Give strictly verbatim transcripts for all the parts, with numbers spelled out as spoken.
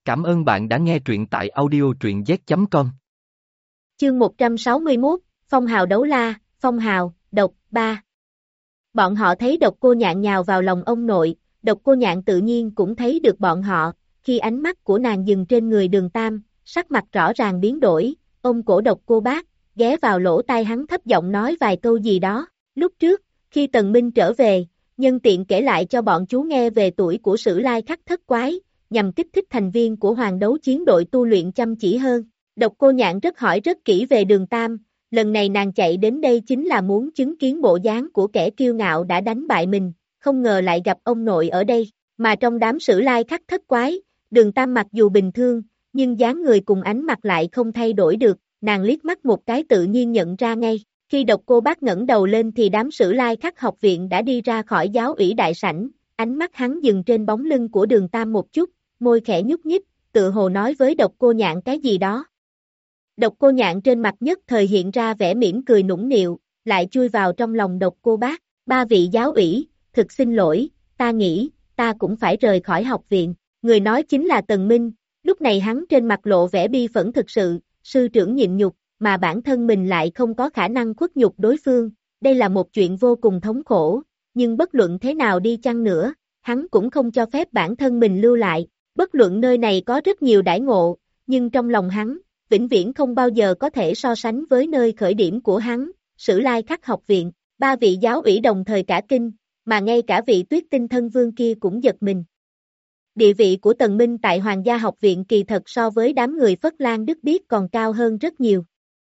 Cảm ơn bạn đã nghe truyện tại audio truyện z chấm com. Chương một trăm sáu mươi mốt, Phong hào đấu la, Phong hào, độc, ba. Bọn họ thấy độc cô nhạn nhào vào lòng ông nội, độc cô nhạn tự nhiên cũng thấy được bọn họ, khi ánh mắt của nàng dừng trên người Đường Tam, sắc mặt rõ ràng biến đổi, ôm cổ độc cô bác, ghé vào lỗ tai hắn thấp giọng nói vài câu gì đó. Lúc trước, khi Tần Minh trở về, nhân tiện kể lại cho bọn chú nghe về tuổi của Sử Lai Khắc Thất Quái, nhằm kích thích thành viên của Hoàng Đấu Chiến đội tu luyện chăm chỉ hơn. Độc cô nhạn rất hỏi rất kỹ về Đường Tam, lần này nàng chạy đến đây chính là muốn chứng kiến bộ dáng của kẻ kiêu ngạo đã đánh bại mình, không ngờ lại gặp ông nội ở đây, mà trong đám Sử Lai Khắc Thất Quái, Đường Tam mặc dù bình thường, nhưng dáng người cùng ánh mặt lại không thay đổi được, nàng liếc mắt một cái tự nhiên nhận ra ngay. Khi độc cô bác ngẩng đầu lên thì đám Sử Lai Khắc học viện đã đi ra khỏi giáo ủy đại sảnh, ánh mắt hắn dừng trên bóng lưng của Đường Tam một chút, môi khẽ nhúc nhích, tự hồ nói với độc cô nhạn cái gì đó. Độc cô nhạn trên mặt nhất thời hiện ra vẻ mỉm cười nũng nịu, lại chui vào trong lòng độc cô bác. Ba vị giáo ủy, thực xin lỗi, ta nghĩ, ta cũng phải rời khỏi học viện. Người nói chính là Tần Minh, lúc này hắn trên mặt lộ vẻ bi phẫn thực sự, sư trưởng nhịn nhục, mà bản thân mình lại không có khả năng khuất nhục đối phương. Đây là một chuyện vô cùng thống khổ, nhưng bất luận thế nào đi chăng nữa, hắn cũng không cho phép bản thân mình lưu lại. Bất luận nơi này có rất nhiều đãi ngộ, nhưng trong lòng hắn, vĩnh viễn không bao giờ có thể so sánh với nơi khởi điểm của hắn, Sử Lai Khắc học viện. Ba vị giáo ủy đồng thời cả kinh, mà ngay cả vị Tuyết Tinh Thân Vương kia cũng giật mình. Địa vị của Tần Minh tại Hoàng gia học viện kỳ thật so với đám người Phất Lan Đức biết còn cao hơn rất nhiều.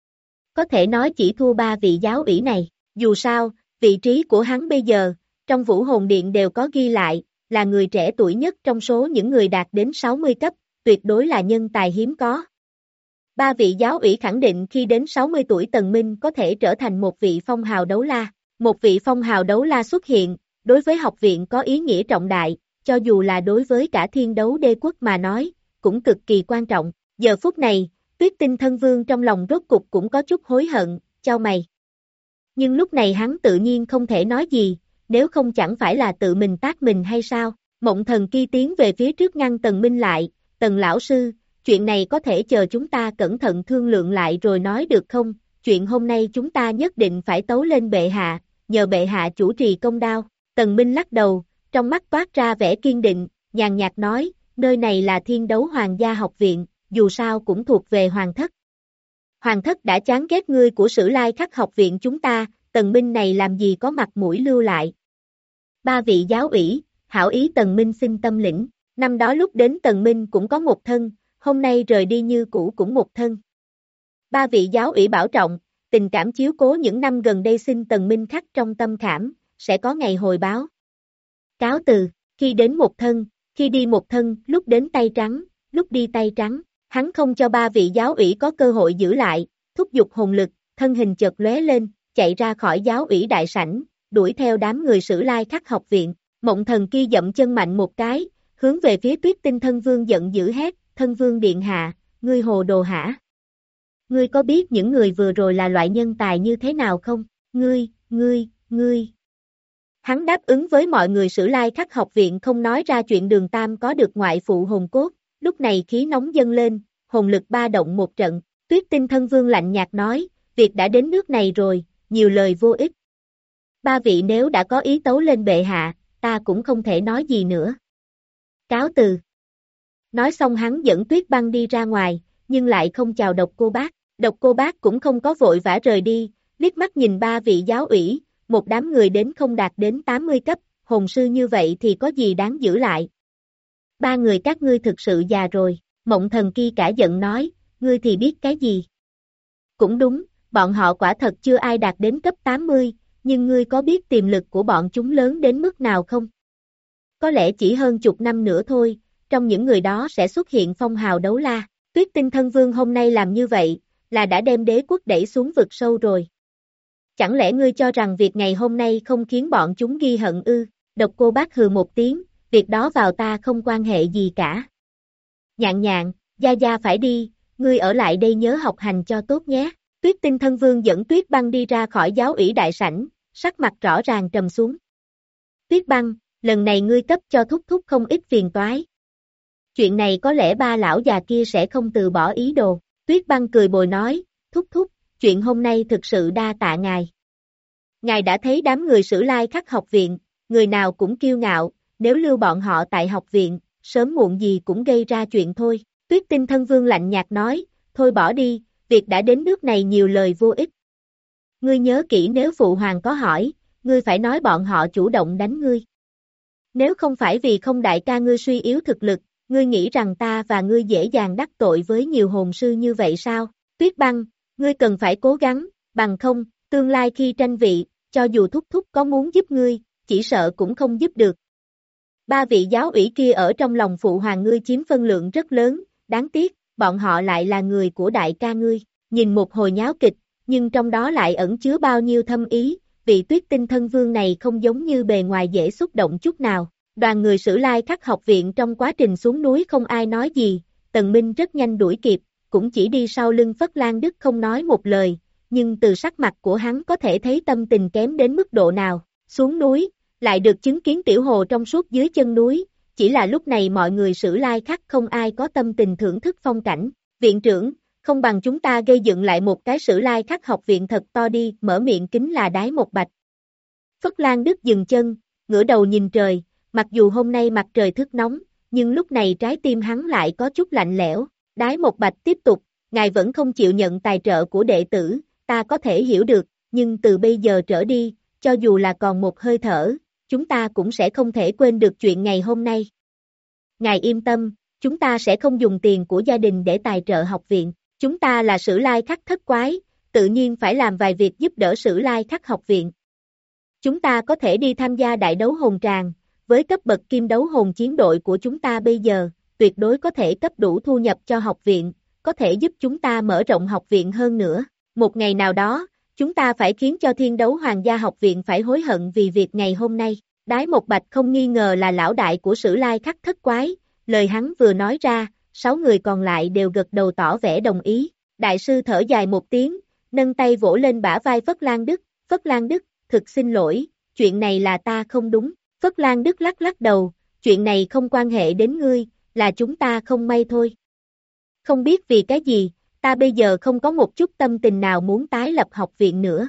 Có thể nói chỉ thua ba vị giáo ủy này, dù sao, vị trí của hắn bây giờ, trong Vũ Hồn Điện đều có ghi lại, là người trẻ tuổi nhất trong số những người đạt đến sáu mươi cấp, tuyệt đối là nhân tài hiếm có. Ba vị giáo ủy khẳng định khi đến sáu mươi tuổi Tần Minh có thể trở thành một vị phong hào đấu la. Một vị phong hào đấu la xuất hiện, đối với học viện có ý nghĩa trọng đại, cho dù là đối với cả Thiên Đấu Đế quốc mà nói, cũng cực kỳ quan trọng. Giờ phút này, Tuyết Tinh Thân Vương trong lòng rốt cục cũng có chút hối hận, chau mày. Nhưng lúc này hắn tự nhiên không thể nói gì, nếu không chẳng phải là tự mình tác mình hay sao? Mộng Thần Ki tiến về phía trước ngăn Tần Minh lại, Tần lão sư, chuyện này có thể chờ chúng ta cẩn thận thương lượng lại rồi nói được không? Chuyện hôm nay chúng ta nhất định phải tấu lên bệ hạ, nhờ bệ hạ chủ trì công đao. Tần Minh lắc đầu, trong mắt toát ra vẻ kiên định, nhàn nhạt nói, nơi này là Thiên Đấu Hoàng gia học viện, dù sao cũng thuộc về Hoàng thất. Hoàng thất đã chán ghét ngươi của Sử Lai Khắc học viện chúng ta, Tần Minh này làm gì có mặt mũi lưu lại. Ba vị giáo ủy, hảo ý Tần Minh xin tâm lĩnh, năm đó lúc đến Tần Minh cũng có một thân, hôm nay rời đi như cũ cũng một thân. Ba vị giáo ủy bảo trọng, tình cảm chiếu cố những năm gần đây xin Tần Minh khắc trong tâm khảm, sẽ có ngày hồi báo. Cáo từ, khi đến một thân, khi đi một thân, lúc đến tay trắng, lúc đi tay trắng, hắn không cho ba vị giáo ủy có cơ hội giữ lại, thúc giục hồn lực, thân hình chợt lóe lên, chạy ra khỏi giáo ủy đại sảnh, đuổi theo đám người Sử Lai Khắc học viện. Mộng Thần Ki dậm chân mạnh một cái, hướng về phía Tuyết Tinh Thân Vương giận dữ hét, Thân Vương điện hạ, ngươi hồ đồ hả? Ngươi có biết những người vừa rồi là loại nhân tài như thế nào không? Ngươi, ngươi, ngươi. Hắn đáp ứng với mọi người Sử Lai Khắc học viện không nói ra chuyện Đường Tam có được ngoại phụ hồn cốt, lúc này khí nóng dâng lên, hồn lực ba động một trận, Tuyết Tinh Thân Vương lạnh nhạt nói, việc đã đến nước này rồi, nhiều lời vô ích. Ba vị nếu đã có ý tấu lên bệ hạ, ta cũng không thể nói gì nữa. Cáo từ. Nói xong hắn dẫn Tuyết Băng đi ra ngoài, nhưng lại không chào độc cô bác. Độc cô bác cũng không có vội vã rời đi, liếc mắt nhìn ba vị giáo ủy, một đám người đến không đạt đến tám mươi cấp, hồn sư như vậy thì có gì đáng giữ lại. Ba người các ngươi thực sự già rồi, Mộng Thần Ki cả giận nói, ngươi thì biết cái gì. Cũng đúng, bọn họ quả thật chưa ai đạt đến cấp tám mươi, nhưng ngươi có biết tiềm lực của bọn chúng lớn đến mức nào không? Có lẽ chỉ hơn chục năm nữa thôi, trong những người đó sẽ xuất hiện phong hào đấu la. Tuyết Tinh Thân Vương hôm nay làm như vậy, là đã đem đế quốc đẩy xuống vực sâu rồi. Chẳng lẽ ngươi cho rằng việc ngày hôm nay không khiến bọn chúng ghi hận ư? Độc cô bác hừ một tiếng, việc đó vào ta không quan hệ gì cả. Nhạn nhạn, Gia Gia phải đi, ngươi ở lại đây nhớ học hành cho tốt nhé. Tuyết Tinh Thân Vương dẫn Tuyết Băng đi ra khỏi giáo ủy đại sảnh, sắc mặt rõ ràng trầm xuống. Tuyết Băng, lần này ngươi cấp cho thúc thúc không ít phiền toái. chuyện này có lẽ ba lão già kia sẽ không từ bỏ ý đồ. Tuyết Băng cười bồi nói, thúc thúc, chuyện hôm nay thực sự đa tạ ngài. Ngài đã thấy đám người Sử Lai Khắc học viện, người nào cũng kiêu ngạo, nếu lưu bọn họ tại học viện, sớm muộn gì cũng gây ra chuyện thôi. Tuyết Tinh Thân Vương lạnh nhạt nói, thôi bỏ đi, việc đã đến nước này nhiều lời vô ích. Ngươi nhớ kỹ nếu phụ hoàng có hỏi, ngươi phải nói bọn họ chủ động đánh ngươi. Nếu không phải vì không đại ca ngươi suy yếu thực lực, ngươi nghĩ rằng ta và ngươi dễ dàng đắc tội với nhiều hồn sư như vậy sao? Tuyết Băng, ngươi cần phải cố gắng, bằng không, tương lai khi tranh vị, cho dù thúc thúc có muốn giúp ngươi, chỉ sợ cũng không giúp được. Ba vị giáo ủy kia ở trong lòng phụ hoàng ngươi chiếm phân lượng rất lớn, đáng tiếc, bọn họ lại là người của đại ca ngươi. Nhìn một hồi nháo kịch, nhưng trong đó lại ẩn chứa bao nhiêu thâm ý, vị Tuyết Tinh Thân Vương này không giống như bề ngoài dễ xúc động chút nào. Đoàn người Sử Lai Khắc học viện trong quá trình xuống núi không ai nói gì, Tần Minh rất nhanh đuổi kịp, cũng chỉ đi sau lưng Phất Lan Đức không nói một lời, nhưng từ sắc mặt của hắn có thể thấy tâm tình kém đến mức độ nào. Xuống núi, lại được chứng kiến tiểu hồ trong suốt dưới chân núi, chỉ là lúc này mọi người Sử Lai Khắc không ai có tâm tình thưởng thức phong cảnh. Viện trưởng, không bằng chúng ta gây dựng lại một cái Sử Lai Khắc học viện thật to đi, mở miệng kính là Đái Một Bạch. Phất Lan Đức dừng chân, ngửa đầu nhìn trời, mặc dù hôm nay mặt trời thức nóng, nhưng lúc này trái tim hắn lại có chút lạnh lẽo. Đái Một Bạch tiếp tục, ngài vẫn không chịu nhận tài trợ của đệ tử, ta có thể hiểu được, nhưng từ bây giờ trở đi, cho dù là còn một hơi thở, chúng ta cũng sẽ không thể quên được chuyện ngày hôm nay. Ngài yên tâm, chúng ta sẽ không dùng tiền của gia đình để tài trợ học viện, chúng ta là Sử Lai Khắc thất quái, tự nhiên phải làm vài việc giúp đỡ Sử Lai Khắc học viện. Chúng ta có thể đi tham gia đại đấu hồn tràng, với cấp bậc kim đấu hồn chiến đội của chúng ta bây giờ, tuyệt đối có thể cấp đủ thu nhập cho học viện, có thể giúp chúng ta mở rộng học viện hơn nữa. Một ngày nào đó, chúng ta phải khiến cho Thiên Đấu Hoàng gia học viện phải hối hận vì việc ngày hôm nay. Đái Một Bạch không nghi ngờ là lão đại của Sử Lai Khắc thất quái, lời hắn vừa nói ra, sáu người còn lại đều gật đầu tỏ vẻ đồng ý. Đại sư thở dài một tiếng, nâng tay vỗ lên bả vai Phất Lan Đức, Phất Lan Đức, thực xin lỗi, chuyện này là ta không đúng. Phất Lan Đức lắc lắc đầu, chuyện này không quan hệ đến ngươi, là chúng ta không may thôi. Không biết vì cái gì, ta bây giờ không có một chút tâm tình nào muốn tái lập học viện nữa.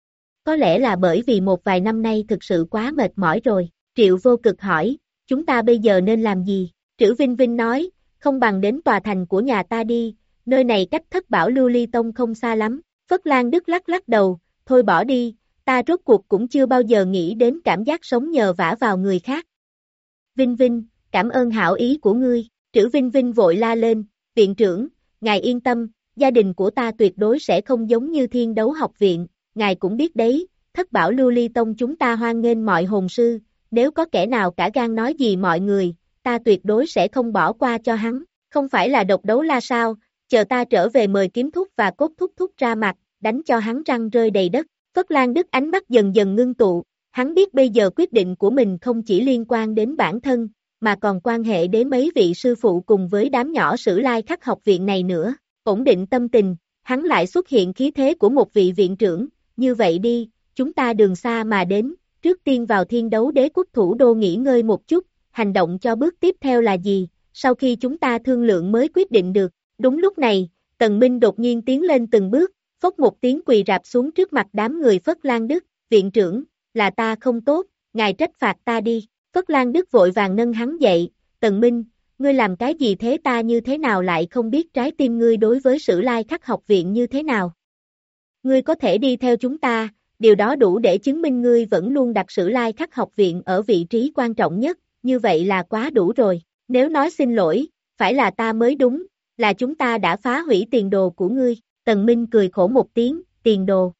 Có lẽ là bởi vì một vài năm nay thực sự quá mệt mỏi rồi. Triệu Vô Cực hỏi, chúng ta bây giờ nên làm gì? Trữ Vinh Vinh nói, không bằng đến tòa thành của nhà ta đi, nơi này cách Thất Bảo Lưu Ly Tông không xa lắm. Phất Lan Đức lắc lắc đầu, thôi bỏ đi, ta rốt cuộc cũng chưa bao giờ nghĩ đến cảm giác sống nhờ vả vào người khác. Vinh Vinh, cảm ơn hảo ý của ngươi. Trữ Vinh Vinh vội la lên, viện trưởng, ngài yên tâm, gia đình của ta tuyệt đối sẽ không giống như Thiên Đấu học viện, ngài cũng biết đấy, Thất Bảo Lưu Ly Tông chúng ta hoan nghênh mọi hồn sư, nếu có kẻ nào cả gan nói gì mọi người, ta tuyệt đối sẽ không bỏ qua cho hắn, không phải là Độc Đấu La sao, chờ ta trở về mời Kiếm Thúc và Cốt Thúc Thúc ra mặt, đánh cho hắn răng rơi đầy đất. Phất Lan Đức ánh mắt dần dần ngưng tụ, hắn biết bây giờ quyết định của mình không chỉ liên quan đến bản thân, mà còn quan hệ đến mấy vị sư phụ cùng với đám nhỏ Sử Lai Khắc học viện này nữa. Ổn định tâm tình, hắn lại xuất hiện khí thế của một vị viện trưởng, như vậy đi, chúng ta đường xa mà đến, trước tiên vào Thiên Đấu Đế quốc thủ đô nghỉ ngơi một chút, hành động cho bước tiếp theo là gì, sau khi chúng ta thương lượng mới quyết định được. Đúng lúc này, Tần Minh đột nhiên tiến lên từng bước, phốc một tiếng quỳ rạp xuống trước mặt đám người Phất Lan Đức, viện trưởng, là ta không tốt, ngài trách phạt ta đi. Phất Lan Đức vội vàng nâng hắn dậy, Tần Minh, ngươi làm cái gì thế, ta như thế nào lại không biết trái tim ngươi đối với Sử Lai Khắc học viện như thế nào. Ngươi có thể đi theo chúng ta, điều đó đủ để chứng minh ngươi vẫn luôn đặt Sử Lai Khắc học viện ở vị trí quan trọng nhất, như vậy là quá đủ rồi. Nếu nói xin lỗi, phải là ta mới đúng, là chúng ta đã phá hủy tiền đồ của ngươi. Tần Minh cười khổ một tiếng, tiền đồ.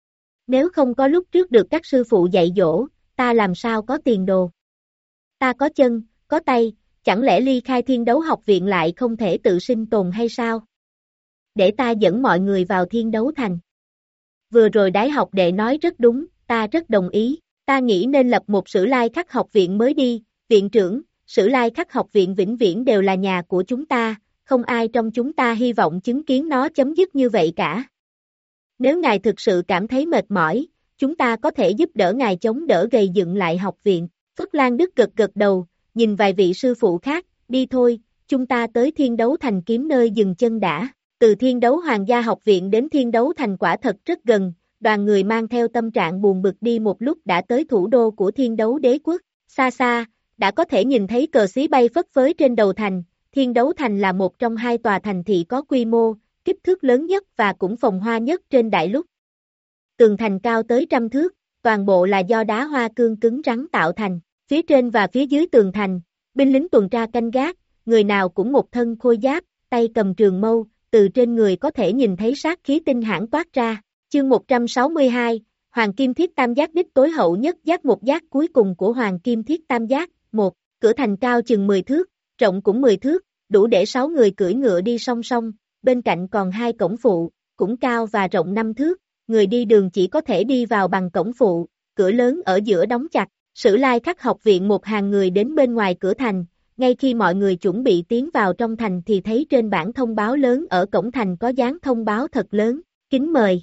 Nếu không có lúc trước được các sư phụ dạy dỗ, ta làm sao có tiền đồ. Ta có chân, có tay, chẳng lẽ ly khai Thiên Đấu học viện lại không thể tự sinh tồn hay sao? Để ta dẫn mọi người vào Thiên Đấu thành. Vừa rồi Đái học đệ nói rất đúng, ta rất đồng ý, ta nghĩ nên lập một Sử Lai Khắc học viện mới đi, viện trưởng, Sử Lai Khắc học viện vĩnh viễn đều là nhà của chúng ta, không ai trong chúng ta hy vọng chứng kiến nó chấm dứt như vậy cả. Nếu ngài thực sự cảm thấy mệt mỏi, chúng ta có thể giúp đỡ ngài chống đỡ gầy dựng lại học viện. Phất Lan Đức gật gật đầu, nhìn vài vị sư phụ khác, đi thôi, chúng ta tới Thiên Đấu Thành kiếm nơi dừng chân đã. Từ Thiên Đấu Hoàng gia học viện đến Thiên Đấu Thành quả thật rất gần, đoàn người mang theo tâm trạng buồn bực đi một lúc đã tới thủ đô của Thiên Đấu Đế quốc. Xa xa, đã có thể nhìn thấy cờ xí bay phất phới trên đầu thành. Thiên Đấu Thành là một trong hai tòa thành thị có quy mô, kích thước lớn nhất và cũng phồn hoa nhất trên đại lục. Tường thành cao tới trăm thước, toàn bộ là do đá hoa cương cứng rắn tạo thành. Phía trên và phía dưới tường thành, binh lính tuần tra canh gác, người nào cũng một thân khôi giáp, tay cầm trường mâu, từ trên người có thể nhìn thấy sát khí tinh hãn toát ra. Chương một trăm sáu mươi hai, Hoàng Kim Thiết Tam Giác đích tối hậu nhất giác một giác cuối cùng của Hoàng Kim Thiết Tam Giác. Một, cửa thành cao chừng mười thước, rộng cũng mười thước, đủ để sáu người cưỡi ngựa đi song song, bên cạnh còn hai cổng phụ, cũng cao và rộng năm thước, người đi đường chỉ có thể đi vào bằng cổng phụ, cửa lớn ở giữa đóng chặt. Sử Lai Khắc học viện một hàng người đến bên ngoài cửa thành, ngay khi mọi người chuẩn bị tiến vào trong thành thì thấy trên bảng thông báo lớn ở cổng thành có dán thông báo thật lớn, kính mời.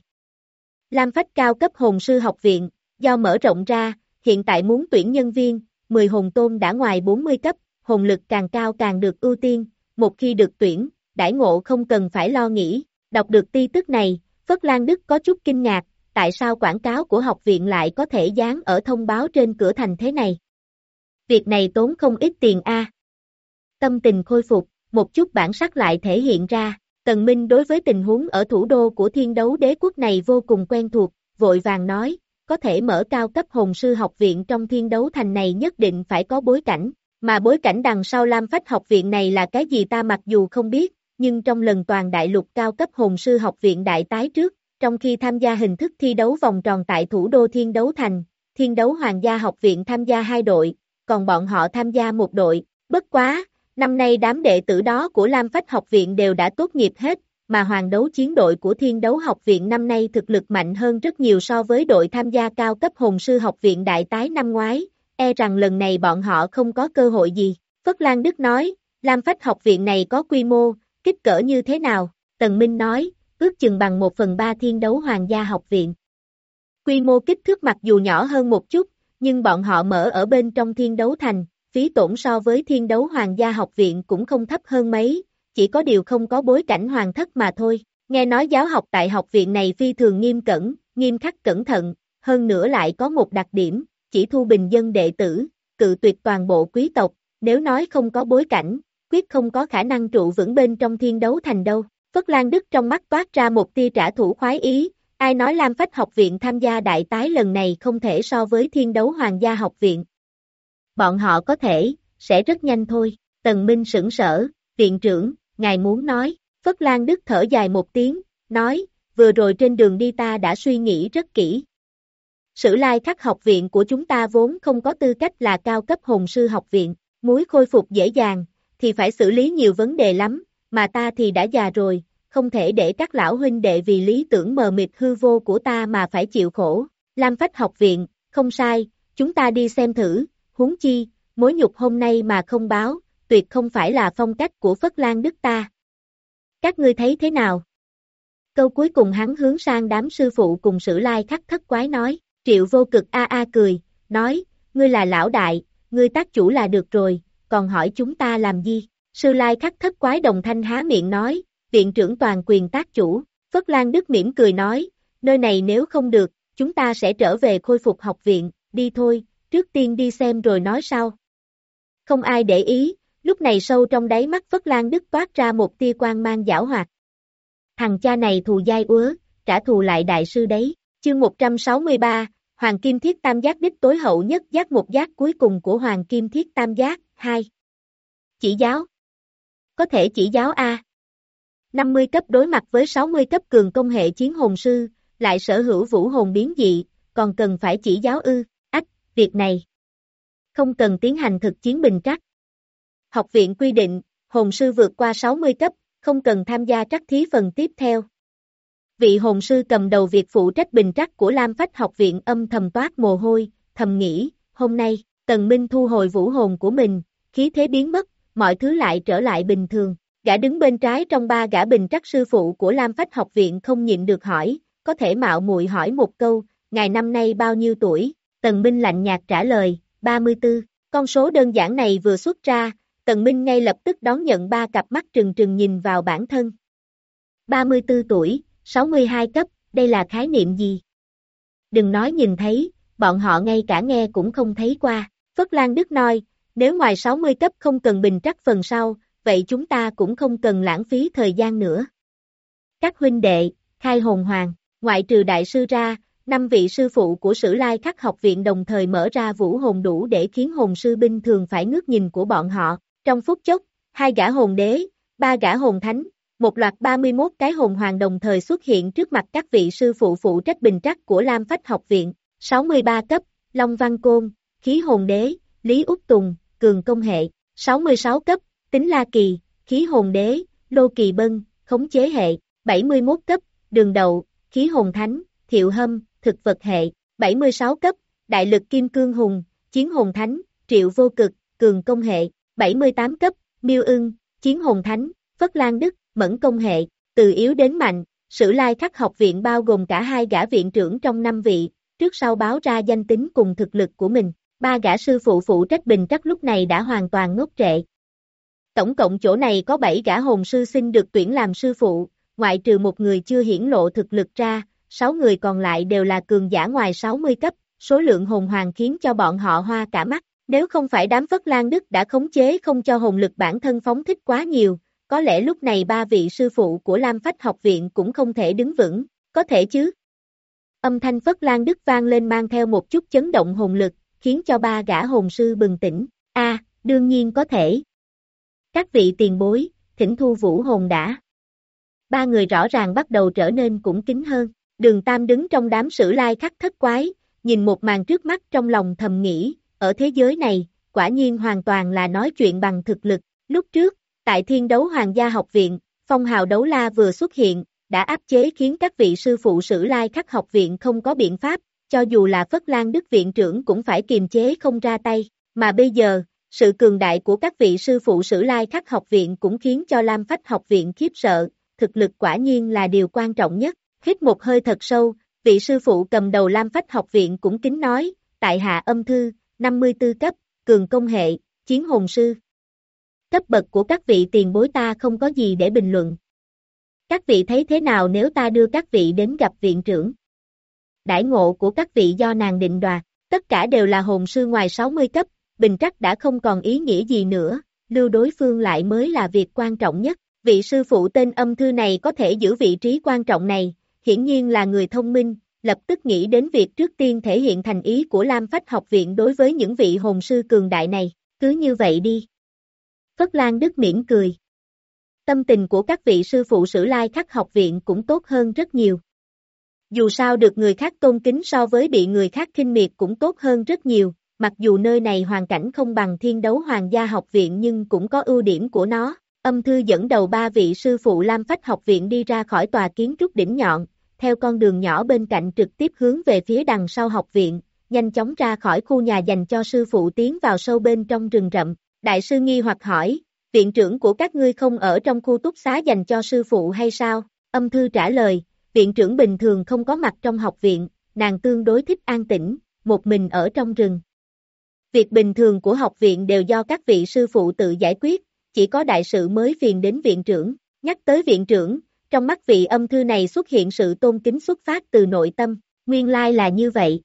Lam Phách cao cấp hồn sư học viện, do mở rộng ra, hiện tại muốn tuyển nhân viên, mười hồn tôn đã ngoài bốn mươi cấp, hồn lực càng cao càng được ưu tiên, một khi được tuyển, đãi ngộ không cần phải lo nghĩ. Đọc được tin tức này, Phất Lan Đức có chút kinh ngạc, tại sao quảng cáo của học viện lại có thể dán ở thông báo trên cửa thành thế này? Việc này tốn không ít tiền a. Tâm tình khôi phục, một chút bản sắc lại thể hiện ra. Tần Minh đối với tình huống ở thủ đô của Thiên Đấu Đế quốc này vô cùng quen thuộc, vội vàng nói, có thể mở cao cấp hồn sư học viện trong Thiên Đấu Thành này nhất định phải có bối cảnh, mà bối cảnh đằng sau Lam Phách học viện này là cái gì ta mặc dù không biết, nhưng trong lần toàn đại lục cao cấp hồn sư học viện đại tái trước, trong khi tham gia hình thức thi đấu vòng tròn tại thủ đô Thiên Đấu Thành, Thiên Đấu Hoàng gia học viện tham gia hai đội, còn bọn họ tham gia một đội, bất quá. Năm nay đám đệ tử đó của Lam Phách học viện đều đã tốt nghiệp hết, mà hoàng đấu chiến đội của Thiên Đấu học viện năm nay thực lực mạnh hơn rất nhiều so với đội tham gia cao cấp hồn sư học viện đại tái năm ngoái, e rằng lần này bọn họ không có cơ hội gì. Phất Lan Đức nói, Lam Phách học viện này có quy mô, kích cỡ như thế nào? Tần Minh nói, ước chừng bằng một phần ba Thiên Đấu Hoàng gia học viện. Quy mô kích thước mặc dù nhỏ hơn một chút, nhưng bọn họ mở ở bên trong Thiên Đấu Thành. Phí tổn so với Thiên Đấu Hoàng gia học viện cũng không thấp hơn mấy, chỉ có điều không có bối cảnh hoàng thất mà thôi. Nghe nói giáo học tại học viện này phi thường nghiêm cẩn, nghiêm khắc cẩn thận, hơn nữa lại có một đặc điểm, chỉ thu bình dân đệ tử, cự tuyệt toàn bộ quý tộc, nếu nói không có bối cảnh, quyết không có khả năng trụ vững bên trong Thiên Đấu Thành đâu. Phất Lan Đức trong mắt toát ra một tia trả thù khoái ý, ai nói Lam Phách học viện tham gia đại tái lần này không thể so với Thiên Đấu Hoàng gia học viện. Bọn họ có thể, sẽ rất nhanh thôi. Tần Minh sững sờ, viện trưởng, ngài muốn nói. Phất Lan Đức thở dài một tiếng, nói, vừa rồi trên đường đi ta đã suy nghĩ rất kỹ. Sử Lai Khắc học viện của chúng ta vốn không có tư cách là cao cấp hồn sư học viện, muốn khôi phục dễ dàng, thì phải xử lý nhiều vấn đề lắm, mà ta thì đã già rồi, không thể để các lão huynh đệ vì lý tưởng mờ mịt hư vô của ta mà phải chịu khổ. Lam Phách học viện, không sai, chúng ta đi xem thử. Huống chi, mối nhục hôm nay mà không báo, tuyệt không phải là phong cách của Phất Lan Đức ta. Các ngươi thấy thế nào? Câu cuối cùng hắn hướng sang đám sư phụ cùng Sử Lai Khắc thất quái nói, Triệu Vô Cực a a cười, nói, ngươi là lão đại, ngươi tác chủ là được rồi, còn hỏi chúng ta làm gì? Sử Lai Khắc thất quái đồng thanh há miệng nói, viện trưởng toàn quyền tác chủ. Phất Lan Đức mỉm cười nói, nơi này nếu không được, chúng ta sẽ trở về khôi phục học viện, đi thôi. Trước tiên đi xem rồi nói sau. Không ai để ý, lúc này sâu trong đáy mắt Phất Lan Đức toát ra một tia quang mang giảo hoạt. Thằng cha này thù dai úa, trả thù lại đại sư đấy. Chương một trăm sáu mươi ba, Hoàng Kim Thiết Tam Giác đích tối hậu nhất giác một giác cuối cùng của Hoàng Kim Thiết Tam Giác, hai. Chỉ giáo. Có thể chỉ giáo A. năm mươi cấp đối mặt với sáu mươi cấp cường công hệ chiến hồn sư, lại sở hữu vũ hồn biến dị, còn cần phải chỉ giáo ư. Việc này không cần tiến hành thực chiến bình trắc. Học viện quy định, hồn sư vượt qua sáu mươi cấp, không cần tham gia trắc thí phần tiếp theo. Vị hồn sư cầm đầu việc phụ trách bình trắc của Lam Phách học viện âm thầm toát mồ hôi, thầm nghĩ, hôm nay, Tần Minh thu hồi vũ hồn của mình, khí thế biến mất, mọi thứ lại trở lại bình thường. Gã đứng bên trái trong ba gã bình trắc sư phụ của Lam Phách học viện không nhịn được hỏi, có thể mạo muội hỏi một câu, ngài năm nay bao nhiêu tuổi? Tần Minh lạnh nhạt trả lời, ba mươi tư. Con số đơn giản này vừa xuất ra, Tần Minh ngay lập tức đón nhận ba cặp mắt trừng trừng nhìn vào bản thân. ba mươi tư tuổi, sáu mươi hai cấp, đây là khái niệm gì? Đừng nói nhìn thấy, bọn họ ngay cả nghe cũng không thấy qua. Phất Lan Đức nói, nếu ngoài sáu mươi cấp không cần bình trắc phần sau, vậy chúng ta cũng không cần lãng phí thời gian nữa. Các huynh đệ, khai hồn hoàng, ngoại trừ đại sư ra, năm vị sư phụ của Sử Lai Khắc học viện đồng thời mở ra vũ hồn đủ để khiến hồn sư binh thường phải ngước nhìn của bọn họ. Trong phút chốc, hai gã hồn đế, ba gã hồn thánh, một loạt ba mươi mốt cái hồn hoàng đồng thời xuất hiện trước mặt các vị sư phụ phụ trách bình trắc của Lam Phách học viện. sáu mươi ba cấp, Long Văn Côn, khí hồn đế, Lý Úc Tùng, cường công hệ. sáu mươi sáu cấp, Tính La Kỳ, khí hồn đế, Lô Kỳ Bân, khống chế hệ. bảy mươi mốt cấp, Đường Đậu, khí hồn thánh, Thiệu Hâm, thực vật hệ. bảy mươi sáu cấp, Đại lực Kim Cương Hùng, chiến hồn thánh, Triệu Vô Cực, cường công hệ. bảy mươi tám cấp, Miêu Ưng, chiến hồn thánh, Phất Lan Đức, mẫn công hệ. Từ yếu đến mạnh, Sử Lai Khắc học viện bao gồm cả hai gã viện trưởng trong năm vị, trước sau báo ra danh tính cùng thực lực của mình. Ba gã sư phụ phụ trách bình trắc lúc này đã hoàn toàn ngốc trệ. Tổng cộng chỗ này có bảy gã hồn sư xin được tuyển làm sư phụ, ngoại trừ một người chưa hiển lộ thực lực ra, sáu người còn lại đều là cường giả ngoài sáu mươi cấp, số lượng hồn hoàng khiến cho bọn họ hoa cả mắt. Nếu không phải đám Phất Lan Đức đã khống chế không cho hồn lực bản thân phóng thích quá nhiều, có lẽ lúc này ba vị sư phụ của Lam Phách học viện cũng không thể đứng vững, có thể chứ? Âm thanh Phất Lan Đức vang lên mang theo một chút chấn động hồn lực, khiến cho ba gã hồn sư bừng tỉnh. A, à, đương nhiên có thể. Các vị tiền bối, thỉnh thu vũ hồn đã. Ba người rõ ràng bắt đầu trở nên cũng kính hơn. Đường Tam đứng trong đám Sử Lai Khắc thất quái, nhìn một màn trước mắt trong lòng thầm nghĩ, ở thế giới này, quả nhiên hoàn toàn là nói chuyện bằng thực lực. Lúc trước, tại Thiên Đấu Hoàng gia học viện, phong hào đấu la vừa xuất hiện, đã áp chế khiến các vị sư phụ Sử Lai Khắc học viện không có biện pháp, cho dù là Phất Lan Đức viện trưởng cũng phải kiềm chế không ra tay, mà bây giờ, sự cường đại của các vị sư phụ Sử Lai Khắc học viện cũng khiến cho Lam Phách học viện khiếp sợ, thực lực quả nhiên là điều quan trọng nhất. Hít một hơi thật sâu, vị sư phụ cầm đầu Lam Phách học viện cũng kính nói, tại hạ Âm Thư, năm mươi tư cấp, cường công hệ, chiến hồn sư. Cấp bậc của các vị tiền bối ta không có gì để bình luận. Các vị thấy thế nào nếu ta đưa các vị đến gặp viện trưởng? Đãi ngộ của các vị do nàng định đoạt, tất cả đều là hồn sư ngoài sáu mươi cấp, bình trắc đã không còn ý nghĩa gì nữa, lưu đối phương lại mới là việc quan trọng nhất. Vị sư phụ tên Âm Thư này có thể giữ vị trí quan trọng này, hiển nhiên là người thông minh, lập tức nghĩ đến việc trước tiên thể hiện thành ý của Lam Phách học viện đối với những vị hồn sư cường đại này, cứ như vậy đi. Phất Lan Đức mỉm cười. Tâm tình của các vị sư phụ Sử Lai Khắc học viện cũng tốt hơn rất nhiều. Dù sao được người khác tôn kính so với bị người khác khinh miệt cũng tốt hơn rất nhiều, mặc dù nơi này hoàn cảnh không bằng Thiên Đấu Hoàng gia học viện nhưng cũng có ưu điểm của nó. Âm Thư dẫn đầu ba vị sư phụ Lam Phách học viện đi ra khỏi tòa kiến trúc đỉnh nhọn, theo con đường nhỏ bên cạnh trực tiếp hướng về phía đằng sau học viện, nhanh chóng ra khỏi khu nhà dành cho sư phụ tiến vào sâu bên trong rừng rậm. Đại sư nghi hoặc hỏi, viện trưởng của các ngươi không ở trong khu túc xá dành cho sư phụ hay sao? Âm Thư trả lời, viện trưởng bình thường không có mặt trong học viện, nàng tương đối thích an tĩnh, một mình ở trong rừng. Việc bình thường của học viện đều do các vị sư phụ tự giải quyết, chỉ có đại sự mới phiền đến viện trưởng. Nhắc tới viện trưởng, trong mắt vị Âm Thư này xuất hiện sự tôn kính xuất phát từ nội tâm, nguyên lai là như vậy.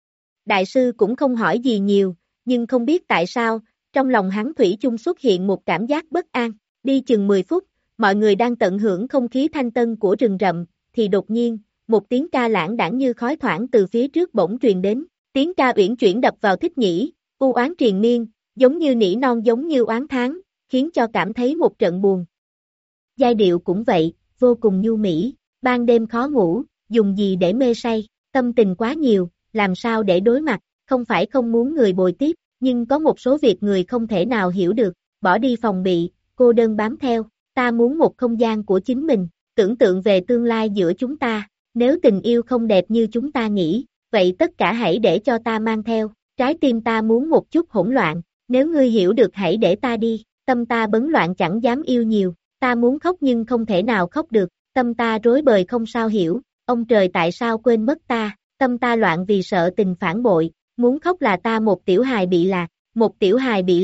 Đại sư cũng không hỏi gì nhiều, nhưng không biết tại sao, trong lòng hắn thủy chung xuất hiện một cảm giác bất an. Đi chừng mười phút, mọi người đang tận hưởng không khí thanh tân của rừng rậm, thì đột nhiên, một tiếng ca lãng đãng như khói thoảng từ phía trước bỗng truyền đến, tiếng ca uyển chuyển đập vào thích nhĩ, u oán triền miên, giống như nỉ non giống như oán thán, khiến cho cảm thấy một trận buồn. Giai điệu cũng vậy, vô cùng nhu mỹ, ban đêm khó ngủ, dùng gì để mê say, tâm tình quá nhiều, làm sao để đối mặt, không phải không muốn người bồi tiếp, nhưng có một số việc người không thể nào hiểu được, bỏ đi phòng bị, cô đơn bám theo, ta muốn một không gian của chính mình, tưởng tượng về tương lai giữa chúng ta, nếu tình yêu không đẹp như chúng ta nghĩ, vậy tất cả hãy để cho ta mang theo, trái tim ta muốn một chút hỗn loạn, nếu ngươi hiểu được hãy để ta đi, tâm ta bấn loạn chẳng dám yêu nhiều, ta muốn khóc nhưng không thể nào khóc được, tâm ta rối bời không sao hiểu, ông trời tại sao quên mất ta, tâm ta loạn vì sợ tình phản bội, muốn khóc là ta một tiểu hài bị lạc, một tiểu hài bị lạc,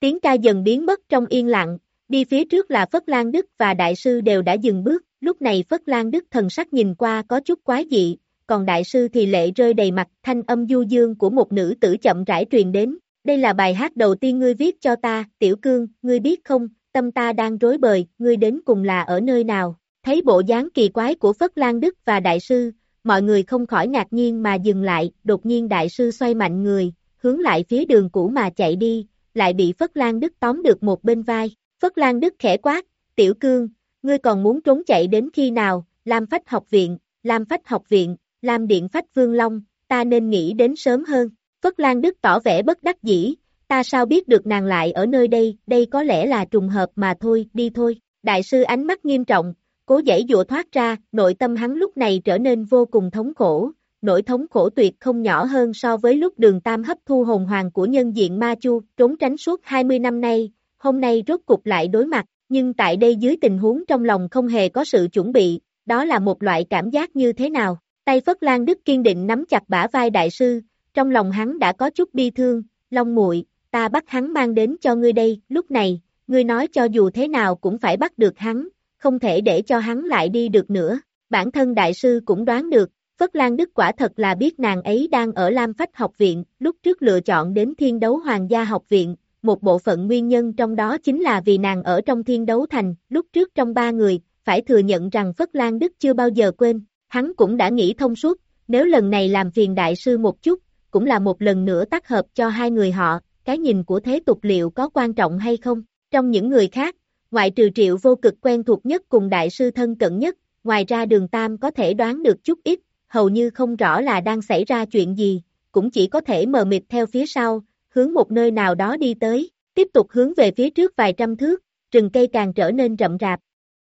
Tiếng ca dần biến mất trong yên lặng, đi phía trước là Phất Lan Đức và đại sư đều đã dừng bước, lúc này Phất Lan Đức thần sắc nhìn qua có chút quái dị, còn đại sư thì lệ rơi đầy mặt, thanh âm du dương của một nữ tử chậm rãi truyền đến, đây là bài hát đầu tiên ngươi viết cho ta, Tiểu Cương, ngươi biết không, tâm ta đang rối bời, ngươi đến cùng là ở nơi nào, thấy bộ dáng kỳ quái của Phất Lan Đức và đại sư, mọi người không khỏi ngạc nhiên mà dừng lại, đột nhiên đại sư xoay mạnh người, hướng lại phía đường cũ mà chạy đi, lại bị Phất Lan Đức tóm được một bên vai, Phất Lan Đức khẽ quát, Tiểu Cương, ngươi còn muốn trốn chạy đến khi nào, Lam Phách học viện, Lam Phách học viện, Lam Điện Phách Vương Long, ta nên nghĩ đến sớm hơn, Phất Lan Đức tỏ vẻ bất đắc dĩ, ta sao biết được nàng lại ở nơi đây, đây có lẽ là trùng hợp mà thôi, đi thôi, đại sư ánh mắt nghiêm trọng, cố giãy giụa thoát ra, nội tâm hắn lúc này trở nên vô cùng thống khổ, nỗi thống khổ tuyệt không nhỏ hơn so với lúc Đường Tam hấp thu hồn hoàng của nhân diện Ma Chu, trốn tránh suốt hai mươi năm nay, hôm nay rốt cục lại đối mặt, nhưng tại đây dưới tình huống trong lòng không hề có sự chuẩn bị, đó là một loại cảm giác như thế nào, tay Phất Lan Đức kiên định nắm chặt bả vai đại sư, trong lòng hắn đã có chút bi thương, Long muội, ta bắt hắn mang đến cho ngươi đây, lúc này, ngươi nói cho dù thế nào cũng phải bắt được hắn, không thể để cho hắn lại đi được nữa, bản thân đại sư cũng đoán được, Phất Lan Đức quả thật là biết nàng ấy đang ở Lam Phách học viện, lúc trước lựa chọn đến Thiên Đấu Hoàng gia học viện, một bộ phận nguyên nhân trong đó chính là vì nàng ở trong Thiên Đấu Thành, lúc trước trong ba người, phải thừa nhận rằng Phất Lan Đức chưa bao giờ quên, hắn cũng đã nghĩ thông suốt, nếu lần này làm phiền đại sư một chút, cũng là một lần nữa tác hợp cho hai người họ, cái nhìn của thế tục liệu có quan trọng hay không, trong những người khác, ngoại trừ Triệu Vô Cực quen thuộc nhất cùng đại sư thân cận nhất, ngoài ra Đường Tam có thể đoán được chút ít, hầu như không rõ là đang xảy ra chuyện gì, cũng chỉ có thể mờ mịt theo phía sau, hướng một nơi nào đó đi tới, tiếp tục hướng về phía trước vài trăm thước, rừng cây càng trở nên rậm rạp.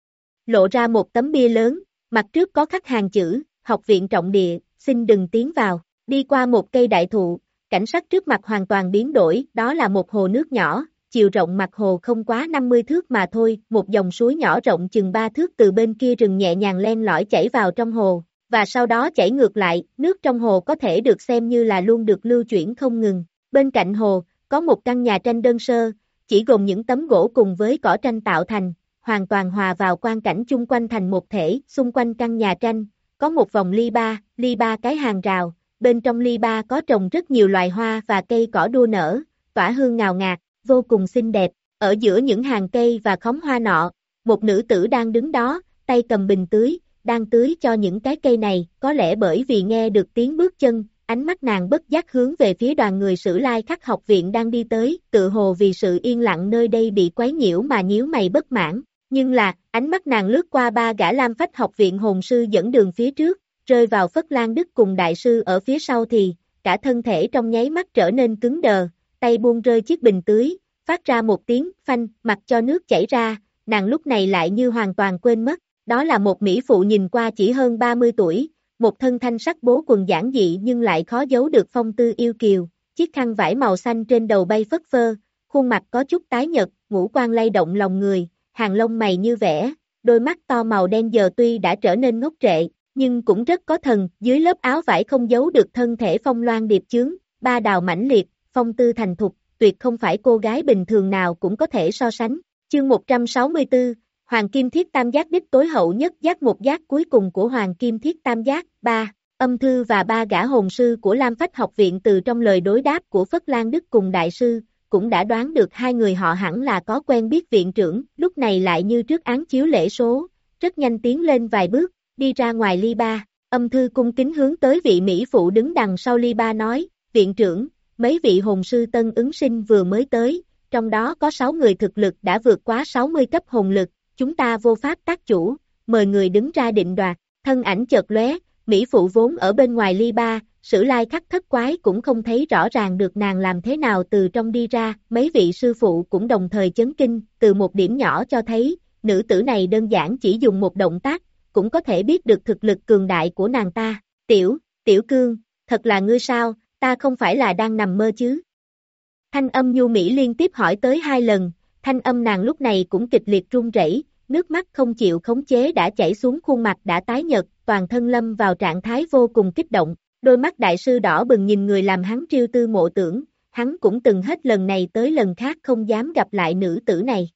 Lộ ra một tấm bia lớn, mặt trước có khắc hàng chữ, học viện trọng địa, xin đừng tiến vào, đi qua một cây đại thụ, cảnh sắc trước mặt hoàn toàn biến đổi, đó là một hồ nước nhỏ, chiều rộng mặt hồ không quá năm mươi thước mà thôi, một dòng suối nhỏ rộng chừng ba thước từ bên kia rừng nhẹ nhàng len lỏi chảy vào trong hồ, và sau đó chảy ngược lại, nước trong hồ có thể được xem như là luôn được lưu chuyển không ngừng. Bên cạnh hồ, có một căn nhà tranh đơn sơ, chỉ gồm những tấm gỗ cùng với cỏ tranh tạo thành, hoàn toàn hòa vào quang cảnh chung quanh thành một thể, xung quanh căn nhà tranh, có một vòng ly ba, ly ba cái hàng rào, bên trong ly ba có trồng rất nhiều loài hoa và cây cỏ đua nở, tỏa hương ngào ngạt, vô cùng xinh đẹp, ở giữa những hàng cây và khóm hoa nọ, một nữ tử đang đứng đó, tay cầm bình tưới, đang tưới cho những cái cây này, có lẽ bởi vì nghe được tiếng bước chân, ánh mắt nàng bất giác hướng về phía đoàn người Sử Lai Khắc học viện đang đi tới, tự hồ vì sự yên lặng nơi đây bị quấy nhiễu mà nhíu mày bất mãn, nhưng là, ánh mắt nàng lướt qua ba gã Lam Phách học viện hồn sư dẫn đường phía trước, rơi vào Phất Lan Đức cùng đại sư ở phía sau thì, cả thân thể trong nháy mắt trở nên cứng đờ, tay buông rơi chiếc bình tưới, phát ra một tiếng phanh, mặc cho nước chảy ra, nàng lúc này lại như hoàn toàn quên mất, đó là một mỹ phụ nhìn qua chỉ hơn ba mươi tuổi, một thân thanh sắc bố quần giản dị nhưng lại khó giấu được phong tư yêu kiều, chiếc khăn vải màu xanh trên đầu bay phất phơ, khuôn mặt có chút tái nhợt, ngũ quan lay động lòng người, hàng lông mày như vẽ, đôi mắt to màu đen giờ tuy đã trở nên ngốc trệ, nhưng cũng rất có thần, dưới lớp áo vải không giấu được thân thể phong loan điệp chướng, ba đào mãnh liệt, phong tư thành thục, tuyệt không phải cô gái bình thường nào cũng có thể so sánh. Chương một trăm sáu mươi tư, Hoàng Kim Thiết Tam Giác đích tối hậu nhất giác một giác cuối cùng của Hoàng Kim Thiết Tam Giác, ba. Âm Thư và ba gã hồn sư của Lam Phách học viện từ trong lời đối đáp của Phất Lan Đức cùng đại sư, cũng đã đoán được hai người họ hẳn là có quen biết viện trưởng, lúc này lại như trước án chiếu lễ số, rất nhanh tiến lên vài bước, đi ra ngoài ly ba. Âm Thư cung kính hướng tới vị mỹ phụ đứng đằng sau ly ba nói, viện trưởng, mấy vị hồn sư tân ứng sinh vừa mới tới, trong đó có sáu người thực lực đã vượt quá sáu mươi cấp hồn lực, chúng ta vô pháp tác chủ, mời người đứng ra định đoạt, thân ảnh chợt lóe, mỹ phụ vốn ở bên ngoài ly ba, Sử Lai Khắc thất quái cũng không thấy rõ ràng được nàng làm thế nào từ trong đi ra, mấy vị sư phụ cũng đồng thời chấn kinh, từ một điểm nhỏ cho thấy, nữ tử này đơn giản chỉ dùng một động tác, cũng có thể biết được thực lực cường đại của nàng ta, tiểu, tiểu cương, thật là ngươi sao, ta không phải là đang nằm mơ chứ. Thanh âm nhu mỹ liên tiếp hỏi tới hai lần, thanh âm nàng lúc này cũng kịch liệt run rẩy, nước mắt không chịu khống chế đã chảy xuống khuôn mặt đã tái nhợt, toàn thân lâm vào trạng thái vô cùng kích động, đôi mắt đại sư đỏ bừng nhìn người làm hắn triêu tư mộ tưởng, hắn cũng từng hết lần này tới lần khác không dám gặp lại nữ tử này.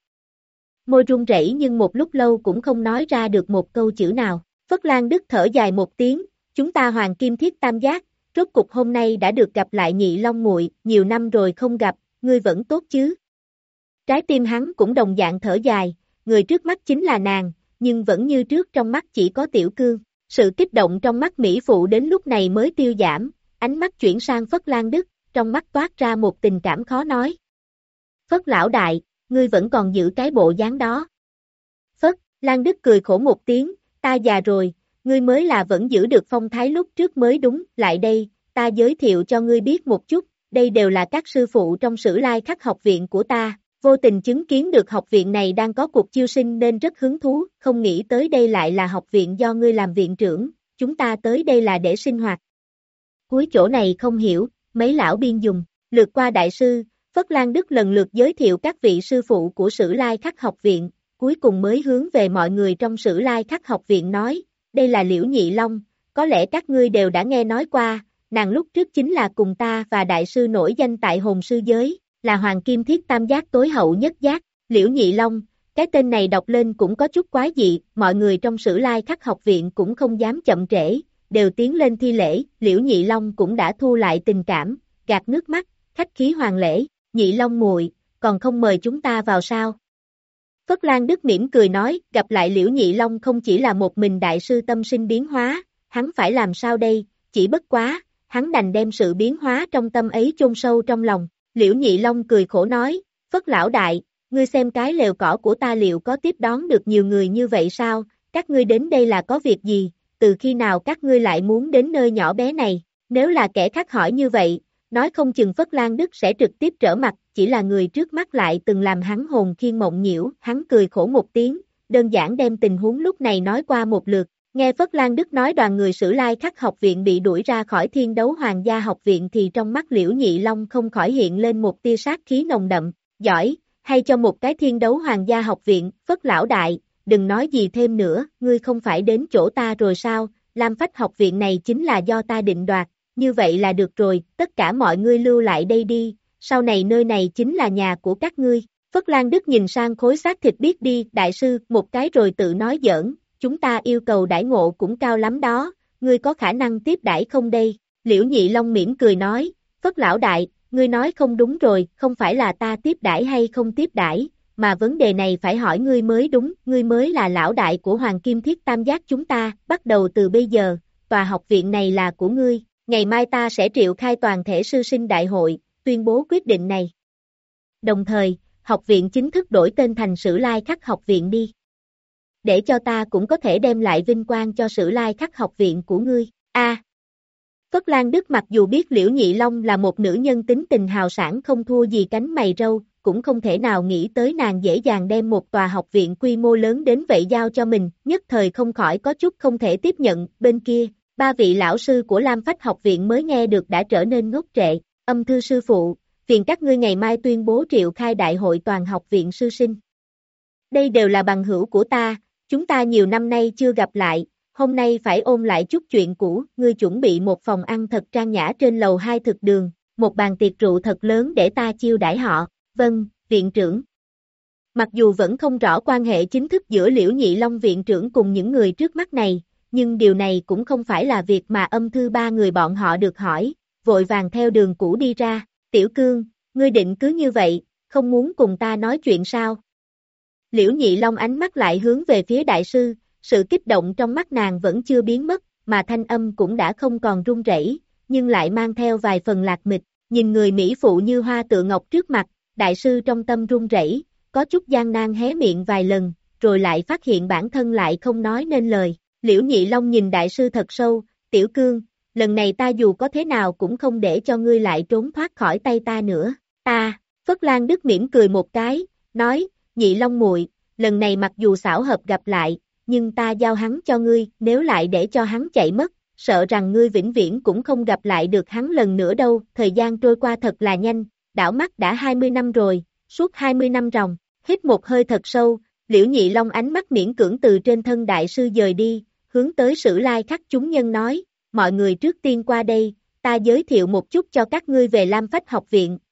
Môi run rẩy nhưng một lúc lâu cũng không nói ra được một câu chữ nào. Phất Lan Đức thở dài một tiếng, chúng ta Hoàng Kim Thiết Tam Giác, rốt cục hôm nay đã được gặp lại Nhị Long muội, nhiều năm rồi không gặp, ngươi vẫn tốt chứ? Trái tim hắn cũng đồng dạng thở dài, người trước mắt chính là nàng, nhưng vẫn như trước trong mắt chỉ có Tiểu Cương. Sự kích động trong mắt Mỹ Phụ đến lúc này mới tiêu giảm, ánh mắt chuyển sang Phất Lan Đức, trong mắt toát ra một tình cảm khó nói. Phất lão đại, ngươi vẫn còn giữ cái bộ dáng đó. Phất, Lan Đức cười khổ một tiếng, ta già rồi, ngươi mới là vẫn giữ được phong thái lúc trước mới đúng, lại đây, ta giới thiệu cho ngươi biết một chút, đây đều là các sư phụ trong Sử Lai Khắc học viện của ta, vô tình chứng kiến được học viện này đang có cuộc chiêu sinh nên rất hứng thú, không nghĩ tới đây lại là học viện do ngươi làm viện trưởng, chúng ta tới đây là để sinh hoạt. Cuối chỗ này không hiểu, mấy lão biên dùng, lượt qua đại sư, Phất Lan Đức lần lượt giới thiệu các vị sư phụ của Sử Lai Khắc học viện, cuối cùng mới hướng về mọi người trong Sử Lai Khắc học viện nói, đây là Liễu Nhị Long, có lẽ các ngươi đều đã nghe nói qua, nàng lúc trước chính là cùng ta và đại sư nổi danh tại hồn sư giới, là Hoàng Kim Thiết Tam Giác tối hậu nhất giác, Liễu Nhị Long, cái tên này đọc lên cũng có chút quái dị, mọi người trong Sử Lai Khắc học viện cũng không dám chậm trễ, đều tiến lên thi lễ, Liễu Nhị Long cũng đã thu lại tình cảm, gạt nước mắt, khách khí hoàng lễ, Nhị Long muội, còn không mời chúng ta vào sao? Phất Lan Đức mỉm cười nói, gặp lại Liễu Nhị Long không chỉ là một mình đại sư tâm sinh biến hóa, hắn phải làm sao đây, chỉ bất quá, hắn đành đem sự biến hóa trong tâm ấy chôn sâu trong lòng. Liễu Nhị Long cười khổ nói, Phất lão đại, ngươi xem cái lều cỏ của ta liệu có tiếp đón được nhiều người như vậy sao, các ngươi đến đây là có việc gì, từ khi nào các ngươi lại muốn đến nơi nhỏ bé này, nếu là kẻ khác hỏi như vậy, nói không chừng Phất Lan Đức sẽ trực tiếp trở mặt, chỉ là người trước mắt lại từng làm hắn hồn khiên mộng nhiễu, hắn cười khổ một tiếng, đơn giản đem tình huống lúc này nói qua một lượt, nghe Phất Lan Đức nói đoàn người Sử Lai Khắc học viện bị đuổi ra khỏi Thiên Đấu Hoàng gia học viện thì trong mắt Liễu Nhị Long không khỏi hiện lên một tia sát khí nồng đậm, giỏi, hay cho một cái Thiên Đấu Hoàng gia học viện, Phất lão đại, đừng nói gì thêm nữa, ngươi không phải đến chỗ ta rồi sao, Lam Phách học viện này chính là do ta định đoạt, như vậy là được rồi, tất cả mọi ngươi lưu lại đây đi, sau này nơi này chính là nhà của các ngươi. Phất Lan Đức nhìn sang khối xác thịt biết đi, đại sư, một cái rồi tự nói giỡn, chúng ta yêu cầu đãi ngộ cũng cao lắm đó, ngươi có khả năng tiếp đãi không đây? Liễu Nhị Long mỉm cười nói, Phất lão đại, ngươi nói không đúng rồi, không phải là ta tiếp đãi hay không tiếp đãi, mà vấn đề này phải hỏi ngươi mới đúng, ngươi mới là lão đại của Hoàng Kim Thiết Tam Giác chúng ta, bắt đầu từ bây giờ, tòa học viện này là của ngươi, ngày mai ta sẽ triệu khai toàn thể sư sinh đại hội, tuyên bố quyết định này. Đồng thời, học viện chính thức đổi tên thành Sử Lai Khắc học viện đi. Để cho ta cũng có thể đem lại vinh quang cho Sử Lai Khắc học viện của ngươi. A. À, Phất Lan Đức mặc dù biết Liễu Nhị Long là một nữ nhân tính tình hào sảng không thua gì cánh mày râu, cũng không thể nào nghĩ tới nàng dễ dàng đem một tòa học viện quy mô lớn đến vậy giao cho mình, nhất thời không khỏi có chút không thể tiếp nhận, bên kia, ba vị lão sư của Lam Phách học viện mới nghe được đã trở nên ngốc trệ, âm thư sư phụ, phiền các ngươi ngày mai tuyên bố triệu khai đại hội toàn học viện sư sinh. Đây đều là bằng hữu của ta, chúng ta nhiều năm nay chưa gặp lại, hôm nay phải ôn lại chút chuyện cũ, ngươi chuẩn bị một phòng ăn thật trang nhã trên lầu hai thực đường, một bàn tiệc rượu thật lớn để ta chiêu đãi họ, vâng, viện trưởng. Mặc dù vẫn không rõ quan hệ chính thức giữa Liễu Nhị Long viện trưởng cùng những người trước mắt này, nhưng điều này cũng không phải là việc mà âm thư ba người bọn họ được hỏi, vội vàng theo đường cũ đi ra, Tiểu Cương, ngươi định cứ như vậy, không muốn cùng ta nói chuyện sao? Liễu Nhị Long ánh mắt lại hướng về phía đại sư, sự kích động trong mắt nàng vẫn chưa biến mất, mà thanh âm cũng đã không còn run rẩy, nhưng lại mang theo vài phần lạc mịch, nhìn người mỹ phụ như hoa tựa ngọc trước mặt, đại sư trong tâm run rẩy, có chút gian nan hé miệng vài lần, rồi lại phát hiện bản thân lại không nói nên lời. Liễu Nhị Long nhìn đại sư thật sâu, Tiểu Cương, lần này ta dù có thế nào cũng không để cho ngươi lại trốn thoát khỏi tay ta nữa. Ta, Phất Lan Đức mỉm cười một cái, nói, Nhị Long muội, lần này mặc dù xảo hợp gặp lại, nhưng ta giao hắn cho ngươi, nếu lại để cho hắn chạy mất, sợ rằng ngươi vĩnh viễn cũng không gặp lại được hắn lần nữa đâu, thời gian trôi qua thật là nhanh, đảo mắt đã hai mươi năm rồi, suốt hai mươi năm ròng, hít một hơi thật sâu, Liễu Nhị Long ánh mắt miễn cưỡng từ trên thân đại sư dời đi, hướng tới Sử Lai Khắc chúng nhân nói, mọi người trước tiên qua đây, ta giới thiệu một chút cho các ngươi về Lam Phách học viện,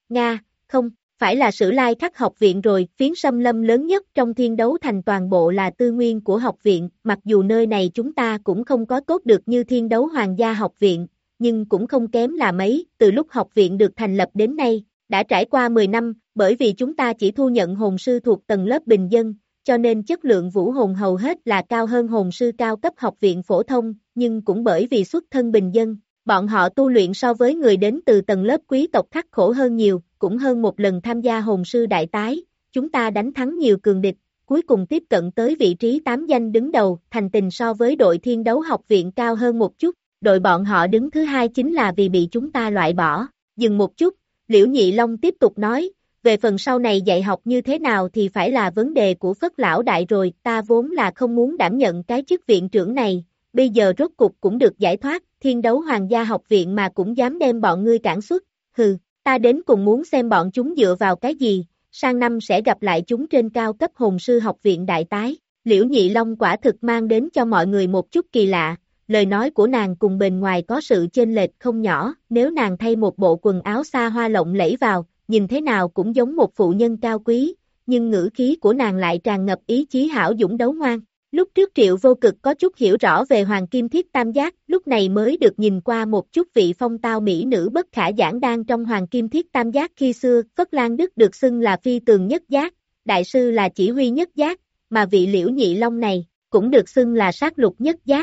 Nga, không, phải là Sử Lai Khắc học viện rồi, phiến xâm lâm lớn nhất trong thiên đấu thành toàn bộ là tư nguyên của học viện, mặc dù nơi này chúng ta cũng không có tốt được như thiên đấu hoàng gia học viện, nhưng cũng không kém là mấy, từ lúc học viện được thành lập đến nay, đã trải qua mười năm, bởi vì chúng ta chỉ thu nhận hồn sư thuộc tầng lớp bình dân, cho nên chất lượng vũ hồn hầu hết là cao hơn hồn sư cao cấp học viện phổ thông, nhưng cũng bởi vì xuất thân bình dân, bọn họ tu luyện so với người đến từ tầng lớp quý tộc khắc khổ hơn nhiều, cũng hơn một lần tham gia hồn sư đại tái, chúng ta đánh thắng nhiều cường địch, cuối cùng tiếp cận tới vị trí tám danh đứng đầu, thành tình so với đội thiên đấu học viện cao hơn một chút, đội bọn họ đứng thứ hai chính là vì bị chúng ta loại bỏ. Dừng một chút, Liễu Nhị Long tiếp tục nói, về phần sau này dạy học như thế nào thì phải là vấn đề của Phất lão đại rồi, ta vốn là không muốn đảm nhận cái chức viện trưởng này, bây giờ rốt cục cũng được giải thoát, thiên đấu hoàng gia học viện mà cũng dám đem bọn ngươi cản xuất, hừ, ta đến cùng muốn xem bọn chúng dựa vào cái gì, sang năm sẽ gặp lại chúng trên cao cấp hồn sư học viện đại tái. Liễu Nhị Long quả thực mang đến cho mọi người một chút kỳ lạ, lời nói của nàng cùng bên ngoài có sự chênh lệch không nhỏ, nếu nàng thay một bộ quần áo xa hoa lộng lẫy vào, nhìn thế nào cũng giống một phụ nhân cao quý, nhưng ngữ khí của nàng lại tràn ngập ý chí hảo dũng đấu ngoan. Lúc trước Triệu Vô Cực có chút hiểu rõ về Hoàng Kim Thiết Tam Giác, lúc này mới được nhìn qua một chút vị phong tao mỹ nữ bất khả giảng đang trong Hoàng Kim Thiết Tam Giác khi xưa, Phất Lan Đức được xưng là phi tường nhất giác, đại sư là chỉ huy nhất giác, mà vị Liễu Nhị Long này, cũng được xưng là sát lục nhất giác.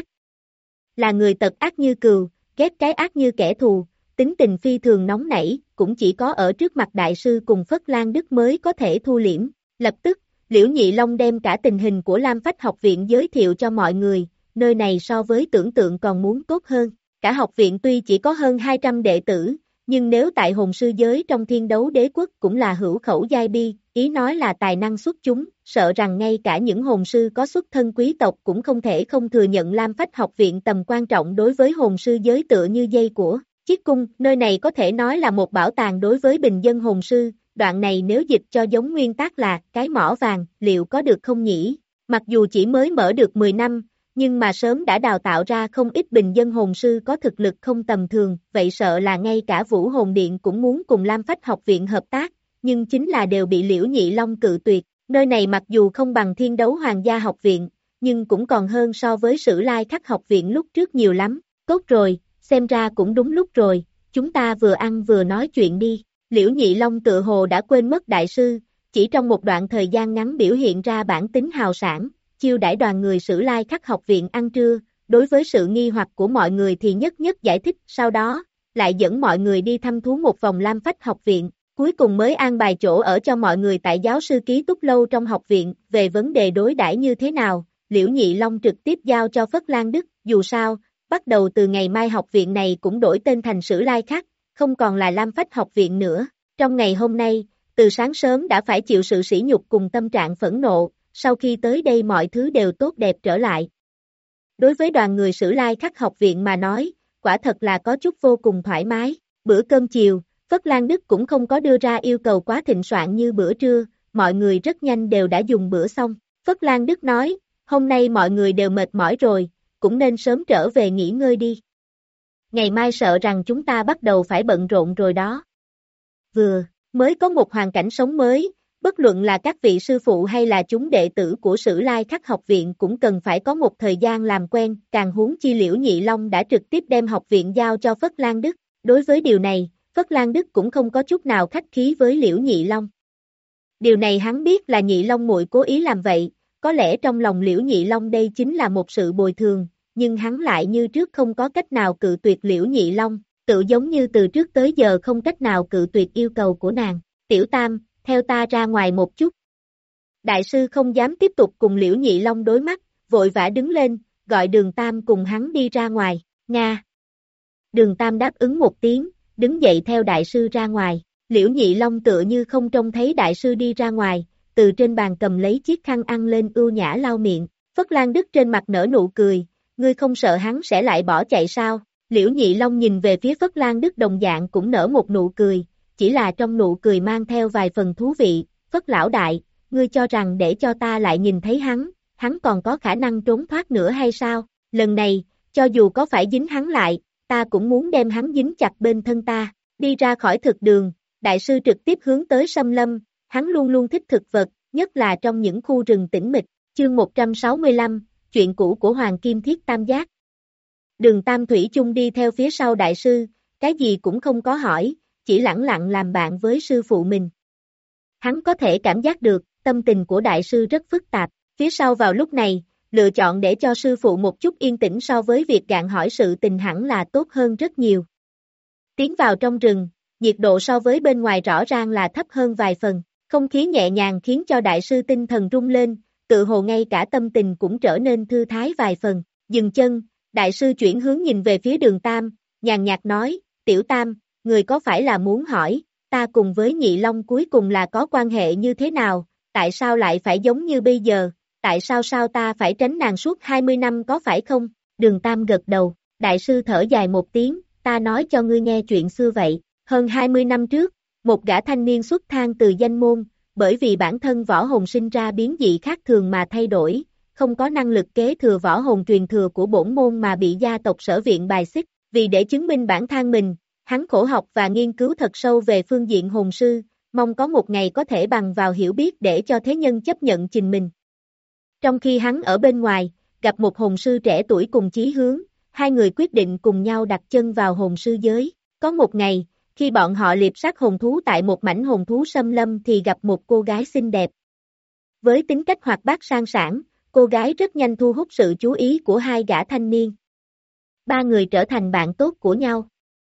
Là người tật ác như cừu, ghét cái ác như kẻ thù, tính tình phi thường nóng nảy, cũng chỉ có ở trước mặt đại sư cùng Phất Lan Đức mới có thể thu liễm. Lập tức, Liễu Nhị Long đem cả tình hình của Lam Phách học viện giới thiệu cho mọi người, nơi này so với tưởng tượng còn muốn tốt hơn. Cả học viện tuy chỉ có hơn hai trăm đệ tử, nhưng nếu tại hồn sư giới trong thiên đấu đế quốc cũng là hữu khẩu giai bi, ý nói là tài năng xuất chúng, sợ rằng ngay cả những hồn sư có xuất thân quý tộc cũng không thể không thừa nhận Lam Phách học viện tầm quan trọng đối với hồn sư giới tựa như dây của chiếc cung, nơi này có thể nói là một bảo tàng đối với bình dân hồn sư, đoạn này nếu dịch cho giống nguyên tác là cái mỏ vàng, liệu có được không nhỉ? Mặc dù chỉ mới mở được mười năm, nhưng mà sớm đã đào tạo ra không ít bình dân hồn sư có thực lực không tầm thường, vậy sợ là ngay cả Vũ Hồn Điện cũng muốn cùng Lam Phách học viện hợp tác, nhưng chính là đều bị Liễu Nhị Long cự tuyệt, nơi này mặc dù không bằng thiên đấu hoàng gia học viện, nhưng cũng còn hơn so với Sử Lai Khắc học viện lúc trước nhiều lắm, tốt rồi, xem ra cũng đúng lúc rồi, chúng ta vừa ăn vừa nói chuyện đi. Liễu Nhị Long tự hồ đã quên mất đại sư, chỉ trong một đoạn thời gian ngắn biểu hiện ra bản tính hào sảng, chiêu đãi đoàn người Sử Lai Khắc học viện ăn trưa, đối với sự nghi hoặc của mọi người thì nhất nhất giải thích, sau đó, lại dẫn mọi người đi thăm thú một vòng Lam Phách học viện, cuối cùng mới an bài chỗ ở cho mọi người tại giáo sư ký túc lâu trong học viện, về vấn đề đối đãi như thế nào, Liễu Nhị Long trực tiếp giao cho Phất Lan Đức, dù sao, bắt đầu từ ngày mai học viện này cũng đổi tên thành Sử Lai Khắc, không còn là Lam Phách học viện nữa. Trong ngày hôm nay, từ sáng sớm đã phải chịu sự sỉ nhục cùng tâm trạng phẫn nộ, sau khi tới đây mọi thứ đều tốt đẹp trở lại. Đối với đoàn người Sử Lai Khắc học viện mà nói, quả thật là có chút vô cùng thoải mái. Bữa cơm chiều, Phất Lan Đức cũng không có đưa ra yêu cầu quá thịnh soạn như bữa trưa, mọi người rất nhanh đều đã dùng bữa xong. Phất Lan Đức nói, hôm nay mọi người đều mệt mỏi rồi, cũng nên sớm trở về nghỉ ngơi đi. Ngày mai sợ rằng chúng ta bắt đầu phải bận rộn rồi đó. Vừa, mới có một hoàn cảnh sống mới, bất luận là các vị sư phụ hay là chúng đệ tử của Sử Lai Khắc học viện cũng cần phải có một thời gian làm quen, càng huống chi Liễu Nhị Long đã trực tiếp đem học viện giao cho Phất Lan Đức. Đối với điều này, Phất Lan Đức cũng không có chút nào khách khí với Liễu Nhị Long. Điều này hắn biết là Nhị Long muội cố ý làm vậy, có lẽ trong lòng Liễu Nhị Long đây chính là một sự bồi thường, nhưng hắn lại như trước không có cách nào cự tuyệt Liễu Nhị Long, tự giống như từ trước tới giờ không cách nào cự tuyệt yêu cầu của nàng. Tiểu Tam, theo ta ra ngoài một chút. Đại sư không dám tiếp tục cùng Liễu Nhị Long đối mắt, vội vã đứng lên, gọi Đường Tam cùng hắn đi ra ngoài. Nga. Đường Tam đáp ứng một tiếng, đứng dậy theo đại sư ra ngoài. Liễu Nhị Long tựa như không trông thấy đại sư đi ra ngoài, từ trên bàn cầm lấy chiếc khăn ăn lên ưu nhã lau miệng. Phất Lan Đức trên mặt nở nụ cười, ngươi không sợ hắn sẽ lại bỏ chạy sao? Liễu Nhị Long nhìn về phía Phất Lan Đức đồng dạng cũng nở một nụ cười, chỉ là trong nụ cười mang theo vài phần thú vị. Phất lão đại, ngươi cho rằng để cho ta lại nhìn thấy hắn, hắn còn có khả năng trốn thoát nữa hay sao? Lần này, cho dù có phải dính hắn lại, ta cũng muốn đem hắn dính chặt bên thân ta. Đi ra khỏi thực đường, đại sư trực tiếp hướng tới Sâm Lâm, hắn luôn luôn thích thực vật, nhất là trong những khu rừng tĩnh mịch. Chương một trăm sáu mươi lăm, chuyện cũ của Hoàng Kim Thiết Tam Giác. Đường Tam thủy chung đi theo phía sau đại sư, cái gì cũng không có hỏi, chỉ lẳng lặng làm bạn với sư phụ mình. Hắn có thể cảm giác được, tâm tình của đại sư rất phức tạp, phía sau vào lúc này, lựa chọn để cho sư phụ một chút yên tĩnh so với việc gạn hỏi sự tình hẳn là tốt hơn rất nhiều. Tiến vào trong rừng, nhiệt độ so với bên ngoài rõ ràng là thấp hơn vài phần, không khí nhẹ nhàng khiến cho đại sư tinh thần rung lên, tự hồ ngay cả tâm tình cũng trở nên thư thái vài phần. Dừng chân, đại sư chuyển hướng nhìn về phía Đường Tam, nhàn nhạt nói, Tiểu Tam, người có phải là muốn hỏi, ta cùng với Nhị Long cuối cùng là có quan hệ như thế nào, tại sao lại phải giống như bây giờ, tại sao sao ta phải tránh nàng suốt hai mươi năm có phải không? Đường Tam gật đầu, đại sư thở dài một tiếng, ta nói cho ngươi nghe chuyện xưa vậy, hơn hai mươi năm trước, một gã thanh niên xuất thang từ danh môn, bởi vì bản thân võ hồn sinh ra biến dị khác thường mà thay đổi, không có năng lực kế thừa võ hồn truyền thừa của bổn môn mà bị gia tộc Sở Viện bài xích, vì để chứng minh bản thân mình, hắn khổ học và nghiên cứu thật sâu về phương diện hồn sư, mong có một ngày có thể bằng vào hiểu biết để cho thế nhân chấp nhận trình mình. Trong khi hắn ở bên ngoài, gặp một hồn sư trẻ tuổi cùng chí hướng, hai người quyết định cùng nhau đặt chân vào hồn sư giới. Có một ngày, khi bọn họ liệp sát hồn thú tại một mảnh hồn thú xâm lâm thì gặp một cô gái xinh đẹp. Với tính cách hoạt bát sang sảng, cô gái rất nhanh thu hút sự chú ý của hai gã thanh niên. Ba người trở thành bạn tốt của nhau.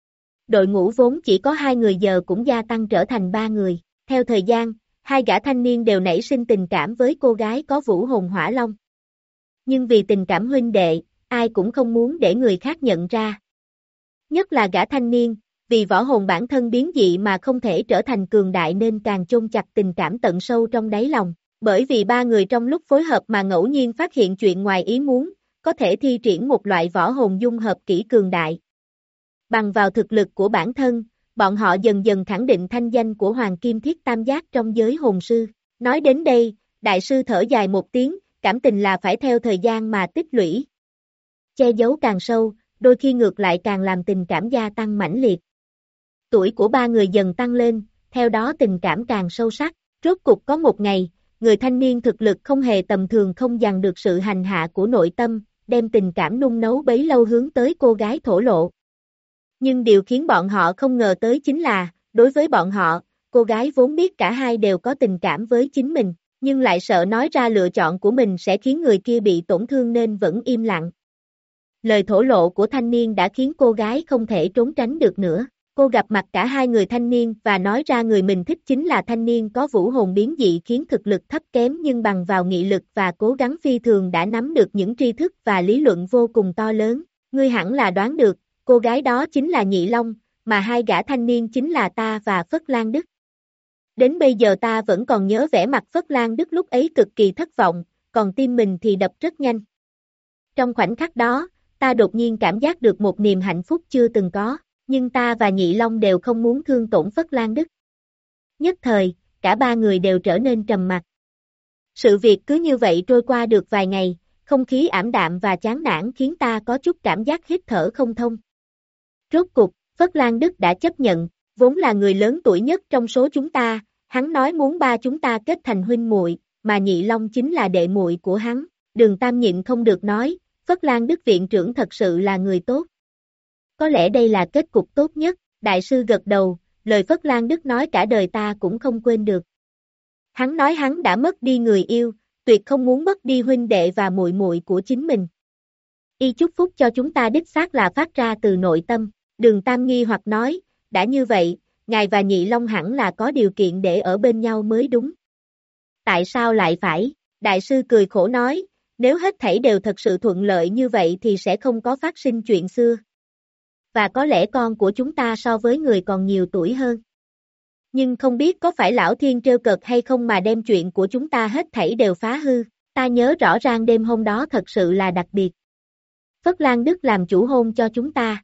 Đội ngũ vốn chỉ có hai người giờ cũng gia tăng trở thành ba người. Theo thời gian, hai gã thanh niên đều nảy sinh tình cảm với cô gái có vũ hồn hỏa long. Nhưng vì tình cảm huynh đệ, ai cũng không muốn để người khác nhận ra. Nhất là gã thanh niên, vì võ hồn bản thân biến dị mà không thể trở thành cường đại nên càng chôn chặt tình cảm tận sâu trong đáy lòng. Bởi vì ba người trong lúc phối hợp mà ngẫu nhiên phát hiện chuyện ngoài ý muốn, có thể thi triển một loại võ hồn dung hợp kỹ cường đại. Bằng vào thực lực của bản thân, bọn họ dần dần khẳng định thanh danh của Hoàng Kim Thiết Tam Giác trong giới hồn sư. Nói đến đây, đại sư thở dài một tiếng, cảm tình là phải theo thời gian mà tích lũy. Che giấu càng sâu, đôi khi ngược lại càng làm tình cảm gia tăng mãnh liệt. Tuổi của ba người dần tăng lên, theo đó tình cảm càng sâu sắc. Rốt cục có một ngày, người thanh niên thực lực không hề tầm thường không dằn được sự hành hạ của nội tâm, đem tình cảm nung nấu bấy lâu hướng tới cô gái thổ lộ. Nhưng điều khiến bọn họ không ngờ tới chính là, đối với bọn họ, cô gái vốn biết cả hai đều có tình cảm với chính mình, nhưng lại sợ nói ra lựa chọn của mình sẽ khiến người kia bị tổn thương nên vẫn im lặng. Lời thổ lộ của thanh niên đã khiến cô gái không thể trốn tránh được nữa. Cô gặp mặt cả hai người thanh niên và nói ra người mình thích chính là thanh niên có vũ hồn biến dị khiến thực lực thấp kém nhưng bằng vào nghị lực và cố gắng phi thường đã nắm được những tri thức và lý luận vô cùng to lớn. Ngươi hẳn là đoán được, cô gái đó chính là Nhị Long, mà hai gã thanh niên chính là ta và Phất Lan Đức. Đến bây giờ ta vẫn còn nhớ vẻ mặt Phất Lan Đức lúc ấy cực kỳ thất vọng, còn tim mình thì đập rất nhanh. Trong khoảnh khắc đó, ta đột nhiên cảm giác được một niềm hạnh phúc chưa từng có. Nhưng ta và Nhị Long đều không muốn thương tổn Phất Lan Đức. Nhất thời, cả ba người đều trở nên trầm mặc. Sự việc cứ như vậy trôi qua được vài ngày, không khí ảm đạm và chán nản khiến ta có chút cảm giác hít thở không thông. Rốt cục, Phất Lan Đức đã chấp nhận, vốn là người lớn tuổi nhất trong số chúng ta, hắn nói muốn ba chúng ta kết thành huynh muội, mà Nhị Long chính là đệ muội của hắn. Đường Tam nhịn không được nói, Phất Lan Đức viện trưởng thật sự là người tốt. Có lẽ đây là kết cục tốt nhất, đại sư gật đầu, lời Phất Lan Đức nói cả đời ta cũng không quên được. Hắn nói hắn đã mất đi người yêu, tuyệt không muốn mất đi huynh đệ và muội muội của chính mình. Y chúc phúc cho chúng ta đích xác là phát ra từ nội tâm. Đường Tam nghi hoặc nói, đã như vậy, ngài và Nhị Long hẳn là có điều kiện để ở bên nhau mới đúng. Tại sao lại phải? Đại sư cười khổ nói, nếu hết thảy đều thật sự thuận lợi như vậy thì sẽ không có phát sinh chuyện xưa. Và có lẽ con của chúng ta so với người còn nhiều tuổi hơn. Nhưng không biết có phải lão thiên trêu cợt hay không mà đem chuyện của chúng ta hết thảy đều phá hư, ta nhớ rõ ràng đêm hôm đó thật sự là đặc biệt. Phất Lan Đức làm chủ hôn cho chúng ta.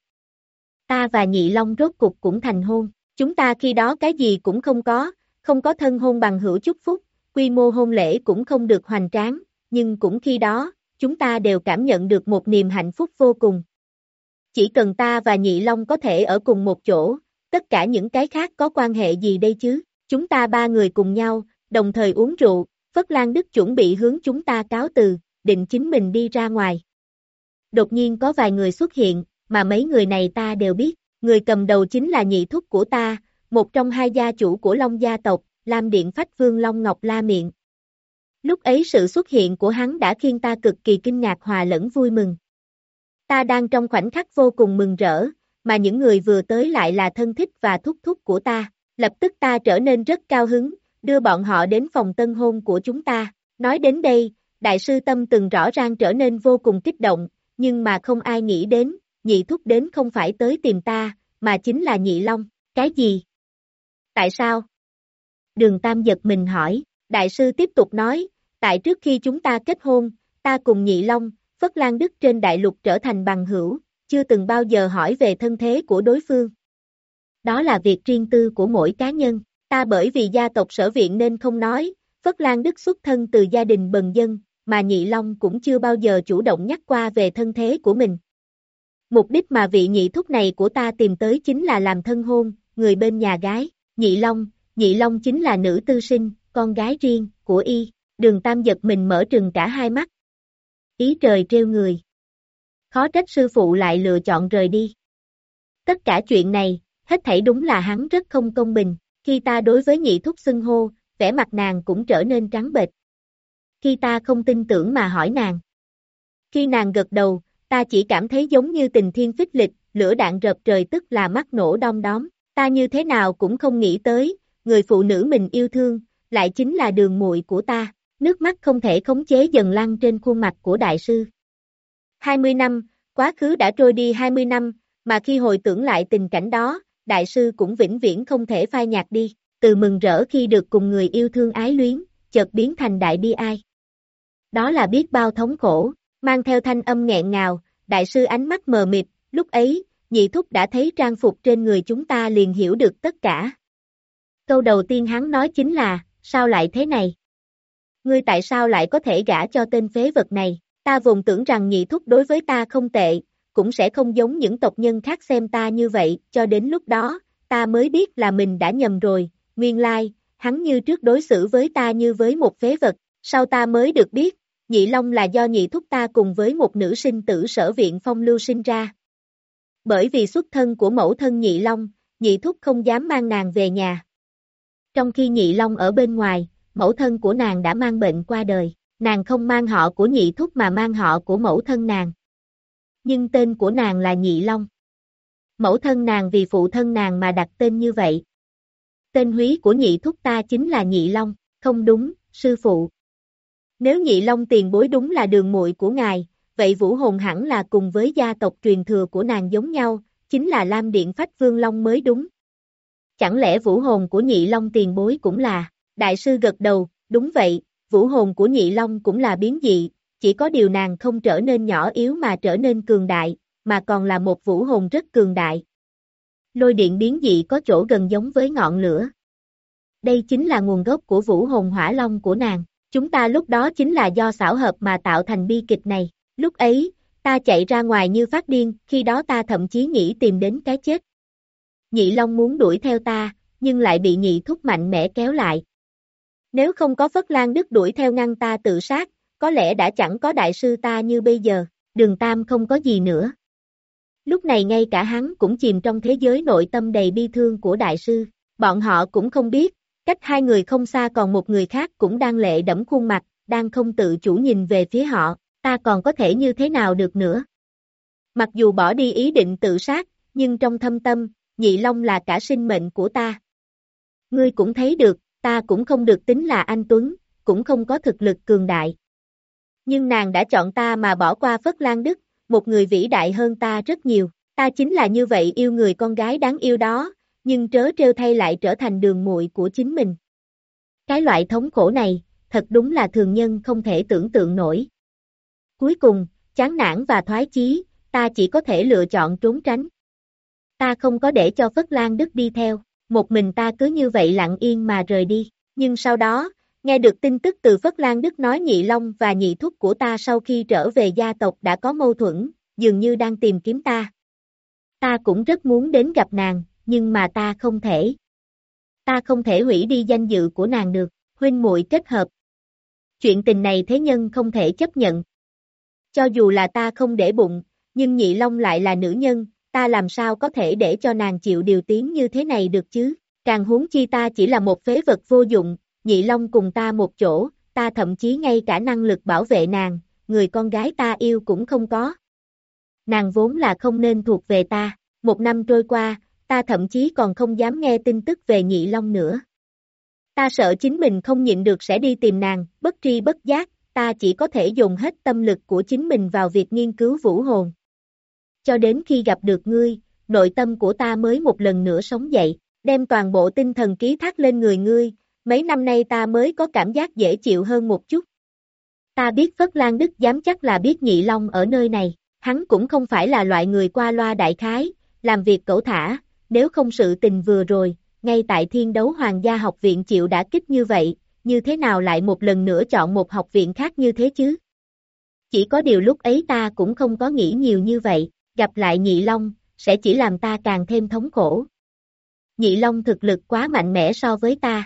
Ta và Nhị Long rốt cục cũng thành hôn, chúng ta khi đó cái gì cũng không có, không có thân hôn bằng hữu chúc phúc, quy mô hôn lễ cũng không được hoành tráng, nhưng cũng khi đó, chúng ta đều cảm nhận được một niềm hạnh phúc vô cùng. Chỉ cần ta và Nhị Long có thể ở cùng một chỗ, tất cả những cái khác có quan hệ gì đây chứ, chúng ta ba người cùng nhau, đồng thời uống rượu, Phất Lan Đức chuẩn bị hướng chúng ta cáo từ, định chính mình đi ra ngoài. Đột nhiên có vài người xuất hiện, mà mấy người này ta đều biết, người cầm đầu chính là nhị thúc của ta, một trong hai gia chủ của Long gia tộc, Lam Điện Phách Vương Long Ngọc La Miệng. Lúc ấy sự xuất hiện của hắn đã khiến ta cực kỳ kinh ngạc hòa lẫn vui mừng. Ta đang trong khoảnh khắc vô cùng mừng rỡ, mà những người vừa tới lại là thân thích và thúc thúc của ta, lập tức ta trở nên rất cao hứng, đưa bọn họ đến phòng tân hôn của chúng ta. Nói đến đây, đại sư tâm từng rõ ràng trở nên vô cùng kích động, nhưng mà không ai nghĩ đến, nhị thúc đến không phải tới tìm ta, mà chính là Nhị Long. Cái gì? Tại sao? Đường Tam giật mình hỏi, đại sư tiếp tục nói, tại trước khi chúng ta kết hôn, ta cùng Nhị Long, Phất Lan Đức trên đại lục trở thành bằng hữu, chưa từng bao giờ hỏi về thân thế của đối phương. Đó là việc riêng tư của mỗi cá nhân, ta bởi vì gia tộc Sở Viện nên không nói, Phất Lan Đức xuất thân từ gia đình bần dân, mà Nhị Long cũng chưa bao giờ chủ động nhắc qua về thân thế của mình. Mục đích mà vị nhị thúc này của ta tìm tới chính là làm thân hôn, người bên nhà gái, Nhị Long, Nhị Long chính là nữ tư sinh, con gái riêng, của y, Đường Tam giật mình mở trừng cả hai mắt. Ý trời trêu người. Khó trách sư phụ lại lựa chọn rời đi. Tất cả chuyện này, hết thảy đúng là hắn rất không công bình, khi ta đối với nhị thúc xưng hô, vẻ mặt nàng cũng trở nên trắng bệch. Khi ta không tin tưởng mà hỏi nàng. Khi nàng gật đầu, ta chỉ cảm thấy giống như tình thiên phích lịch, lửa đạn rợp trời tức là mắt nổ đom đóm, ta như thế nào cũng không nghĩ tới, người phụ nữ mình yêu thương, lại chính là đường muội của ta, nước mắt không thể khống chế dần lăn trên khuôn mặt của đại sư. hai mươi năm, quá khứ đã trôi đi hai mươi năm, mà khi hồi tưởng lại tình cảnh đó, đại sư cũng vĩnh viễn không thể phai nhạt đi, từ mừng rỡ khi được cùng người yêu thương ái luyến, chợt biến thành đại bi ai. Đó là biết bao thống khổ, mang theo thanh âm nghẹn ngào, đại sư ánh mắt mờ mịt, lúc ấy, nhị thúc đã thấy trang phục trên người chúng ta liền hiểu được tất cả. Câu đầu tiên hắn nói chính là, sao lại thế này? Ngươi tại sao lại có thể gả cho tên phế vật này? Ta vốn tưởng rằng nhị thúc đối với ta không tệ, cũng sẽ không giống những tộc nhân khác xem ta như vậy, cho đến lúc đó, ta mới biết là mình đã nhầm rồi, nguyên lai, hắn như trước đối xử với ta như với một phế vật, sau ta mới được biết, Nhị Long là do nhị thúc ta cùng với một nữ sinh tử Sở Viện phong lưu sinh ra. Bởi vì xuất thân của mẫu thân Nhị Long, nhị thúc không dám mang nàng về nhà. Trong khi Nhị Long ở bên ngoài, mẫu thân của nàng đã mang bệnh qua đời, nàng không mang họ của nhị thúc mà mang họ của mẫu thân nàng. Nhưng tên của nàng là Nhị Long. Mẫu thân nàng vì phụ thân nàng mà đặt tên như vậy. Tên húy của nhị thúc ta chính là Nhị Long, không đúng, sư phụ. Nếu Nhị Long tiền bối đúng là đường muội của ngài, vậy Vũ Hồn hẳn là cùng với gia tộc truyền thừa của nàng giống nhau, chính là Lam Điện Phách Vương Long mới đúng. Chẳng lẽ Vũ Hồn của Nhị Long tiền bối cũng là? Đại sư gật đầu, đúng vậy, Vũ Hồn của Nhị Long cũng là biến dị, chỉ có điều nàng không trở nên nhỏ yếu mà trở nên cường đại, mà còn là một Vũ Hồn rất cường đại. Lôi điện biến dị có chỗ gần giống với ngọn lửa. Đây chính là nguồn gốc của Vũ Hồn Hỏa Long của nàng. Chúng ta lúc đó chính là do xảo hợp mà tạo thành bi kịch này. Lúc ấy, ta chạy ra ngoài như phát điên, khi đó ta thậm chí nghĩ tìm đến cái chết. Nhị Long muốn đuổi theo ta, nhưng lại bị nhị thúc mạnh mẽ kéo lại. Nếu không có Phất Lan Đức đuổi theo ngăn ta tự sát, có lẽ đã chẳng có đại sư ta như bây giờ, Đường Tam không có gì nữa. Lúc này ngay cả hắn cũng chìm trong thế giới nội tâm đầy bi thương của đại sư, bọn họ cũng không biết, cách hai người không xa còn một người khác cũng đang lệ đẫm khuôn mặt, đang không tự chủ nhìn về phía họ, ta còn có thể như thế nào được nữa. Mặc dù bỏ đi ý định tự sát, nhưng trong thâm tâm, Nhị Long là cả sinh mệnh của ta. Ngươi cũng thấy được, ta cũng không được tính là anh Tuấn, cũng không có thực lực cường đại. Nhưng nàng đã chọn ta mà bỏ qua Phất Lan Đức, một người vĩ đại hơn ta rất nhiều, ta chính là như vậy yêu người con gái đáng yêu đó, nhưng trớ trêu thay lại trở thành đường muội của chính mình. Cái loại thống khổ này, thật đúng là thường nhân không thể tưởng tượng nổi. Cuối cùng, chán nản và thoái chí, ta chỉ có thể lựa chọn trốn tránh. Ta không có để cho Phất Lan Đức đi theo, một mình ta cứ như vậy lặng yên mà rời đi, nhưng sau đó, nghe được tin tức từ Phất Lan Đức nói Nhị Long và nhị thúc của ta sau khi trở về gia tộc đã có mâu thuẫn, dường như đang tìm kiếm ta. Ta cũng rất muốn đến gặp nàng, nhưng mà ta không thể. Ta không thể hủy đi danh dự của nàng được, huynh muội kết hợp. Chuyện tình này thế nhân không thể chấp nhận. Cho dù là ta không để bụng, nhưng Nhị Long lại là nữ nhân, ta làm sao có thể để cho nàng chịu điều tiếng như thế này được chứ, càng huống chi ta chỉ là một phế vật vô dụng, Nhị Long cùng ta một chỗ, ta thậm chí ngay cả năng lực bảo vệ nàng, người con gái ta yêu cũng không có. Nàng vốn là không nên thuộc về ta, một năm trôi qua, ta thậm chí còn không dám nghe tin tức về Nhị Long nữa. Ta sợ chính mình không nhịn được sẽ đi tìm nàng, bất tri bất giác, ta chỉ có thể dùng hết tâm lực của chính mình vào việc nghiên cứu vũ hồn. Cho đến khi gặp được ngươi, nội tâm của ta mới một lần nữa sống dậy, đem toàn bộ tinh thần ký thác lên người ngươi, mấy năm nay ta mới có cảm giác dễ chịu hơn một chút. Ta biết Phất Lan Đức dám chắc là biết Nhị Long ở nơi này, hắn cũng không phải là loại người qua loa đại khái, làm việc cẩu thả, nếu không sự tình vừa rồi, ngay tại Thiên Đấu Hoàng gia học viện chịu đả kích như vậy, như thế nào lại một lần nữa chọn một học viện khác như thế chứ? Chỉ có điều lúc ấy ta cũng không có nghĩ nhiều như vậy, gặp lại Nhị Long, sẽ chỉ làm ta càng thêm thống khổ. Nhị Long thực lực quá mạnh mẽ so với ta.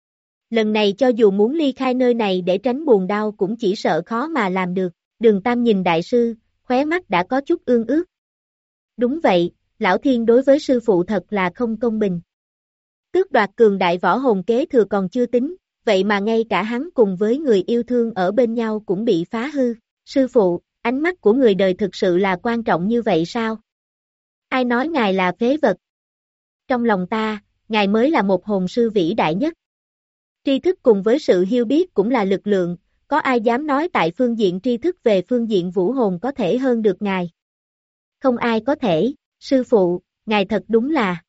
Lần này cho dù muốn ly khai nơi này để tránh buồn đau cũng chỉ sợ khó mà làm được, Đường Tam nhìn đại sư, khóe mắt đã có chút ương ướt. Đúng vậy, Lão Thiên đối với sư phụ thật là không công bình. Tước đoạt cường đại võ hồn kế thừa còn chưa tính, vậy mà ngay cả hắn cùng với người yêu thương ở bên nhau cũng bị phá hư. Sư phụ, ánh mắt của người đời thực sự là quan trọng như vậy sao? Ai nói ngài là phế vật? Trong lòng ta, ngài mới là một hồn sư vĩ đại nhất. Tri thức cùng với sự hiểu biết cũng là lực lượng, có ai dám nói tại phương diện tri thức về phương diện vũ hồn có thể hơn được ngài? Không ai có thể, sư phụ, ngài thật đúng là.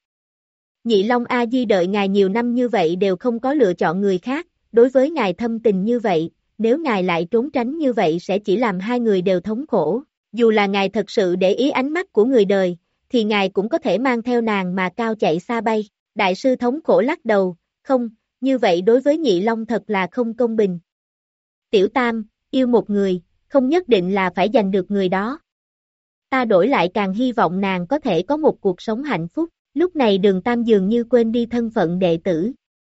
Nhị Long A Di đợi ngài nhiều năm như vậy đều không có lựa chọn người khác, đối với ngài thâm tình như vậy, nếu ngài lại trốn tránh như vậy sẽ chỉ làm hai người đều thống khổ. Dù là ngài thật sự để ý ánh mắt của người đời, thì ngài cũng có thể mang theo nàng mà cao chạy xa bay. Đại sư thống khổ lắc đầu, không, như vậy đối với Nhị Long thật là không công bình. Tiểu Tam, yêu một người, không nhất định là phải giành được người đó. Ta đổi lại càng hy vọng nàng có thể có một cuộc sống hạnh phúc. Lúc này Đường Tam dường như quên đi thân phận đệ tử.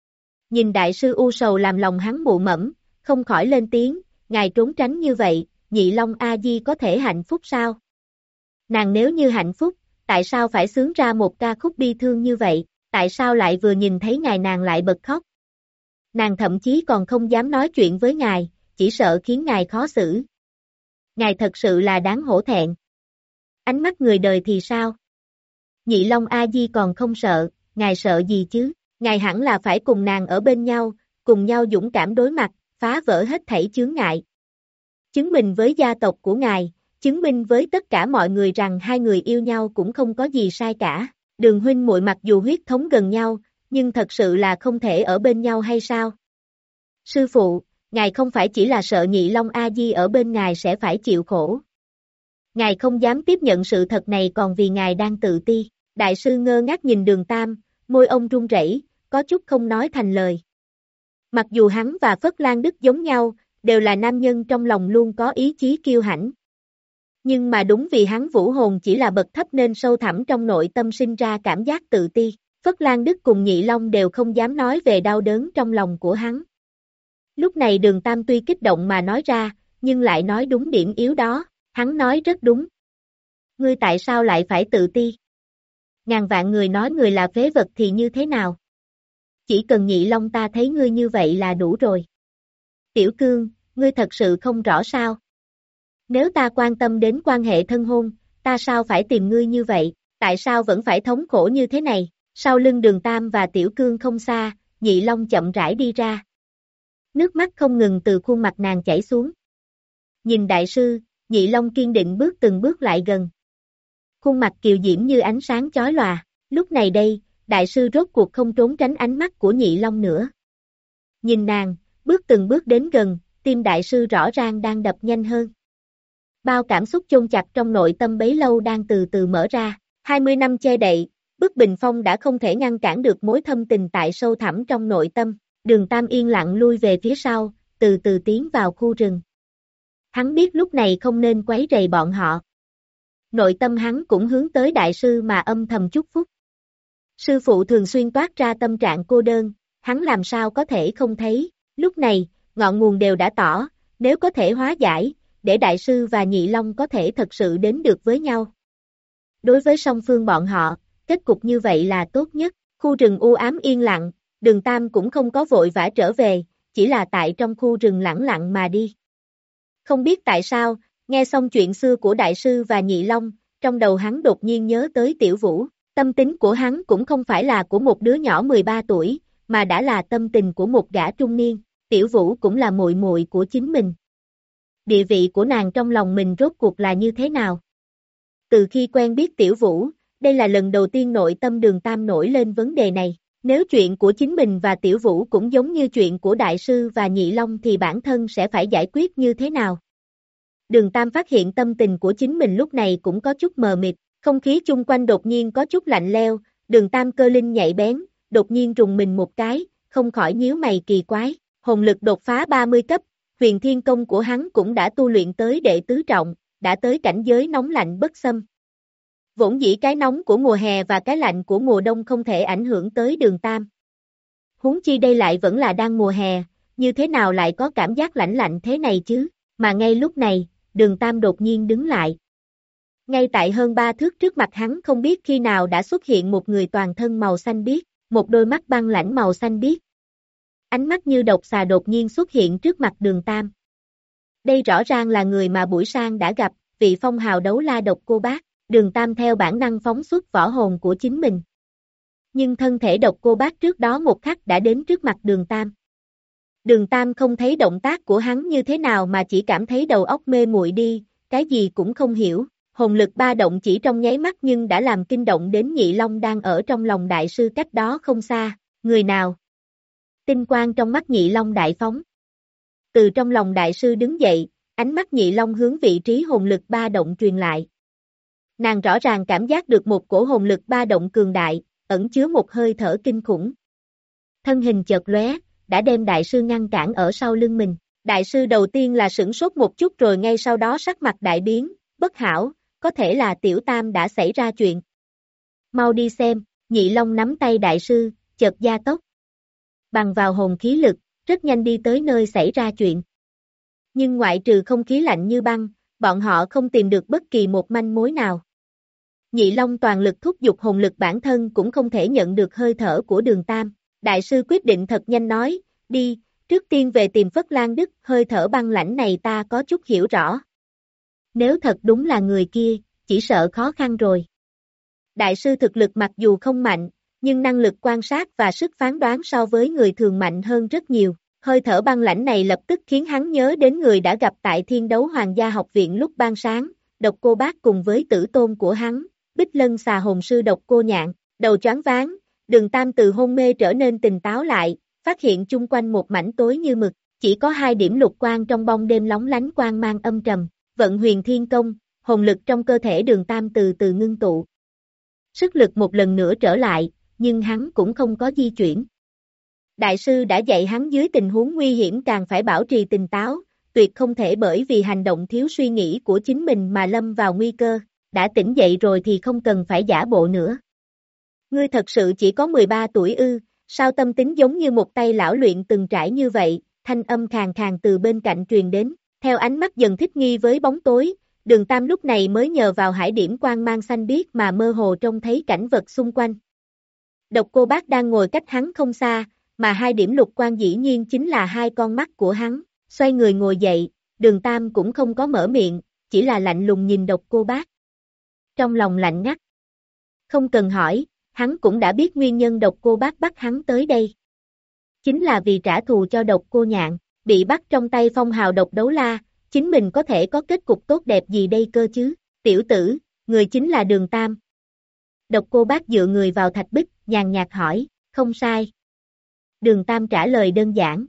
Nhìn đại sư u sầu làm lòng hắn mụ mẫm, không khỏi lên tiếng, ngài trốn tránh như vậy, Nhị Long A Di có thể hạnh phúc sao? Nàng nếu như hạnh phúc, tại sao phải xướng ra một ca khúc bi thương như vậy, tại sao lại vừa nhìn thấy ngài nàng lại bật khóc? Nàng thậm chí còn không dám nói chuyện với ngài, chỉ sợ khiến ngài khó xử. Ngài thật sự là đáng hổ thẹn. Ánh mắt người đời thì sao? Nhị Long A Di còn không sợ, ngài sợ gì chứ? Ngài hẳn là phải cùng nàng ở bên nhau, cùng nhau dũng cảm đối mặt, phá vỡ hết thảy chướng ngại. Chứng minh với gia tộc của ngài, chứng minh với tất cả mọi người rằng hai người yêu nhau cũng không có gì sai cả. Đường huynh muội mặc dù huyết thống gần nhau, nhưng thật sự là không thể ở bên nhau hay sao? Sư phụ, ngài không phải chỉ là sợ Nhị Long A Di ở bên ngài sẽ phải chịu khổ. Ngài không dám tiếp nhận sự thật này còn vì ngài đang tự ti. Đại sư ngơ ngác nhìn Đường Tam, môi ông run rẩy, có chút không nói thành lời. Mặc dù hắn và Phất Lan Đức giống nhau, đều là nam nhân trong lòng luôn có ý chí kiêu hãnh. Nhưng mà đúng vì hắn vũ hồn chỉ là bậc thấp nên sâu thẳm trong nội tâm sinh ra cảm giác tự ti. Phất Lan Đức cùng Nhị Long đều không dám nói về đau đớn trong lòng của hắn. Lúc này Đường Tam tuy kích động mà nói ra, nhưng lại nói đúng điểm yếu đó, hắn nói rất đúng. Ngươi tại sao lại phải tự ti? Ngàn vạn người nói người là phế vật thì như thế nào? Chỉ cần Nhị Long ta thấy ngươi như vậy là đủ rồi. Tiểu Cương, ngươi thật sự không rõ sao? Nếu ta quan tâm đến quan hệ thân hôn, ta sao phải tìm ngươi như vậy? Tại sao vẫn phải thống khổ như thế này? Sau lưng Đường Tam và Tiểu Cương không xa, Nhị Long chậm rãi đi ra. Nước mắt không ngừng từ khuôn mặt nàng chảy xuống. Nhìn đại sư, Nhị Long kiên định bước từng bước lại gần. Khuôn mặt kiều diễm như ánh sáng chói lòa, lúc này đây, đại sư rốt cuộc không trốn tránh ánh mắt của Nhị Long nữa. Nhìn nàng, bước từng bước đến gần, tim đại sư rõ ràng đang đập nhanh hơn. Bao cảm xúc chôn chặt trong nội tâm bấy lâu đang từ từ mở ra, hai mươi năm che đậy, bức bình phong đã không thể ngăn cản được mối thâm tình tại sâu thẳm trong nội tâm. Đường Tam yên lặng lui về phía sau, từ từ tiến vào khu rừng. Hắn biết lúc này không nên quấy rầy bọn họ. Nội tâm hắn cũng hướng tới đại sư mà âm thầm chúc phúc. Sư phụ thường xuyên toát ra tâm trạng cô đơn, hắn làm sao có thể không thấy, lúc này, ngọn nguồn đều đã tỏ, nếu có thể hóa giải, để đại sư và nhị long có thể thật sự đến được với nhau. Đối với song phương bọn họ, kết cục như vậy là tốt nhất, khu rừng u ám yên lặng, Đường Tam cũng không có vội vã trở về, chỉ là tại trong khu rừng lẳng lặng mà đi. Không biết tại sao, nghe xong chuyện xưa của đại sư và nhị long, trong đầu hắn đột nhiên nhớ tới Tiểu Vũ, tâm tính của hắn cũng không phải là của một đứa nhỏ mười ba tuổi, mà đã là tâm tình của một gã trung niên, Tiểu Vũ cũng là muội muội của chính mình. Địa vị của nàng trong lòng mình rốt cuộc là như thế nào? Từ khi quen biết Tiểu Vũ, đây là lần đầu tiên nội tâm Đường Tam nổi lên vấn đề này. Nếu chuyện của chính mình và Tiểu Vũ cũng giống như chuyện của Đại sư và Nhị Long thì bản thân sẽ phải giải quyết như thế nào? Đường Tam phát hiện tâm tình của chính mình lúc này cũng có chút mờ mịt, không khí chung quanh đột nhiên có chút lạnh leo, Đường Tam cơ linh nhạy bén, đột nhiên rùng mình một cái, không khỏi nhíu mày kỳ quái, hồn lực đột phá ba mươi cấp, huyền thiên công của hắn cũng đã tu luyện tới đệ tứ trọng, đã tới cảnh giới nóng lạnh bất xâm. Vốn dĩ cái nóng của mùa hè và cái lạnh của mùa đông không thể ảnh hưởng tới Đường Tam. Huống chi đây lại vẫn là đang mùa hè, như thế nào lại có cảm giác lạnh lạnh thế này chứ, mà ngay lúc này, Đường Tam đột nhiên đứng lại. Ngay tại hơn ba thước trước mặt hắn không biết khi nào đã xuất hiện một người toàn thân màu xanh biếc, một đôi mắt băng lãnh màu xanh biếc. Ánh mắt như độc xà đột nhiên xuất hiện trước mặt Đường Tam. Đây rõ ràng là người mà buổi sáng đã gặp, vị phong hào đấu la Độc Cô Bác. Đường Tam theo bản năng phóng xuất võ hồn của chính mình. Nhưng thân thể Độc Cô Bác trước đó một khắc đã đến trước mặt Đường Tam. Đường Tam không thấy động tác của hắn như thế nào mà chỉ cảm thấy đầu óc mê muội đi, cái gì cũng không hiểu. Hồn lực ba động chỉ trong nháy mắt nhưng đã làm kinh động đến Nhị Long đang ở trong lòng đại sư cách đó không xa. Người nào? Tinh quang trong mắt Nhị Long đại phóng. Từ trong lòng đại sư đứng dậy, ánh mắt Nhị Long hướng vị trí hồn lực ba động truyền lại. Nàng rõ ràng cảm giác được một cổ hồn lực ba động cường đại, ẩn chứa một hơi thở kinh khủng. Thân hình chợt lóe, đã đem đại sư ngăn cản ở sau lưng mình. Đại sư đầu tiên là sửng sốt một chút rồi ngay sau đó sắc mặt đại biến, bất hảo, có thể là Tiểu Tam đã xảy ra chuyện. Mau đi xem, Nhị Long nắm tay đại sư, chợt gia tốc. Bằng vào hồn khí lực, rất nhanh đi tới nơi xảy ra chuyện. Nhưng ngoại trừ không khí lạnh như băng, bọn họ không tìm được bất kỳ một manh mối nào. Nhị Long toàn lực thúc giục hồn lực bản thân cũng không thể nhận được hơi thở của Đường Tam. Đại sư quyết định thật nhanh nói, đi, trước tiên về tìm Phất Lan Đức, hơi thở băng lãnh này ta có chút hiểu rõ. Nếu thật đúng là người kia, chỉ sợ khó khăn rồi. Đại sư thực lực mặc dù không mạnh, nhưng năng lực quan sát và sức phán đoán so với người thường mạnh hơn rất nhiều. Hơi thở băng lãnh này lập tức khiến hắn nhớ đến người đã gặp tại Thiên Đấu Hoàng gia học viện lúc ban sáng, Độc Cô Bác cùng với tử tôn của hắn, Bích Lân xà hồn sư Độc Cô Nhạn, đầu choáng váng, Đường Tam từ hôn mê trở nên tỉnh táo lại, phát hiện chung quanh một mảnh tối như mực, chỉ có hai điểm lục quang trong bóng đêm lóng lánh quang mang âm trầm, vận huyền thiên công, hồn lực trong cơ thể Đường Tam từ từ ngưng tụ. Sức lực một lần nữa trở lại, nhưng hắn cũng không có di chuyển. Đại sư đã dạy hắn dưới tình huống nguy hiểm càng phải bảo trì tỉnh táo, tuyệt không thể bởi vì hành động thiếu suy nghĩ của chính mình mà lâm vào nguy cơ, đã tỉnh dậy rồi thì không cần phải giả bộ nữa. Ngươi thật sự chỉ có mười ba tuổi ư, sao tâm tính giống như một tay lão luyện từng trải như vậy, thanh âm khàn khàn từ bên cạnh truyền đến, theo ánh mắt dần thích nghi với bóng tối, Đường Tam lúc này mới nhờ vào hải điểm quang mang xanh biếc mà mơ hồ trông thấy cảnh vật xung quanh. Độc Cô Bác đang ngồi cách hắn không xa, mà hai điểm lục quang dĩ nhiên chính là hai con mắt của hắn, xoay người ngồi dậy, Đường Tam cũng không có mở miệng, chỉ là lạnh lùng nhìn Độc Cô Bác. Trong lòng lạnh ngắt. Không cần hỏi, hắn cũng đã biết nguyên nhân Độc Cô Bác bắt hắn tới đây. Chính là vì trả thù cho Độc Cô Nhạn, bị bắt trong tay phong hào độc đấu la, chính mình có thể có kết cục tốt đẹp gì đây cơ chứ, tiểu tử, người chính là Đường Tam. Độc Cô Bác dựa người vào thạch bích, nhàn nhạt hỏi, không sai. Đường Tam trả lời đơn giản.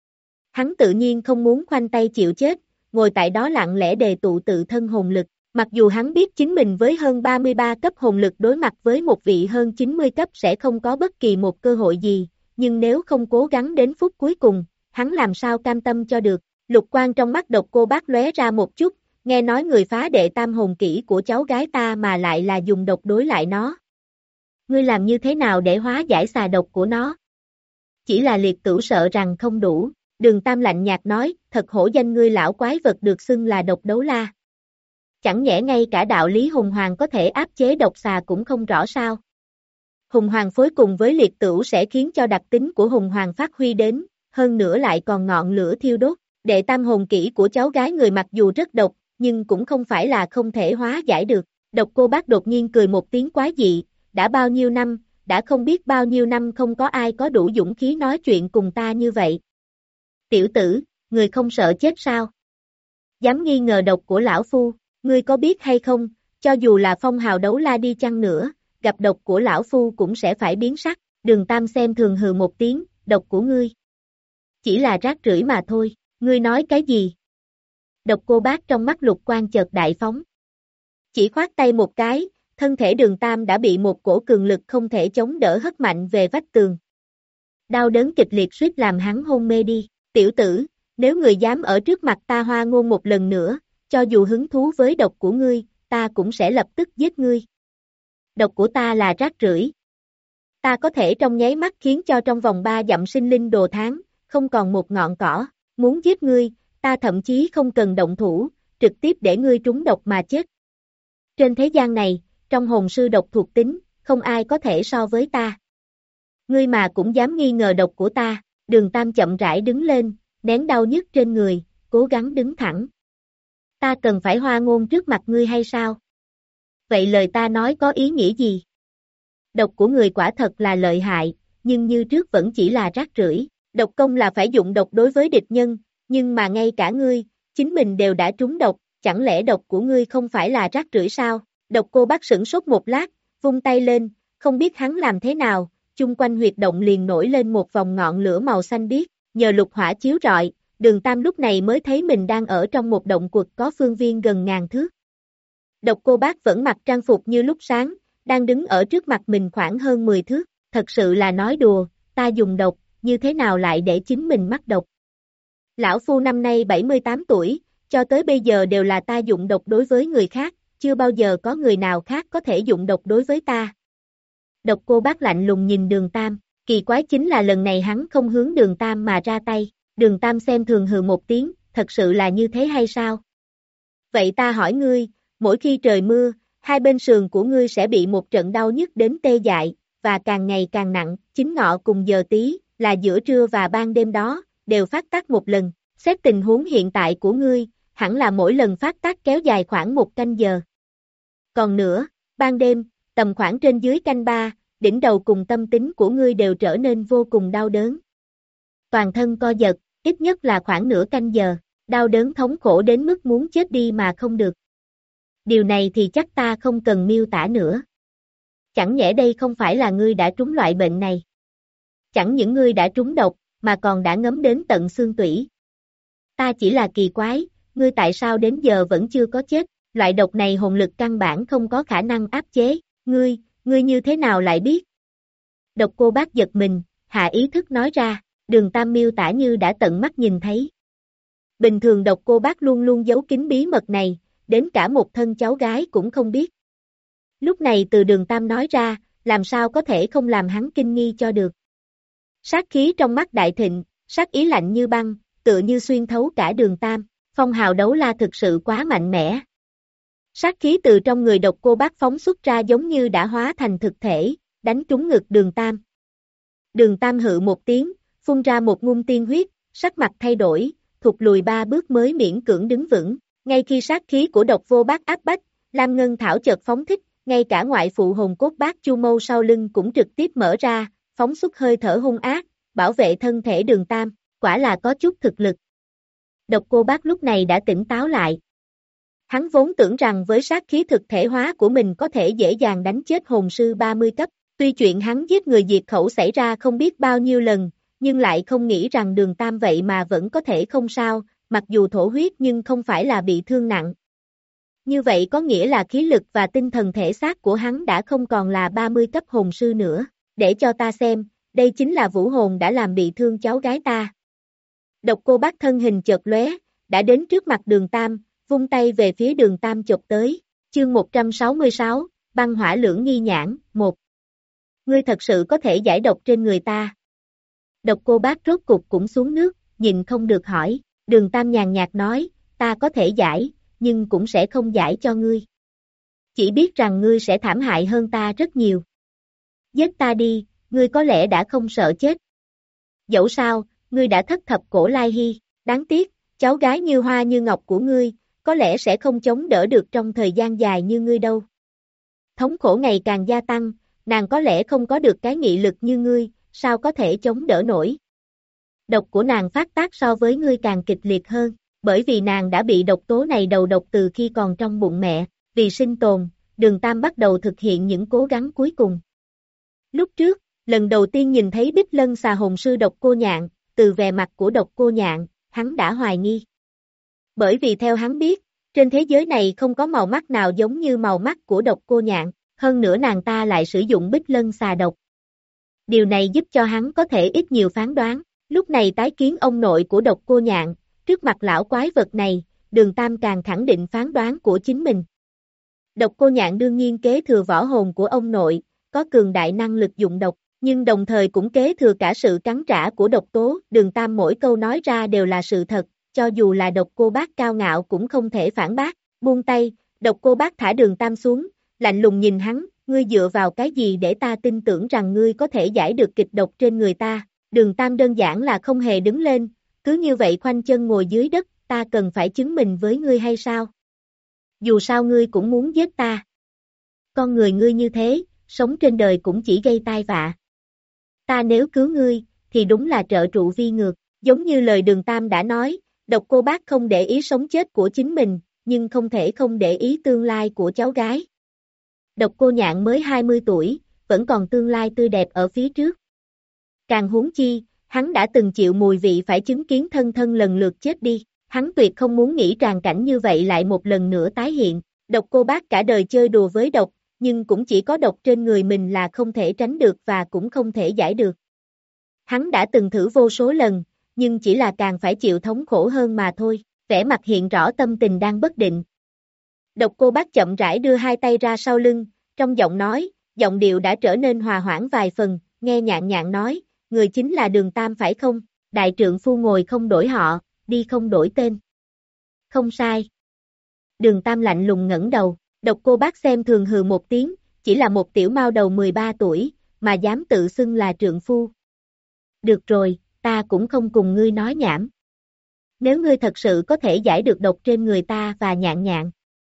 Hắn tự nhiên không muốn khoanh tay chịu chết, ngồi tại đó lặng lẽ đề tụ tự thân hồn lực, mặc dù hắn biết chính mình với hơn ba mươi ba cấp hồn lực đối mặt với một vị hơn chín mươi cấp sẽ không có bất kỳ một cơ hội gì, nhưng nếu không cố gắng đến phút cuối cùng, hắn làm sao cam tâm cho được. Lục quang trong mắt Độc Cô Bác lóe ra một chút, nghe nói người phá đệ tam hồn kỹ của cháu gái ta mà lại là dùng độc đối lại nó. ngươi làm như thế nào để hóa giải xà độc của nó? Chỉ là liệt tửu sợ rằng không đủ, Đường Tam lạnh nhạt nói, thật hổ danh ngươi lão quái vật được xưng là độc đấu la. Chẳng nhẽ ngay cả đạo lý hùng hoàng có thể áp chế độc xà cũng không rõ sao? Hùng hoàng phối cùng với liệt tửu sẽ khiến cho đặc tính của hùng hoàng phát huy đến, hơn nữa lại còn ngọn lửa thiêu đốt. Đệ tam hồn kỹ của cháu gái người mặc dù rất độc, nhưng cũng không phải là không thể hóa giải được. Độc Cô Bác đột nhiên cười một tiếng quái dị, đã bao nhiêu năm, đã không biết bao nhiêu năm không có ai có đủ dũng khí nói chuyện cùng ta như vậy. Tiểu tử, người không sợ chết sao? Dám nghi ngờ độc của lão phu, ngươi có biết hay không, cho dù là phong hào đấu la đi chăng nữa, gặp độc của lão phu cũng sẽ phải biến sắc. Đường Tam xem thường hừ một tiếng, độc của ngươi chỉ là rác rưởi mà thôi, ngươi nói cái gì? Độc Cô Bác trong mắt lục quang chợt đại phóng. Chỉ khoát tay một cái, thân thể Đường Tam đã bị một cổ cường lực không thể chống đỡ hất mạnh về vách tường. Đau đớn kịch liệt suýt làm hắn hôn mê đi. Tiểu tử, nếu người dám ở trước mặt ta Hoa Ngôn một lần nữa, cho dù hứng thú với độc của ngươi, ta cũng sẽ lập tức giết ngươi. Độc của ta là rác rưởi. Ta có thể trong nháy mắt khiến cho trong vòng ba dặm sinh linh đồ tháng, không còn một ngọn cỏ. Muốn giết ngươi, ta thậm chí không cần động thủ, trực tiếp để ngươi trúng độc mà chết. Trên thế gian này, trong hồn sư độc thuộc tính, không ai có thể so với ta. Ngươi mà cũng dám nghi ngờ độc của ta. Đường Tam chậm rãi đứng lên, nén đau nhức trên người, cố gắng đứng thẳng. Ta cần phải Hoa Ngôn trước mặt ngươi hay sao? Vậy lời ta nói có ý nghĩa gì? Độc của người quả thật là lợi hại, nhưng như trước vẫn chỉ là rác rưởi. Độc công là phải dụng độc đối với địch nhân, nhưng mà ngay cả ngươi, chính mình đều đã trúng độc, chẳng lẽ độc của ngươi không phải là rác rưởi sao? Độc Cô Bác sửng sốt một lát, vung tay lên, không biết hắn làm thế nào, chung quanh huyệt động liền nổi lên một vòng ngọn lửa màu xanh biếc, nhờ lục hỏa chiếu rọi, Đường Tam lúc này mới thấy mình đang ở trong một động quật có phương viên gần ngàn thước. Độc Cô Bác vẫn mặc trang phục như lúc sáng, đang đứng ở trước mặt mình khoảng hơn mười thước, thật sự là nói đùa, ta dùng độc, như thế nào lại để chính mình mắc độc. Lão phu năm nay bảy mươi tám tuổi, cho tới bây giờ đều là ta dụng độc đối với người khác, chưa bao giờ có người nào khác có thể dụng độc đối với ta. Độc Cô Bác lạnh lùng nhìn Đường Tam, kỳ quái chính là lần này hắn không hướng Đường Tam mà ra tay. Đường Tam xem thường hừ một tiếng, thật sự là như thế hay sao? Vậy ta hỏi ngươi, mỗi khi trời mưa, hai bên sườn của ngươi sẽ bị một trận đau nhức đến tê dại, và càng ngày càng nặng, chính ngọ cùng giờ tí, là giữa trưa và ban đêm đó, đều phát tác một lần. Xét tình huống hiện tại của ngươi, hẳn là mỗi lần phát tác kéo dài khoảng một canh giờ. Còn nữa, ban đêm, tầm khoảng trên dưới canh ba, đỉnh đầu cùng tâm tính của ngươi đều trở nên vô cùng đau đớn. Toàn thân co giật, ít nhất là khoảng nửa canh giờ, đau đớn thống khổ đến mức muốn chết đi mà không được. Điều này thì chắc ta không cần miêu tả nữa. Chẳng nhẽ đây không phải là ngươi đã trúng loại bệnh này. Chẳng những ngươi đã trúng độc, mà còn đã ngấm đến tận xương tủy. Ta chỉ là kỳ quái, ngươi tại sao đến giờ vẫn chưa có chết, loại độc này hồn lực căn bản không có khả năng áp chế, ngươi, ngươi như thế nào lại biết? Độc Cô Bác giật mình, hạ ý thức nói ra, Đường Tam miêu tả như đã tận mắt nhìn thấy. Bình thường Độc Cô Bác luôn luôn giấu kín bí mật này, đến cả một thân cháu gái cũng không biết. Lúc này từ Đường Tam nói ra, làm sao có thể không làm hắn kinh nghi cho được. Sát khí trong mắt đại thịnh, sát ý lạnh như băng, tựa như xuyên thấu cả Đường Tam, phong hào đấu la thực sự quá mạnh mẽ. Sát khí từ trong người Độc Cô Bác phóng xuất ra giống như đã hóa thành thực thể, đánh trúng ngực Đường Tam. Đường Tam hự một tiếng, phun ra một ngụm tiên huyết, sắc mặt thay đổi, thụt lùi ba bước mới miễn cưỡng đứng vững. Ngay khi sát khí của Độc Vô Bác áp bách, Lam Ngân Thảo chợt phóng thích, ngay cả ngoại phụ hồn cốt Bác Chu Mâu sau lưng cũng trực tiếp mở ra, phóng xuất hơi thở hung ác, bảo vệ thân thể Đường Tam, quả là có chút thực lực. Độc Cô Bác lúc này đã tỉnh táo lại. Hắn vốn tưởng rằng với sát khí thực thể hóa của mình có thể dễ dàng đánh chết hồn sư ba mươi cấp, tuy chuyện hắn giết người diệt khẩu xảy ra không biết bao nhiêu lần, nhưng lại không nghĩ rằng Đường Tam vậy mà vẫn có thể không sao, mặc dù thổ huyết nhưng không phải là bị thương nặng. Như vậy có nghĩa là khí lực và tinh thần thể xác của hắn đã không còn là ba mươi cấp hồn sư nữa, để cho ta xem, đây chính là vũ hồn đã làm bị thương cháu gái ta. Độc Cô Bác thân hình chợt lóe, đã đến trước mặt Đường Tam, vung tay về phía Đường Tam chộp tới, chương một trăm sáu mươi sáu, băng hỏa lưỡng nghi nhãn, một. Ngươi thật sự có thể giải độc trên người ta. Độc Cô Bác rốt cục cũng xuống nước, nhìn không được hỏi, Đường Tam nhàn nhạt nói, ta có thể giải, nhưng cũng sẽ không giải cho ngươi. Chỉ biết rằng ngươi sẽ thảm hại hơn ta rất nhiều. Giết ta đi, ngươi có lẽ đã không sợ chết. Dẫu sao, ngươi đã thất thập cổ lai hy, đáng tiếc, cháu gái như hoa như ngọc của ngươi, có lẽ sẽ không chống đỡ được trong thời gian dài như ngươi đâu. Thống khổ ngày càng gia tăng, nàng có lẽ không có được cái nghị lực như ngươi, sao có thể chống đỡ nổi. Độc của nàng phát tác so với ngươi càng kịch liệt hơn, bởi vì nàng đã bị độc tố này đầu độc từ khi còn trong bụng mẹ, vì sinh tồn, Đường Tam bắt đầu thực hiện những cố gắng cuối cùng. Lúc trước, lần đầu tiên nhìn thấy Bích Lân xà hồn sư Độc Cô Nhạn, từ vẻ mặt của Độc Cô Nhạn, hắn đã hoài nghi. Bởi vì theo hắn biết, trên thế giới này không có màu mắt nào giống như màu mắt của Độc Cô Nhạn, hơn nữa nàng ta lại sử dụng Bích Lân xà độc. Điều này giúp cho hắn có thể ít nhiều phán đoán, lúc này tái kiến ông nội của Độc Cô Nhạn, trước mặt lão quái vật này, Đường Tam càng khẳng định phán đoán của chính mình. Độc Cô Nhạn đương nhiên kế thừa võ hồn của ông nội, có cường đại năng lực dụng độc, nhưng đồng thời cũng kế thừa cả sự cắn trả của độc tố, Đường Tam mỗi câu nói ra đều là sự thật, cho dù là Độc Cô Bác cao ngạo cũng không thể phản bác, buông tay, Độc Cô Bác thả Đường Tam xuống, lạnh lùng nhìn hắn, ngươi dựa vào cái gì để ta tin tưởng rằng ngươi có thể giải được kịch độc trên người ta, Đường Tam đơn giản là không hề đứng lên, cứ như vậy khoanh chân ngồi dưới đất, ta cần phải chứng minh với ngươi hay sao? Dù sao ngươi cũng muốn giết ta. Con người ngươi như thế, sống trên đời cũng chỉ gây tai vạ. Ta nếu cứu ngươi, thì đúng là trợ trụ vi ngược, giống như lời Đường Tam đã nói, Độc Cô Bác không để ý sống chết của chính mình, nhưng không thể không để ý tương lai của cháu gái. Độc Cô Nhạn mới hai mươi tuổi, vẫn còn tương lai tươi đẹp ở phía trước. Càng huống chi, hắn đã từng chịu mùi vị phải chứng kiến thân thân lần lượt chết đi, hắn tuyệt không muốn nghĩ tràn cảnh như vậy lại một lần nữa tái hiện. Độc Cô Bác cả đời chơi đùa với độc, nhưng cũng chỉ có độc trên người mình là không thể tránh được và cũng không thể giải được. Hắn đã từng thử vô số lần, nhưng chỉ là càng phải chịu thống khổ hơn mà thôi, vẻ mặt hiện rõ tâm tình đang bất định. Độc Cô Bác chậm rãi đưa hai tay ra sau lưng, trong giọng nói, giọng điệu đã trở nên hòa hoãn vài phần, nghe Nhạn Nhạn nói, người chính là Đường Tam phải không? Đại trượng phu ngồi không đổi họ, đi không đổi tên. Không sai. Đường Tam lạnh lùng ngẩng đầu, Độc Cô Bác xem thường hừ một tiếng, chỉ là một tiểu mao đầu mười ba tuổi, mà dám tự xưng là trượng phu. Được rồi, ta cũng không cùng ngươi nói nhảm. Nếu ngươi thật sự có thể giải được độc trên người ta và Nhạn Nhạn,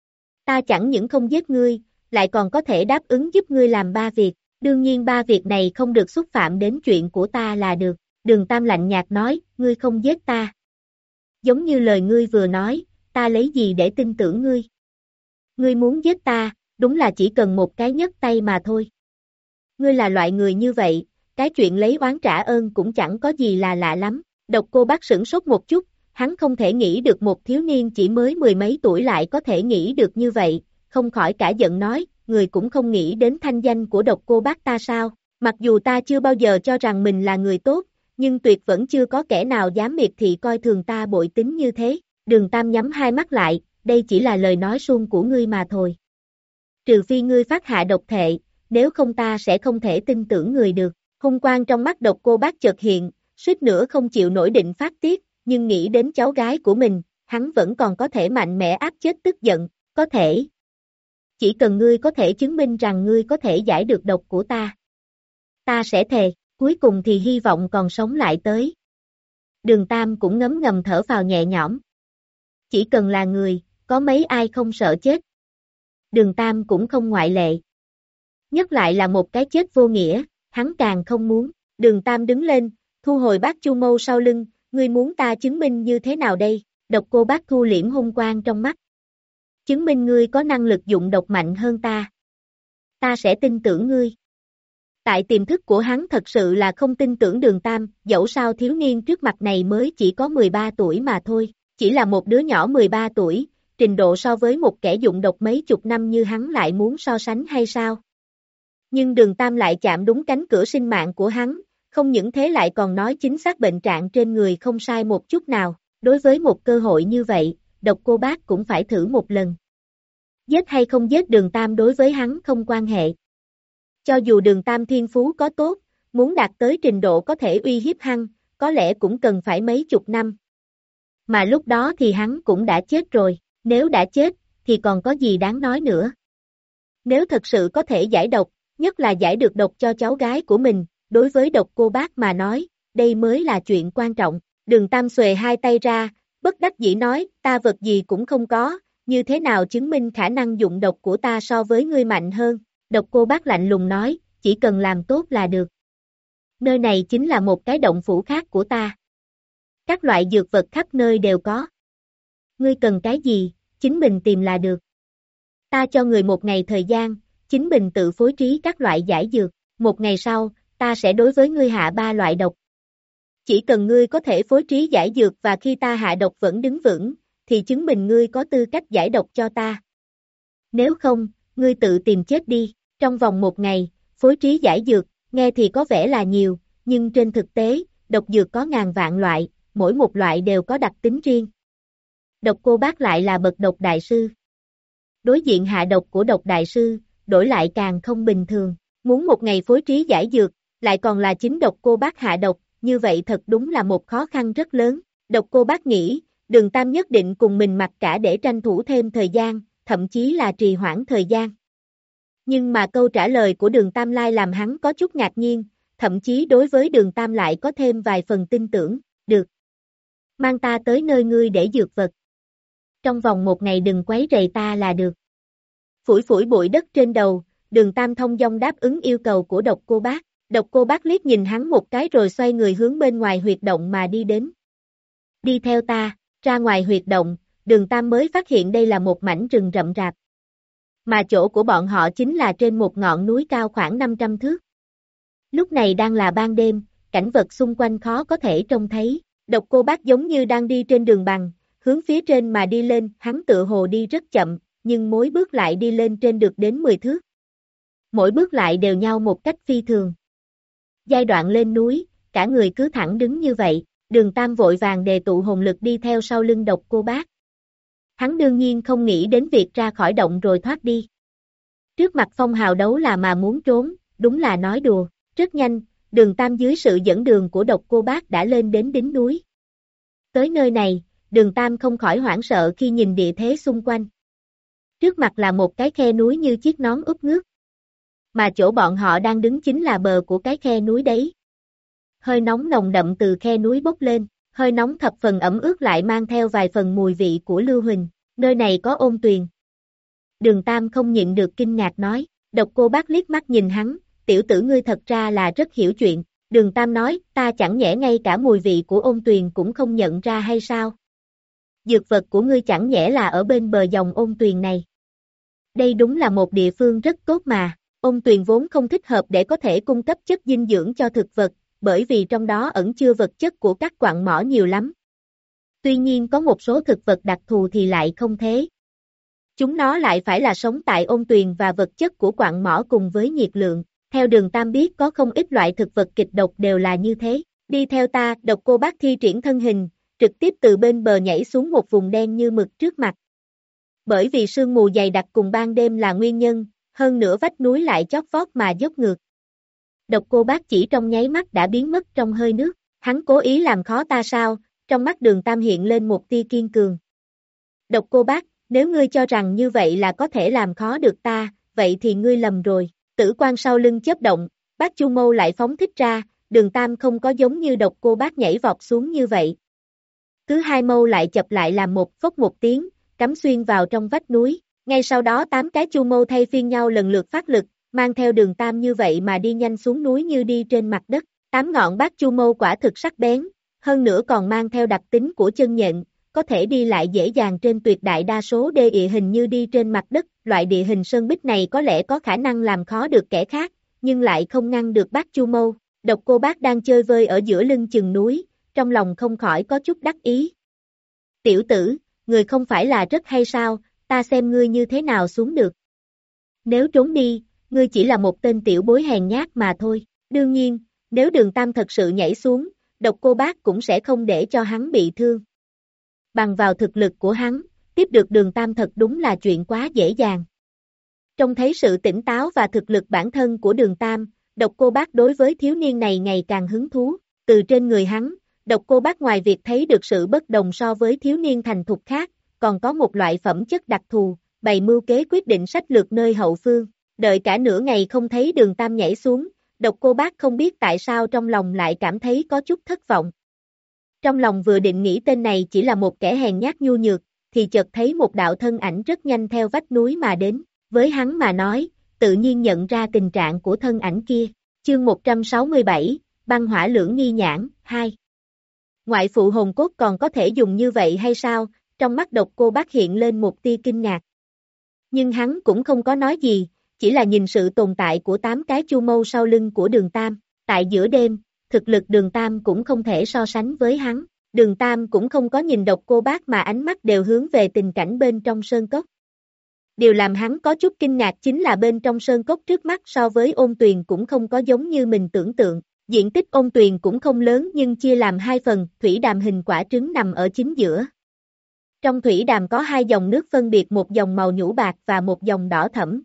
ta chẳng những không giết ngươi, lại còn có thể đáp ứng giúp ngươi làm ba việc, đương nhiên ba việc này không được xúc phạm đến chuyện của ta là được. Đường Tam lạnh nhạt nói, ngươi không giết ta. Giống như lời ngươi vừa nói, ta lấy gì để tin tưởng ngươi? Ngươi muốn giết ta, đúng là chỉ cần một cái nhấc tay mà thôi. Ngươi là loại người như vậy, cái chuyện lấy oán trả ơn cũng chẳng có gì là lạ lắm. Độc Cô Bác sửng sốt một chút, hắn không thể nghĩ được một thiếu niên chỉ mới mười mấy tuổi lại có thể nghĩ được như vậy, không khỏi cả giận nói, người cũng không nghĩ đến thanh danh của Độc Cô Bác ta sao? Mặc dù ta chưa bao giờ cho rằng mình là người tốt, nhưng tuyệt vẫn chưa có kẻ nào dám miệt thị coi thường ta bội tính như thế. Đường Tam nhắm hai mắt lại, đây chỉ là lời nói suông của ngươi mà thôi. Trừ phi ngươi phát hạ độc thệ, nếu không ta sẽ không thể tin tưởng người được. Hung quang trong mắt Độc Cô Bác chợt hiện, suýt nữa không chịu nổi định phát tiết, nhưng nghĩ đến cháu gái của mình, hắn vẫn còn có thể mạnh mẽ áp chết tức giận, có thể. Chỉ cần ngươi có thể chứng minh rằng ngươi có thể giải được độc của ta. Ta sẽ thề, cuối cùng thì hy vọng còn sống lại tới. Đường Tam cũng ngấm ngầm thở vào nhẹ nhõm. Chỉ cần là người, có mấy ai không sợ chết. Đường Tam cũng không ngoại lệ. Nhất lại là một cái chết vô nghĩa, hắn càng không muốn. Đường Tam đứng lên, thu hồi bát chu mâu sau lưng, ngươi muốn ta chứng minh như thế nào đây? Độc Cô Bác thu liễm hung quang trong mắt. Chứng minh ngươi có năng lực dụng độc mạnh hơn ta. Ta sẽ tin tưởng ngươi. Tại tiềm thức của hắn thật sự là không tin tưởng Đường Tam, dẫu sao thiếu niên trước mặt này mới chỉ có mười ba tuổi mà thôi, chỉ là một đứa nhỏ mười ba tuổi, trình độ so với một kẻ dụng độc mấy chục năm như hắn lại muốn so sánh hay sao? Nhưng Đường Tam lại chạm đúng cánh cửa sinh mạng của hắn, không những thế lại còn nói chính xác bệnh trạng trên người không sai một chút nào, đối với một cơ hội như vậy, Độc Cô Bác cũng phải thử một lần. Giết hay không giết Đường Tam đối với hắn không quan hệ. Cho dù đường Tam thiên phú có tốt, muốn đạt tới trình độ có thể uy hiếp hắn, có lẽ cũng cần phải mấy chục năm. Mà lúc đó thì hắn cũng đã chết rồi, nếu đã chết, thì còn có gì đáng nói nữa. Nếu thật sự có thể giải độc, nhất là giải được độc cho cháu gái của mình, đối với Độc Cô Bác mà nói, đây mới là chuyện quan trọng. Đường Tam xuề hai tay ra, bất đắc dĩ nói, ta vật gì cũng không có, như thế nào chứng minh khả năng dụng độc của ta so với ngươi mạnh hơn. Độc Cô Bác lạnh lùng nói, chỉ cần làm tốt là được. Nơi này chính là một cái động phủ khác của ta. Các loại dược vật khắp nơi đều có. Ngươi cần cái gì, chính mình tìm là được. Ta cho người một ngày thời gian, chính mình tự phối trí các loại giải dược. Một ngày sau, ta sẽ đối với ngươi hạ ba loại độc. Chỉ cần ngươi có thể phối trí giải dược và khi ta hạ độc vẫn đứng vững, thì chứng minh ngươi có tư cách giải độc cho ta. Nếu không, ngươi tự tìm chết đi. Trong vòng một ngày, phối trí giải dược, nghe thì có vẻ là nhiều, nhưng trên thực tế, độc dược có ngàn vạn loại, mỗi một loại đều có đặc tính riêng. Độc Cô Bác lại là bậc độc đại sư. Đối diện hạ độc của độc đại sư, đổi lại càng không bình thường. Muốn một ngày phối trí giải dược, lại còn là chính Độc Cô Bác hạ độc, như vậy thật đúng là một khó khăn rất lớn. Độc Cô Bác nghĩ, Đường Tam nhất định cùng mình mặc cả để tranh thủ thêm thời gian, thậm chí là trì hoãn thời gian. Nhưng mà câu trả lời của Đường Tam Lai làm hắn có chút ngạc nhiên, thậm chí đối với Đường Tam lại có thêm vài phần tin tưởng, được. Mang ta tới nơi ngươi để dược vật. Trong vòng một ngày đừng quấy rầy ta là được. Phủi phủi bụi đất trên đầu, Đường Tam thông dong đáp ứng yêu cầu của Độc Cô Bác. Độc Cô Bác liếc nhìn hắn một cái rồi xoay người hướng bên ngoài huyệt động mà đi đến. Đi theo ta, ra ngoài huyệt động, Đường Tam mới phát hiện đây là một mảnh rừng rậm rạp. Mà chỗ của bọn họ chính là trên một ngọn núi cao khoảng năm trăm thước. Lúc này đang là ban đêm, cảnh vật xung quanh khó có thể trông thấy. Độc Cô Bác giống như đang đi trên đường bằng, hướng phía trên mà đi lên, hắn tựa hồ đi rất chậm, nhưng mỗi bước lại đi lên trên được đến mười thước. Mỗi bước lại đều nhau một cách phi thường. Giai đoạn lên núi, cả người cứ thẳng đứng như vậy, Đường Tam vội vàng đề tụ hồn lực đi theo sau lưng Độc Cô Bác. Hắn đương nhiên không nghĩ đến việc ra khỏi động rồi thoát đi. Trước mặt phong hào đấu là mà muốn trốn, đúng là nói đùa. Rất nhanh, Đường Tam dưới sự dẫn đường của Độc Cô Bác đã lên đến đỉnh núi. Tới nơi này, Đường Tam không khỏi hoảng sợ khi nhìn địa thế xung quanh. Trước mặt là một cái khe núi như chiếc nón úp ngước. Mà chỗ bọn họ đang đứng chính là bờ của cái khe núi đấy. Hơi nóng nồng đậm từ khe núi bốc lên, hơi nóng thập phần ẩm ướt lại mang theo vài phần mùi vị của lưu huỳnh, nơi này có ôn tuyền. Đường Tam không nhịn được kinh ngạc nói, Độc Cô Bác liếc mắt nhìn hắn, tiểu tử ngươi thật ra là rất hiểu chuyện. Đường Tam nói, ta chẳng nhẽ ngay cả mùi vị của ôn tuyền cũng không nhận ra hay sao? Dược vật của ngươi chẳng nhẽ là ở bên bờ dòng ôn tuyền này. Đây đúng là một địa phương rất tốt mà, ôn tuyền vốn không thích hợp để có thể cung cấp chất dinh dưỡng cho thực vật, bởi vì trong đó ẩn chứa vật chất của các quặng mỏ nhiều lắm. Tuy nhiên có một số thực vật đặc thù thì lại không thế. Chúng nó lại phải là sống tại ôn tuyền và vật chất của quặng mỏ cùng với nhiệt lượng. Theo Đường Tam biết có không ít loại thực vật kịch độc đều là như thế. Đi theo ta, Độc Cô Bác thi triển thân hình, trực tiếp từ bên bờ nhảy xuống một vùng đen như mực trước mặt. Bởi vì sương mù dày đặc cùng ban đêm là nguyên nhân, hơn nữa vách núi lại chót vót mà dốc ngược. Độc Cô Bác chỉ trong nháy mắt đã biến mất trong hơi nước. Hắn cố ý làm khó ta sao? Trong mắt Đường Tam hiện lên một tia kiên cường. Độc Cô Bác, nếu ngươi cho rằng như vậy là có thể làm khó được ta, vậy thì ngươi lầm rồi. Tử quang sau lưng chớp động, Bát Chu Mâu lại phóng thích ra, Đường Tam không có giống như Độc Cô Bác nhảy vọt xuống như vậy. Cứ hai mâu lại chập lại làm một phốc một tiếng, cắm xuyên vào trong vách núi. Ngay sau đó tám cái chu mâu thay phiên nhau lần lượt phát lực, mang theo Đường Tam như vậy mà đi nhanh xuống núi như đi trên mặt đất. Tám ngọn bát chu mâu quả thực sắc bén, hơn nữa còn mang theo đặc tính của chân nhện, có thể đi lại dễ dàng trên tuyệt đại đa số đê địa hình như đi trên mặt đất. Loại địa hình sơn bích này có lẽ có khả năng làm khó được kẻ khác, nhưng lại không ngăn được bát chu mâu. Độc Cô Bác đang chơi vơi ở giữa lưng chừng núi, trong lòng không khỏi có chút đắc ý. Tiểu tử, người không phải là rất hay sao, ta xem ngươi như thế nào xuống được. Nếu trốn đi, ngươi chỉ là một tên tiểu bối hèn nhát mà thôi. Đương nhiên, nếu Đường Tam thật sự nhảy xuống, Độc Cô Bác cũng sẽ không để cho hắn bị thương. Bằng vào thực lực của hắn, tiếp được Đường Tam thật đúng là chuyện quá dễ dàng. Trông thấy sự tỉnh táo và thực lực bản thân của Đường Tam, Độc Cô Bác đối với thiếu niên này ngày càng hứng thú. Từ trên người hắn, Độc Cô Bác ngoài việc thấy được sự bất đồng so với thiếu niên thành thục khác, còn có một loại phẩm chất đặc thù, bày mưu kế quyết định sách lược nơi hậu phương. Đợi cả nửa ngày không thấy Đường Tam nhảy xuống, Độc Cô Bác không biết tại sao trong lòng lại cảm thấy có chút thất vọng. Trong lòng vừa định nghĩ tên này chỉ là một kẻ hèn nhát nhu nhược, thì chợt thấy một đạo thân ảnh rất nhanh theo vách núi mà đến. Với hắn mà nói, tự nhiên nhận ra tình trạng của thân ảnh kia. Chương một trăm sáu mươi bảy, Băng Hỏa Lưỡng Nghi Nhãn, hai. Ngoại phụ hồn cốt còn có thể dùng như vậy hay sao? Trong mắt Độc Cô Bác hiện lên một tia kinh ngạc. Nhưng hắn cũng không có nói gì, chỉ là nhìn sự tồn tại của tám cái chu mâu sau lưng của Đường Tam. Tại giữa đêm, thực lực Đường Tam cũng không thể so sánh với hắn. Đường Tam cũng không có nhìn Độc Cô Bác mà ánh mắt đều hướng về tình cảnh bên trong sơn cốc. Điều làm hắn có chút kinh ngạc chính là bên trong sơn cốc trước mắt so với ôn tuyền cũng không có giống như mình tưởng tượng. Diện tích ôn tuyền cũng không lớn nhưng chia làm hai phần, thủy đàm hình quả trứng nằm ở chính giữa. Trong thủy đàm có hai dòng nước phân biệt, một dòng màu nhũ bạc và một dòng đỏ thẫm.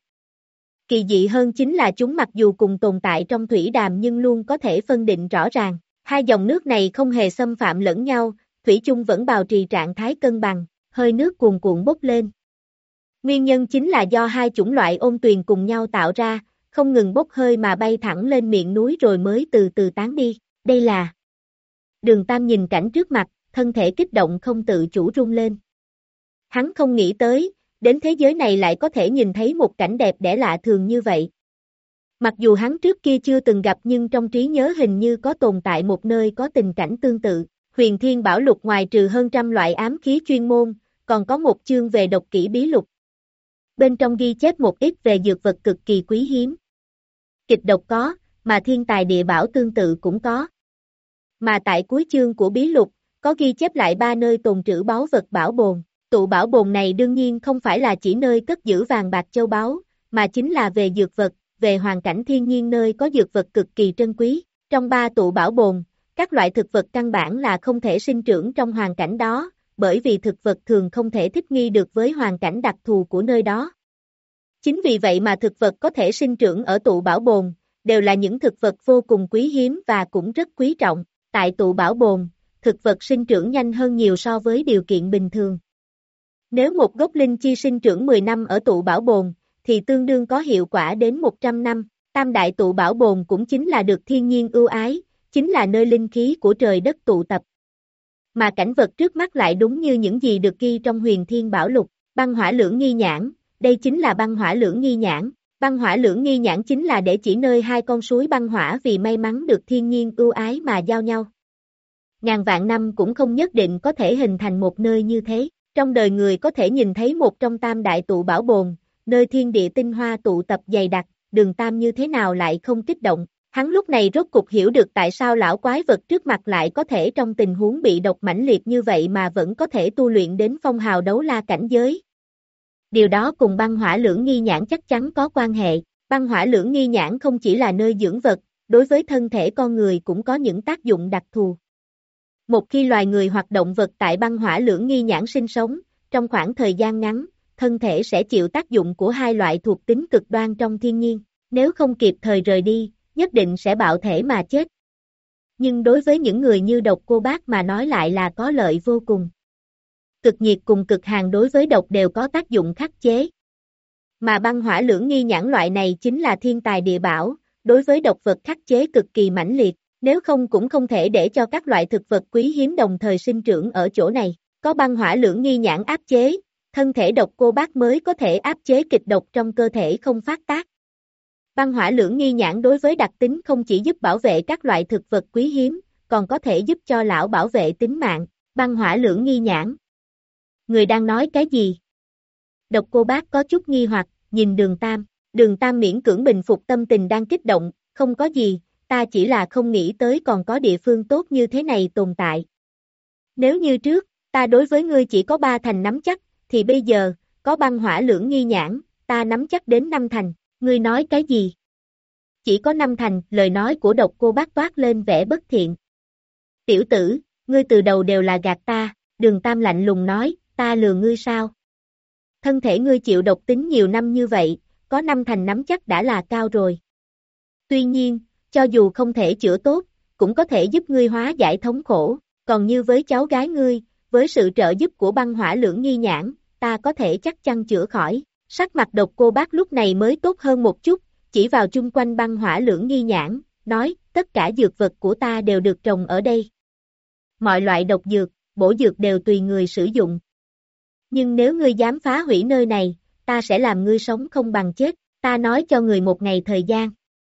Kỳ dị hơn chính là chúng mặc dù cùng tồn tại trong thủy đàm nhưng luôn có thể phân định rõ ràng. Hai dòng nước này không hề xâm phạm lẫn nhau, thủy chung vẫn bảo trì trạng thái cân bằng, hơi nước cuồn cuộn bốc lên. Nguyên nhân chính là do hai chủng loại ôn tuyền cùng nhau tạo ra, không ngừng bốc hơi mà bay thẳng lên miệng núi rồi mới từ từ tán đi. Đây là... Đường Tam nhìn cảnh trước mặt, thân thể kích động không tự chủ rung lên. Hắn không nghĩ tới, đến thế giới này lại có thể nhìn thấy một cảnh đẹp đẽ lạ thường như vậy. Mặc dù hắn trước kia chưa từng gặp nhưng trong trí nhớ hình như có tồn tại một nơi có tình cảnh tương tự. Huyền Thiên Bảo Lục ngoài trừ hơn trăm loại ám khí chuyên môn, còn có một chương về độc kỹ bí lục. Bên trong ghi chép một ít về dược vật cực kỳ quý hiếm. Kịch độc có, mà thiên tài địa bảo tương tự cũng có. Mà tại cuối chương của bí lục, có ghi chép lại ba nơi tồn trữ báu vật bảo bồn. Tụ bảo bồn này đương nhiên không phải là chỉ nơi cất giữ vàng bạc châu báu, mà chính là về dược vật, về hoàn cảnh thiên nhiên nơi có dược vật cực kỳ trân quý. Trong ba tụ bảo bồn, các loại thực vật căn bản là không thể sinh trưởng trong hoàn cảnh đó, bởi vì thực vật thường không thể thích nghi được với hoàn cảnh đặc thù của nơi đó. Chính vì vậy mà thực vật có thể sinh trưởng ở tụ bảo bồn, đều là những thực vật vô cùng quý hiếm và cũng rất quý trọng. Tại tụ bảo bồn, thực vật sinh trưởng nhanh hơn nhiều so với điều kiện bình thường. Nếu một gốc linh chi sinh trưởng mười năm ở tụ bảo bồn, thì tương đương có hiệu quả đến một trăm năm. Tam đại tụ bảo bồn cũng chính là được thiên nhiên ưu ái, chính là nơi linh khí của trời đất tụ tập. Mà cảnh vật trước mắt lại đúng như những gì được ghi trong Huyền Thiên Bảo Lục. Băng Hỏa Lưỡng Nghi Nhãn, đây chính là băng hỏa lưỡng nghi nhãn. Băng hỏa lưỡng nghi nhãn chính là để chỉ nơi hai con suối băng hỏa vì may mắn được thiên nhiên ưu ái mà giao nhau. Ngàn vạn năm cũng không nhất định có thể hình thành một nơi như thế. Trong đời người có thể nhìn thấy một trong tam đại tụ bảo bồn, nơi thiên địa tinh hoa tụ tập dày đặc, Đường Tam như thế nào lại không kích động. Hắn lúc này rốt cục hiểu được tại sao lão quái vật trước mặt lại có thể trong tình huống bị độc mãnh liệt như vậy mà vẫn có thể tu luyện đến phong hào đấu la cảnh giới. Điều đó cùng băng hỏa lưỡng nghi nhãn chắc chắn có quan hệ. Băng hỏa lưỡng nghi nhãn không chỉ là nơi dưỡng vật, đối với thân thể con người cũng có những tác dụng đặc thù. Một khi loài người hoặc động vật tại băng hỏa lưỡng nghi nhãn sinh sống, trong khoảng thời gian ngắn, thân thể sẽ chịu tác dụng của hai loại thuộc tính cực đoan trong thiên nhiên. Nếu không kịp thời rời đi, nhất định sẽ bạo thể mà chết. Nhưng đối với những người như Độc Cô Bác mà nói lại là có lợi vô cùng. Cực nhiệt cùng cực hàn đối với độc đều có tác dụng khắc chế. Mà băng hỏa lưỡng nghi nhãn loại này chính là thiên tài địa bảo, đối với độc vật khắc chế cực kỳ mãnh liệt, nếu không cũng không thể để cho các loại thực vật quý hiếm đồng thời sinh trưởng ở chỗ này. Có băng hỏa lưỡng nghi nhãn áp chế, thân thể Độc Cô Bác mới có thể áp chế kịch độc trong cơ thể không phát tác. Băng hỏa lưỡng nghi nhãn đối với đặc tính không chỉ giúp bảo vệ các loại thực vật quý hiếm, còn có thể giúp cho lão bảo vệ tính mạng. Băng hỏa lưỡng nghi nhãn. Người đang nói cái gì? Độc Cô Bác có chút nghi hoặc, nhìn Đường Tam. Đường Tam miễn cưỡng bình phục tâm tình đang kích động, không có gì, ta chỉ là không nghĩ tới còn có địa phương tốt như thế này tồn tại. Nếu như trước, ta đối với ngươi chỉ có ba thành nắm chắc, thì bây giờ, có băng hỏa lưỡng nghi nhãn, ta nắm chắc đến năm thành. Ngươi nói cái gì? Chỉ có năm thành, lời nói của Độc Cô Bác toát lên vẻ bất thiện. Tiểu tử, ngươi từ đầu đều là gạt ta. Đường Tam lạnh lùng nói, ta lừa ngươi sao? Thân thể ngươi chịu độc tính nhiều năm như vậy, có năm thành nắm chắc đã là cao rồi. Tuy nhiên, cho dù không thể chữa tốt, cũng có thể giúp ngươi hóa giải thống khổ, còn như với cháu gái ngươi, với sự trợ giúp của băng hỏa lưỡng nghi nhãn, ta có thể chắc chắn chữa khỏi. Sắc mặt Độc Cô Bác lúc này mới tốt hơn một chút, chỉ vào chung quanh băng hỏa lưỡng nghi nhãn, nói, tất cả dược vật của ta đều được trồng ở đây. Mọi loại độc dược, bổ dược đều tùy người sử dụng. Nhưng nếu ngươi dám phá hủy nơi này, ta sẽ làm ngươi sống không bằng chết, ta nói cho người một ngày thời gian.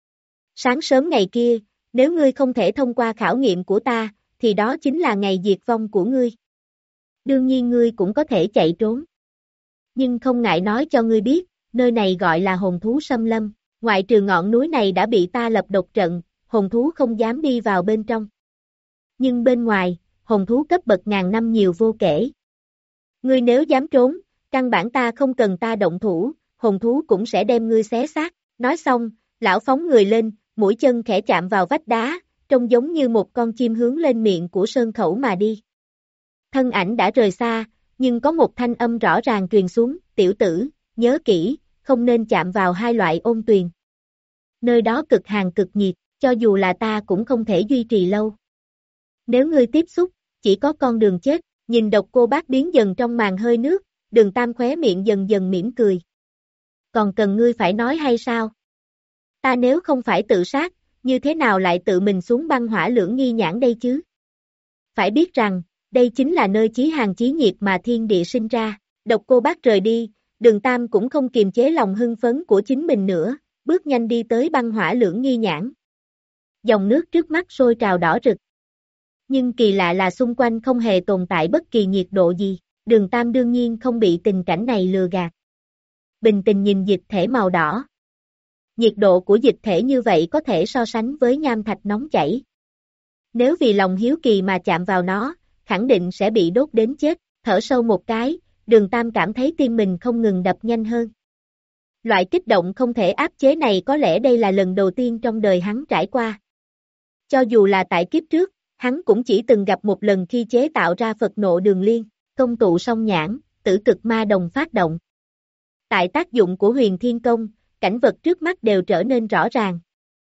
Sáng sớm ngày kia, nếu ngươi không thể thông qua khảo nghiệm của ta, thì đó chính là ngày diệt vong của ngươi. Đương nhiên ngươi cũng có thể chạy trốn. Nhưng không ngại nói cho ngươi biết, nơi này gọi là hồn thú xâm lâm, ngoại trừ ngọn núi này đã bị ta lập độc trận, hồn thú không dám đi vào bên trong. Nhưng bên ngoài, hồn thú cấp bậc ngàn năm nhiều vô kể. Ngươi nếu dám trốn, căn bản ta không cần ta động thủ, hồn thú cũng sẽ đem ngươi xé xác. Nói xong, lão phóng người lên, mũi chân khẽ chạm vào vách đá, trông giống như một con chim hướng lên miệng của sơn khẩu mà đi. Thân ảnh đã rời xa, nhưng có một thanh âm rõ ràng truyền xuống, tiểu tử, nhớ kỹ, không nên chạm vào hai loại ôn tuyền. Nơi đó cực hàn cực nhiệt, cho dù là ta cũng không thể duy trì lâu. Nếu ngươi tiếp xúc, chỉ có con đường chết, nhìn Độc Cô Bác biến dần trong màn hơi nước, Đường Tam khóe miệng dần dần mỉm cười. Còn cần ngươi phải nói hay sao? Ta nếu không phải tự sát, như thế nào lại tự mình xuống băng hỏa lưỡng nghi nhãn đây chứ? Phải biết rằng, đây chính là nơi chí hàn chí nhiệt mà thiên địa sinh ra. Độc Cô Bác rời đi, Đường Tam cũng không kiềm chế lòng hưng phấn của chính mình nữa, bước nhanh đi tới băng hỏa lưỡng nghi nhãn. Dòng nước trước mắt sôi trào đỏ rực. Nhưng kỳ lạ là xung quanh không hề tồn tại bất kỳ nhiệt độ gì, Đường Tam đương nhiên không bị tình cảnh này lừa gạt. Bình tĩnh nhìn dịch thể màu đỏ. Nhiệt độ của dịch thể như vậy có thể so sánh với nham thạch nóng chảy. Nếu vì lòng hiếu kỳ mà chạm vào nó, khẳng định sẽ bị đốt đến chết, thở sâu một cái, Đường Tam cảm thấy tim mình không ngừng đập nhanh hơn. Loại kích động không thể áp chế này có lẽ đây là lần đầu tiên trong đời hắn trải qua. Cho dù là tại kiếp trước, hắn cũng chỉ từng gặp một lần khi chế tạo ra Phật Nộ Đường Liên, công tụ song nhãn, tử cực ma đồng phát động. Tại tác dụng của Huyền Thiên Công, cảnh vật trước mắt đều trở nên rõ ràng.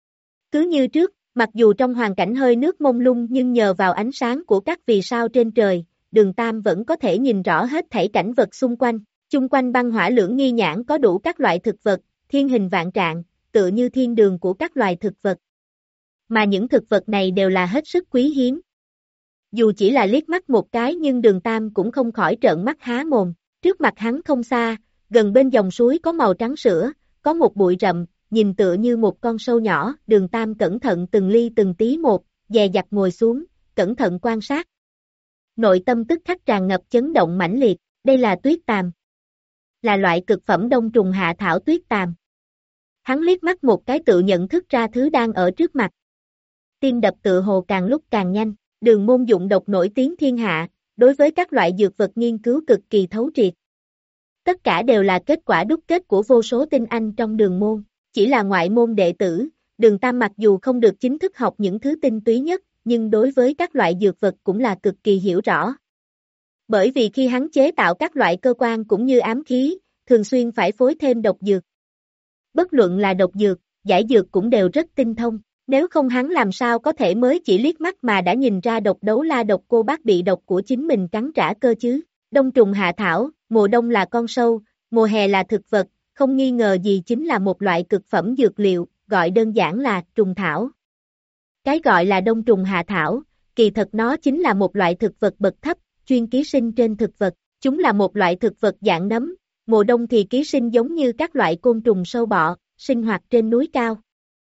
Cứ như trước, mặc dù trong hoàn cảnh hơi nước mông lung nhưng nhờ vào ánh sáng của các vì sao trên trời, Đường Tam vẫn có thể nhìn rõ hết thảy cảnh vật xung quanh. Chung quanh băng hỏa lưỡng nghi nhãn có đủ các loại thực vật, thiên hình vạn trạng, tựa như thiên đường của các loài thực vật. Mà những thực vật này đều là hết sức quý hiếm. Dù chỉ là liếc mắt một cái nhưng Đường Tam cũng không khỏi trợn mắt há mồm. Trước mặt hắn không xa, gần bên dòng suối có màu trắng sữa, có một bụi rậm, nhìn tựa như một con sâu nhỏ. Đường Tam cẩn thận từng ly từng tí một, dè dặt ngồi xuống, cẩn thận quan sát. Nội tâm tức khắc tràn ngập chấn động mãnh liệt, đây là tuyết tàm. Là loại cực phẩm đông trùng hạ thảo tuyết tàm. Hắn liếc mắt một cái tự nhận thức ra thứ đang ở trước mặt. Tim đập tựa hồ càng lúc càng nhanh, Đường môn dụng độc nổi tiếng thiên hạ, đối với các loại dược vật nghiên cứu cực kỳ thấu triệt. Tất cả đều là kết quả đúc kết của vô số tinh anh trong đường môn, chỉ là ngoại môn đệ tử, Đường Tam mặc dù không được chính thức học những thứ tinh túy nhất, nhưng đối với các loại dược vật cũng là cực kỳ hiểu rõ. Bởi vì khi hắn chế tạo các loại cơ quan cũng như ám khí, thường xuyên phải phối thêm độc dược. Bất luận là độc dược, giải dược cũng đều rất tinh thông, nếu không hắn làm sao có thể mới chỉ liếc mắt mà đã nhìn ra độc đấu la Độc Cô Bác bị độc của chính mình cắn trả cơ chứ. Đông trùng hạ thảo, mùa đông là con sâu, mùa hè là thực vật, không nghi ngờ gì chính là một loại cực phẩm dược liệu, gọi đơn giản là trùng thảo. Cái gọi là đông trùng hạ thảo, kỳ thật nó chính là một loại thực vật bậc thấp, chuyên ký sinh trên thực vật, chúng là một loại thực vật dạng nấm, mùa đông thì ký sinh giống như các loại côn trùng sâu bọ, sinh hoạt trên núi cao.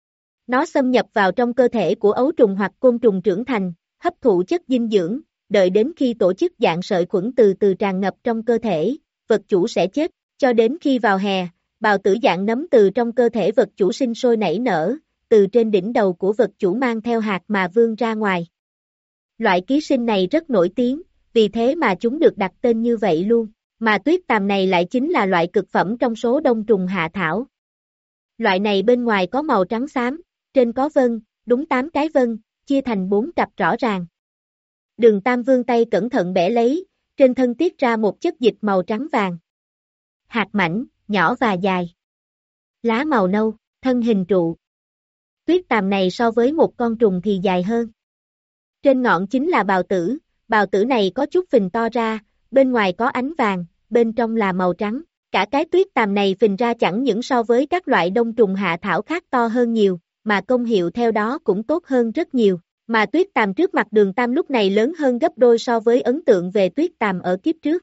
Nó xâm nhập vào trong cơ thể của ấu trùng hoặc côn trùng trưởng thành, hấp thụ chất dinh dưỡng, đợi đến khi tổ chức dạng sợi khuẩn từ từ tràn ngập trong cơ thể, vật chủ sẽ chết, cho đến khi vào hè, bào tử dạng nấm từ trong cơ thể vật chủ sinh sôi nảy nở, từ trên đỉnh đầu của vật chủ mang theo hạt mà vươn ra ngoài. Loại ký sinh này rất nổi tiếng, vì thế mà chúng được đặt tên như vậy luôn, mà tuyết tàm này lại chính là loại cực phẩm trong số đông trùng hạ thảo. Loại này bên ngoài có màu trắng xám, trên có vân, đúng tám cái vân, chia thành bốn cặp rõ ràng. Đường Tam vươn tay cẩn thận bẻ lấy, trên thân tiết ra một chất dịch màu trắng vàng. Hạt mảnh, nhỏ và dài. lá màu nâu, thân hình trụ. Tuyết tàm này so với một con trùng thì dài hơn. Trên ngọn chính là bào tử, bào tử này có chút phình to ra, bên ngoài có ánh vàng, bên trong là màu trắng. Cả cái tuyết tàm này phình ra chẳng những so với các loại đông trùng hạ thảo khác to hơn nhiều, mà công hiệu theo đó cũng tốt hơn rất nhiều. Mà tuyết tàm trước mặt Đường Tam lúc này lớn hơn gấp đôi so với ấn tượng về tuyết tàm ở kiếp trước.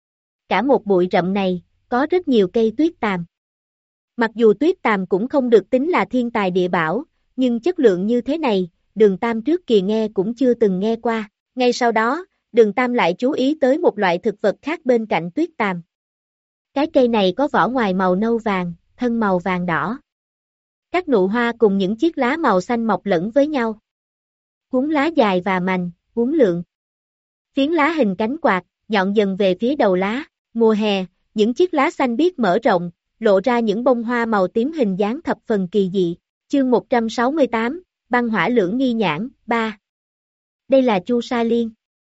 Cả một bụi rậm này, có rất nhiều cây tuyết tàm. Mặc dù tuyết tàm cũng không được tính là thiên tài địa bảo, nhưng chất lượng như thế này, Đường Tam trước kia nghe cũng chưa từng nghe qua. Ngay sau đó, Đường Tam lại chú ý tới một loại thực vật khác bên cạnh tuyết tàm. Cái cây này có vỏ ngoài màu nâu vàng, thân màu vàng đỏ. Các nụ hoa cùng những chiếc lá màu xanh mọc lẫn với nhau. Cuốn lá dài và mành, uốn lượn. Phiến lá hình cánh quạt, nhọn dần về phía đầu lá. Mùa hè, những chiếc lá xanh biếc mở rộng, lộ ra những bông hoa màu tím hình dáng thập phần kỳ dị. Chương một trăm sáu mươi tám, băng hỏa lưỡng nghi nhãn, ba. Đây là chu sa liên.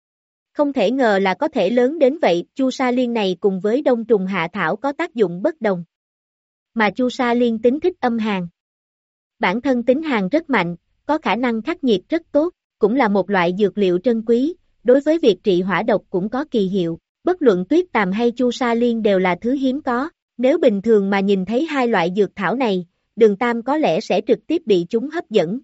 Không thể ngờ là có thể lớn đến vậy, chu sa liên này cùng với đông trùng hạ thảo có tác dụng bất đồng. Mà chu sa liên tính thích âm hàn. Bản thân tính hàn rất mạnh, có khả năng khắc nhiệt rất tốt, cũng là một loại dược liệu trân quý, đối với việc trị hỏa độc cũng có kỳ hiệu. Bất luận tuyết tàm hay chu sa liên đều là thứ hiếm có, nếu bình thường mà nhìn thấy hai loại dược thảo này, Đường Tam có lẽ sẽ trực tiếp bị chúng hấp dẫn.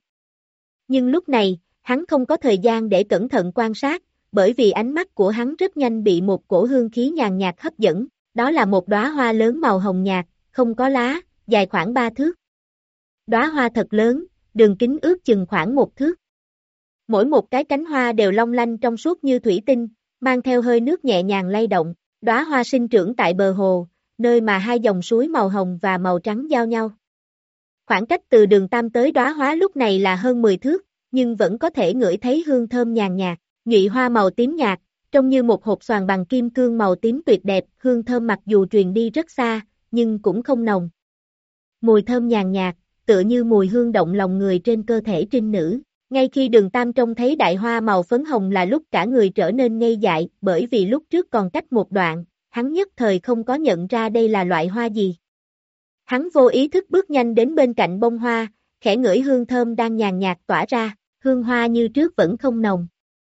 Nhưng lúc này, hắn không có thời gian để cẩn thận quan sát, bởi vì ánh mắt của hắn rất nhanh bị một cổ hương khí nhàn nhạt hấp dẫn, đó là một đóa hoa lớn màu hồng nhạt, không có lá, dài khoảng ba thước. Đóa hoa thật lớn, đường kính ước chừng khoảng một thước. Mỗi một cái cánh hoa đều long lanh trong suốt như thủy tinh, mang theo hơi nước nhẹ nhàng lay động. Đóa hoa sinh trưởng tại bờ hồ, nơi mà hai dòng suối màu hồng và màu trắng giao nhau. Khoảng cách từ Đường Tam tới đóa hoa lúc này là hơn mười thước, nhưng vẫn có thể ngửi thấy hương thơm nhàn nhạt. Nhụy hoa màu tím nhạt, trông như một hộp xoàn bằng kim cương màu tím tuyệt đẹp, hương thơm mặc dù truyền đi rất xa, nhưng cũng không nồng. Mùi thơm nhàn nhạt, tựa như mùi hương động lòng người trên cơ thể trinh nữ. Ngay khi Đường Tam trông thấy đại hoa màu phấn hồng là lúc cả người trở nên ngây dại, bởi vì lúc trước còn cách một đoạn, hắn nhất thời không có nhận ra đây là loại hoa gì. Hắn vô ý thức bước nhanh đến bên cạnh bông hoa, khẽ ngửi hương thơm đang nhàn nhạt tỏa ra, hương hoa như trước vẫn không nồng.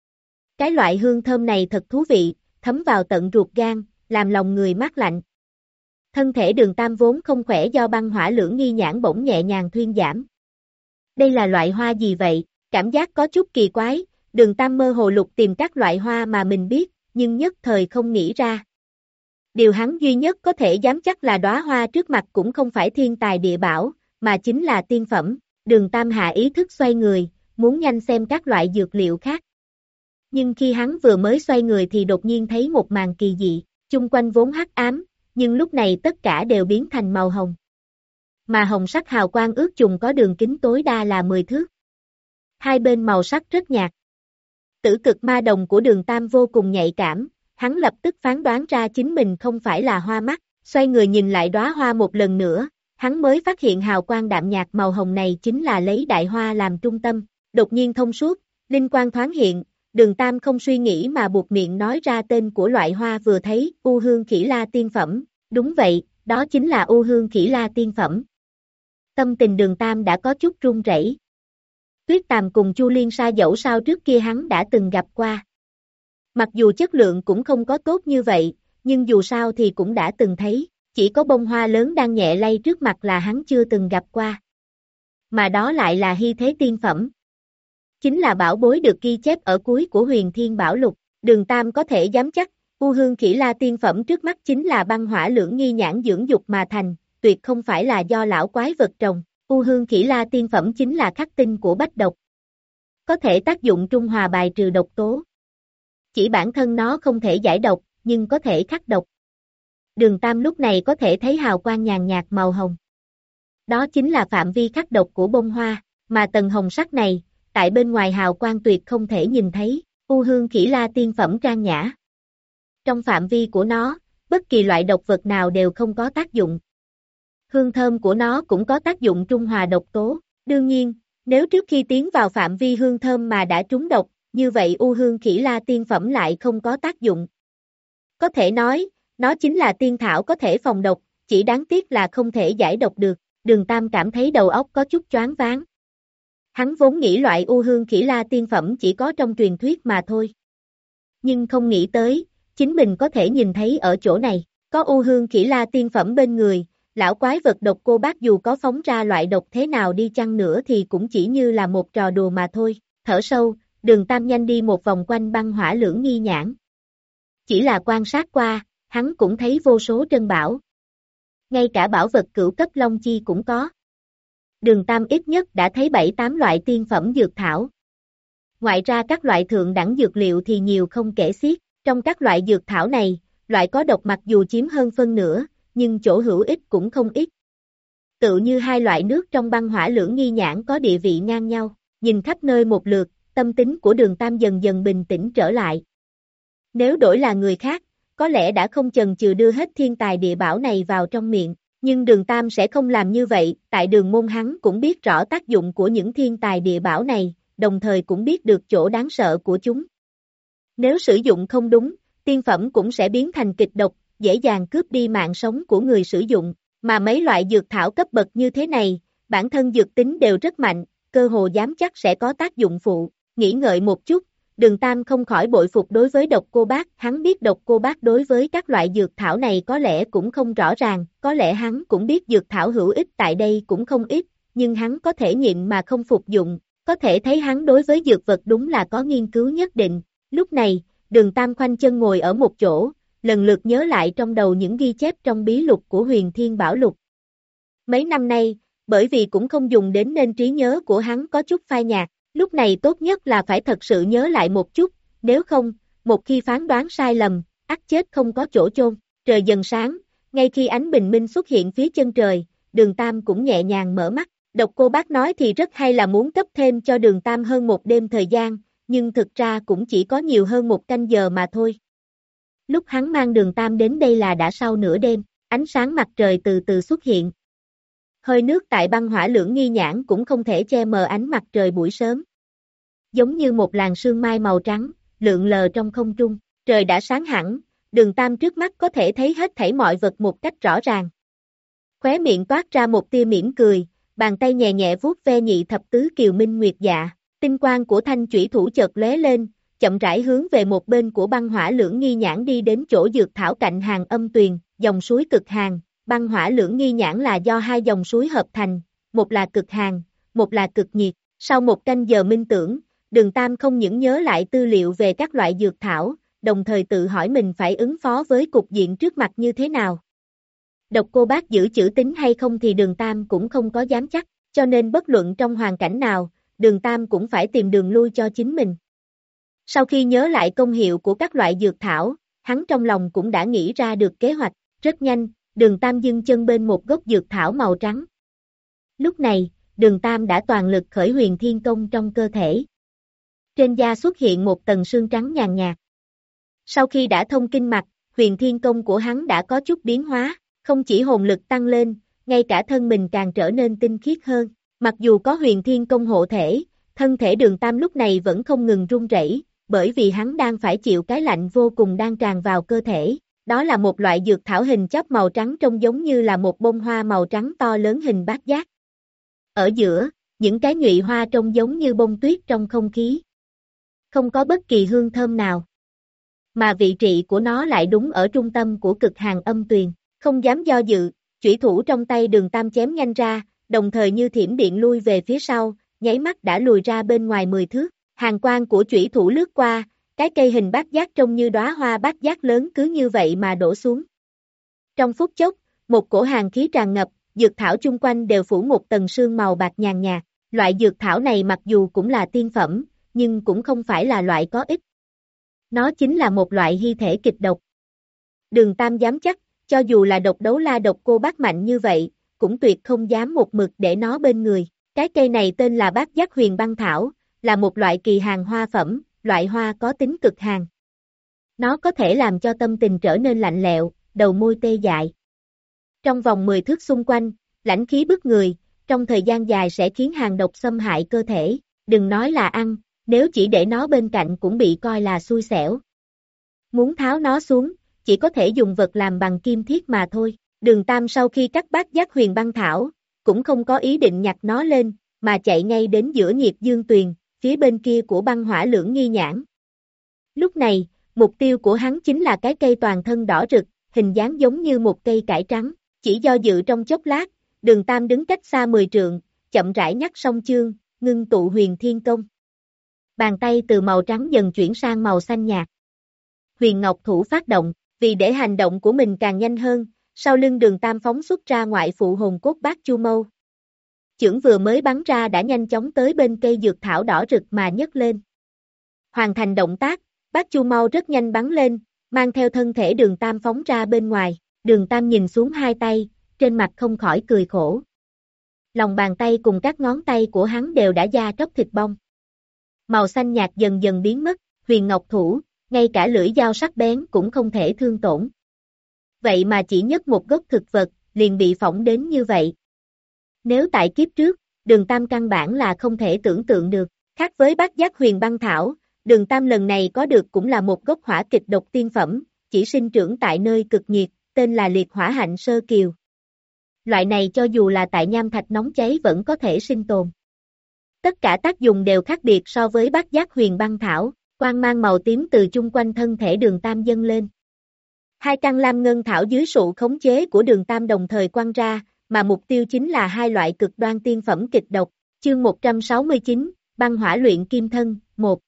Cái loại hương thơm này thật thú vị, thấm vào tận ruột gan, làm lòng người mát lạnh. Thân thể Đường Tam vốn không khỏe do băng hỏa lưỡng nghi nhãn bỗng nhẹ nhàng thuyên giảm. Đây là loại hoa gì vậy? Cảm giác có chút kỳ quái, Đường Tam mơ hồ lục tìm các loại hoa mà mình biết, nhưng nhất thời không nghĩ ra. Điều hắn duy nhất có thể dám chắc là đóa hoa trước mặt cũng không phải thiên tài địa bảo, mà chính là tiên phẩm. Đường Tam hạ ý thức xoay người, muốn nhanh xem các loại dược liệu khác. Nhưng khi hắn vừa mới xoay người thì đột nhiên thấy một màn kỳ dị, chung quanh vốn hắc ám, nhưng lúc này tất cả đều biến thành màu hồng. Mà hồng sắc hào quang ước chừng có đường kính tối đa là mười thước. Hai bên màu sắc rất nhạt. Tử cực ma đồng của Đường Tam vô cùng nhạy cảm, hắn lập tức phán đoán ra chính mình không phải là hoa mắt, xoay người nhìn lại đóa hoa một lần nữa, hắn mới phát hiện hào quang đạm nhạt màu hồng này chính là lấy đại hoa làm trung tâm, đột nhiên thông suốt, linh quang thoáng hiện, Đường Tam không suy nghĩ mà buộc miệng nói ra tên của loại hoa vừa thấy, U Hương Khỉ La tiên phẩm, đúng vậy, đó chính là U Hương Khỉ La tiên phẩm. Tâm tình Đường Tam đã có chút run rẩy. Tuyết Tàm cùng Chu Liên Sa dẫu sao trước kia hắn đã từng gặp qua. Mặc dù chất lượng cũng không có tốt như vậy, nhưng dù sao thì cũng đã từng thấy, chỉ có bông hoa lớn đang nhẹ lay trước mặt là hắn chưa từng gặp qua. Mà đó lại là hy thế tiên phẩm. Chính là bảo bối được ghi chép ở cuối của Huyền Thiên Bảo Lục, Đường Tam có thể dám chắc, U Hương Khỉ La tiên phẩm trước mắt chính là băng hỏa lưỡng nghi nhãn dưỡng dục mà thành, tuyệt không phải là do lão quái vật trồng. U Hương Khỉ La tiên phẩm chính là khắc tinh của bách độc. Có thể tác dụng trung hòa bài trừ độc tố. Chỉ bản thân nó không thể giải độc, nhưng có thể khắc độc. Đường Tam lúc này có thể thấy hào quang nhàn nhạt màu hồng. Đó chính là phạm vi khắc độc của bông hoa, mà tầng hồng sắc này, tại bên ngoài hào quang tuyệt không thể nhìn thấy, U Hương Khỉ La tiên phẩm trang nhã. Trong phạm vi của nó, bất kỳ loại độc vật nào đều không có tác dụng. Hương thơm của nó cũng có tác dụng trung hòa độc tố. Đương nhiên, nếu trước khi tiến vào phạm vi hương thơm mà đã trúng độc, như vậy U Hương Khỉ La tiên phẩm lại không có tác dụng. Có thể nói, nó chính là tiên thảo có thể phòng độc, chỉ đáng tiếc là không thể giải độc được. Đường Tam cảm thấy đầu óc có chút choáng váng. Hắn vốn nghĩ loại u hương khỉ la tiên phẩm chỉ có trong truyền thuyết mà thôi. Nhưng không nghĩ tới, chính mình có thể nhìn thấy ở chỗ này, có u hương khỉ la tiên phẩm bên người, lão quái vật độc cô bác dù có phóng ra loại độc thế nào đi chăng nữa thì cũng chỉ như là một trò đùa mà thôi. Thở sâu, Đường Tam nhanh đi một vòng quanh băng hỏa lưỡng nghi nhãn. Chỉ là quan sát qua, hắn cũng thấy vô số trân bảo. Ngay cả bảo vật cửu cấp long chi cũng có. Đường Tam ít nhất đã thấy bảy tám loại tiên phẩm dược thảo. Ngoài ra các loại thượng đẳng dược liệu thì nhiều không kể xiết. Trong các loại dược thảo này, loại có độc mặc dù chiếm hơn phân nửa, nhưng chỗ hữu ích cũng không ít. Tự như hai loại nước trong băng hỏa lưỡng nghi nhãn có địa vị ngang nhau, nhìn khắp nơi một lượt, tâm tính của Đường Tam dần dần bình tĩnh trở lại. Nếu đổi là người khác, có lẽ đã không chần chừ đưa hết thiên tài địa bảo này vào trong miệng, nhưng Đường Tam sẽ không làm như vậy, tại Đường môn hắn cũng biết rõ tác dụng của những thiên tài địa bảo này, đồng thời cũng biết được chỗ đáng sợ của chúng. Nếu sử dụng không đúng, tiên phẩm cũng sẽ biến thành kịch độc, dễ dàng cướp đi mạng sống của người sử dụng, mà mấy loại dược thảo cấp bậc như thế này, bản thân dược tính đều rất mạnh, cơ hồ dám chắc sẽ có tác dụng phụ. Nghĩ ngợi một chút, Đường Tam không khỏi bội phục đối với độc cô bác, hắn biết độc cô bác đối với các loại dược thảo này có lẽ cũng không rõ ràng, có lẽ hắn cũng biết dược thảo hữu ích tại đây cũng không ít, nhưng hắn có thể nhịn mà không phục dụng, có thể thấy hắn đối với dược vật đúng là có nghiên cứu nhất định. Lúc này, Đường Tam khoanh chân ngồi ở một chỗ, lần lượt nhớ lại trong đầu những ghi chép trong bí lục của Huyền Thiên Bảo Lục. Mấy năm nay, bởi vì cũng không dùng đến nên trí nhớ của hắn có chút phai nhạt, lúc này tốt nhất là phải thật sự nhớ lại một chút, nếu không, một khi phán đoán sai lầm, ắt chết không có chỗ chôn. Trời dần sáng, ngay khi ánh bình minh xuất hiện phía chân trời, Đường Tam cũng nhẹ nhàng mở mắt. Độc cô bác nói thì rất hay là muốn cấp thêm cho Đường Tam hơn một đêm thời gian, nhưng thực ra cũng chỉ có nhiều hơn một canh giờ mà thôi. Lúc hắn mang Đường Tam đến đây là đã sau nửa đêm, ánh sáng mặt trời từ từ xuất hiện. Hơi nước tại băng hỏa lưỡng nghi nhãn cũng không thể che mờ ánh mặt trời buổi sớm. Giống như một làn sương mai màu trắng, lượn lờ trong không trung, trời đã sáng hẳn, Đường Tam trước mắt có thể thấy hết thảy mọi vật một cách rõ ràng. Khóe miệng toát ra một tia mỉm cười, bàn tay nhẹ nhẹ vuốt ve nhị thập tứ kiều minh nguyệt dạ, tinh quang của thanh chủy thủ chợt lóe lên, chậm rãi hướng về một bên của băng hỏa lưỡng nghi nhãn đi đến chỗ dược thảo cạnh hàng âm tuyền, dòng suối cực hàng. Băng hỏa lưỡng nghi nhãn là do hai dòng suối hợp thành, một là cực hàn, một là cực nhiệt. Sau một canh giờ minh tưởng, Đường Tam không những nhớ lại tư liệu về các loại dược thảo, đồng thời tự hỏi mình phải ứng phó với cục diện trước mặt như thế nào. Độc cô bác giữ chữ tín hay không thì Đường Tam cũng không có dám chắc, cho nên bất luận trong hoàn cảnh nào, Đường Tam cũng phải tìm đường lui cho chính mình. Sau khi nhớ lại công hiệu của các loại dược thảo, hắn trong lòng cũng đã nghĩ ra được kế hoạch, rất nhanh. Đường Tam dừng chân bên một gốc dược thảo màu trắng. Lúc này, Đường Tam đã toàn lực khởi Huyền Thiên Công trong cơ thể. Trên da xuất hiện một tầng sương trắng nhàn nhạt. Sau khi đã thông kinh mạch, Huyền Thiên Công của hắn đã có chút biến hóa, không chỉ hồn lực tăng lên, ngay cả thân mình càng trở nên tinh khiết hơn. Mặc dù có Huyền Thiên Công hộ thể, thân thể Đường Tam lúc này vẫn không ngừng run rẩy, bởi vì hắn đang phải chịu cái lạnh vô cùng đang tràn vào cơ thể. Đó là một loại dược thảo hình chóp màu trắng trông giống như là một bông hoa màu trắng to lớn hình bát giác. Ở giữa, những cái nhụy hoa trông giống như bông tuyết trong không khí. Không có bất kỳ hương thơm nào. Mà vị trí của nó lại đúng ở trung tâm của cực hàn âm tuyền. Không dám do dự, chủy thủ trong tay Đường Tam chém nhanh ra, đồng thời như thiểm điện lui về phía sau, nháy mắt đã lùi ra bên ngoài mười thước. Hàn quang của chủy thủ lướt qua. Cái cây hình bát giác trông như đóa hoa bát giác lớn cứ như vậy mà đổ xuống. Trong phút chốc, một cổ hàn khí tràn ngập, dược thảo chung quanh đều phủ một tầng sương màu bạc nhàn nhạt. Loại dược thảo này mặc dù cũng là tiên phẩm, nhưng cũng không phải là loại có ích. Nó chính là một loại hy thể kịch độc. Đường Tam dám chắc, cho dù là độc đấu la độc cô bác mạnh như vậy, cũng tuyệt không dám một mực để nó bên người. Cái cây này tên là bát giác huyền băng thảo, là một loại kỳ hàn hoa phẩm. Loại hoa có tính cực hàn. Nó có thể làm cho tâm tình trở nên lạnh lẽo, đầu môi tê dại. Trong vòng mười thước xung quanh, lãnh khí bức người, trong thời gian dài sẽ khiến hàn độc xâm hại cơ thể, đừng nói là ăn, nếu chỉ để nó bên cạnh cũng bị coi là xui xẻo. Muốn tháo nó xuống, chỉ có thể dùng vật làm bằng kim thiết mà thôi. Đường Tam sau khi cắt bát giác huyền băng thảo, cũng không có ý định nhặt nó lên, mà chạy ngay đến giữa nhiệt dương tuyền, phía bên kia của băng hỏa lưỡng nghi nhãn. Lúc này, mục tiêu của hắn chính là cái cây toàn thân đỏ rực, hình dáng giống như một cây cải trắng, chỉ do dự trong chốc lát, Đường Tam đứng cách xa mười trượng, chậm rãi nhắc song chương, ngưng tụ huyền thiên công. Bàn tay từ màu trắng dần chuyển sang màu xanh nhạt. Huyền Ngọc Thủ phát động, vì để hành động của mình càng nhanh hơn, sau lưng Đường Tam phóng xuất ra ngoại phụ hồn cốt bát chu mâu. Chưởng vừa mới bắn ra đã nhanh chóng tới bên cây dược thảo đỏ rực mà nhấc lên. Hoàn thành động tác, bát chu mâu rất nhanh bắn lên, mang theo thân thể Đường Tam phóng ra bên ngoài. Đường Tam nhìn xuống hai tay, trên mặt không khỏi cười khổ. Lòng bàn tay cùng các ngón tay của hắn đều đã da tróc thịt bong. Màu xanh nhạt dần dần biến mất, Huyền Ngọc Thủ, ngay cả lưỡi dao sắc bén cũng không thể thương tổn. Vậy mà chỉ nhấc một gốc thực vật, liền bị phỏng đến như vậy. Nếu tại kiếp trước, Đường Tam căn bản là không thể tưởng tượng được. Khác với Bát Giác Huyền Băng Thảo, Đường Tam lần này có được cũng là một gốc hỏa kịch độc tiên phẩm, chỉ sinh trưởng tại nơi cực nhiệt, tên là liệt hỏa hạnh sơ kiều. Loại này cho dù là tại nham thạch nóng cháy vẫn có thể sinh tồn. Tất cả tác dụng đều khác biệt so với Bát Giác Huyền Băng Thảo, quang mang màu tím từ chung quanh thân thể Đường Tam dâng lên. Hai căn lam ngân thảo dưới sự khống chế của Đường Tam đồng thời quăng ra, mà mục tiêu chính là hai loại cực đoan tiên phẩm kịch độc. Chương một trăm sáu mươi chín, băng hỏa luyện kim thân, một.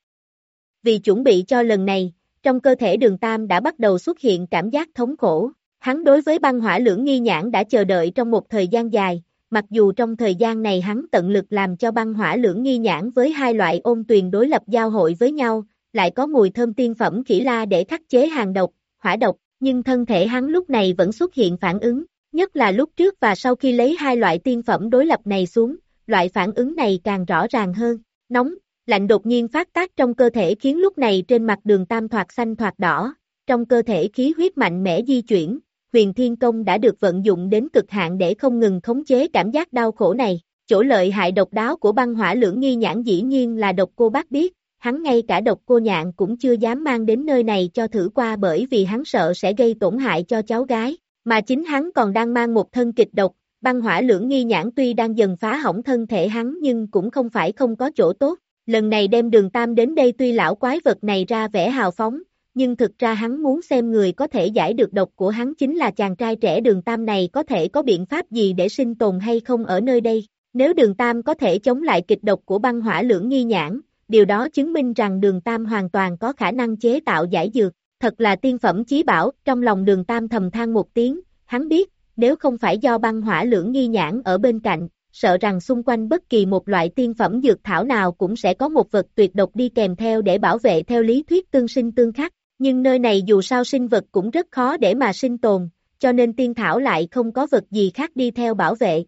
Vì chuẩn bị cho lần này, trong cơ thể Đường Tam đã bắt đầu xuất hiện cảm giác thống khổ. Hắn đối với băng hỏa lưỡng nghi nhãn đã chờ đợi trong một thời gian dài, mặc dù trong thời gian này hắn tận lực làm cho băng hỏa lưỡng nghi nhãn với hai loại ôn tuyền đối lập giao hội với nhau, lại có mùi thơm tiên phẩm khỉ la để khắc chế hàng độc, hỏa độc, nhưng thân thể hắn lúc này vẫn xuất hiện phản ứng, nhất là lúc trước và sau khi lấy hai loại tiên phẩm đối lập này xuống, loại phản ứng này càng rõ ràng hơn, nóng, lạnh đột nhiên phát tác trong cơ thể khiến lúc này trên mặt Đường Tam thoạt xanh thoạt đỏ, trong cơ thể khí huyết mạnh mẽ di chuyển. Huyền Thiên Công đã được vận dụng đến cực hạn để không ngừng khống chế cảm giác đau khổ này. Chỗ lợi hại độc đáo của băng hỏa lưỡng nghi nhãn dĩ nhiên là độc cô bác biết, hắn ngay cả độc cô nhạn cũng chưa dám mang đến nơi này cho thử qua bởi vì hắn sợ sẽ gây tổn hại cho cháu gái, mà chính hắn còn đang mang một thân kịch độc. Băng hỏa lưỡng nghi nhãn tuy đang dần phá hỏng thân thể hắn nhưng cũng không phải không có chỗ tốt. Lần này đem Đường Tam đến đây tuy lão quái vật này ra vẻ hào phóng, nhưng thực ra hắn muốn xem người có thể giải được độc của hắn chính là chàng trai trẻ Đường Tam này có thể có biện pháp gì để sinh tồn hay không ở nơi đây. Nếu Đường Tam có thể chống lại kịch độc của băng hỏa lưỡng nghi nhãn, điều đó chứng minh rằng Đường Tam hoàn toàn có khả năng chế tạo giải dược, thật là tiên phẩm chí bảo. Trong lòng Đường Tam thầm than một tiếng, hắn biết, nếu không phải do băng hỏa lưỡng nghi nhãn ở bên cạnh, sợ rằng xung quanh bất kỳ một loại tiên phẩm dược thảo nào cũng sẽ có một vật tuyệt độc đi kèm theo để bảo vệ theo lý thuyết tương sinh tương khắc. Nhưng nơi này dù sao sinh vật cũng rất khó để mà sinh tồn, cho nên tiên thảo lại không có vật gì khác đi theo bảo vệ.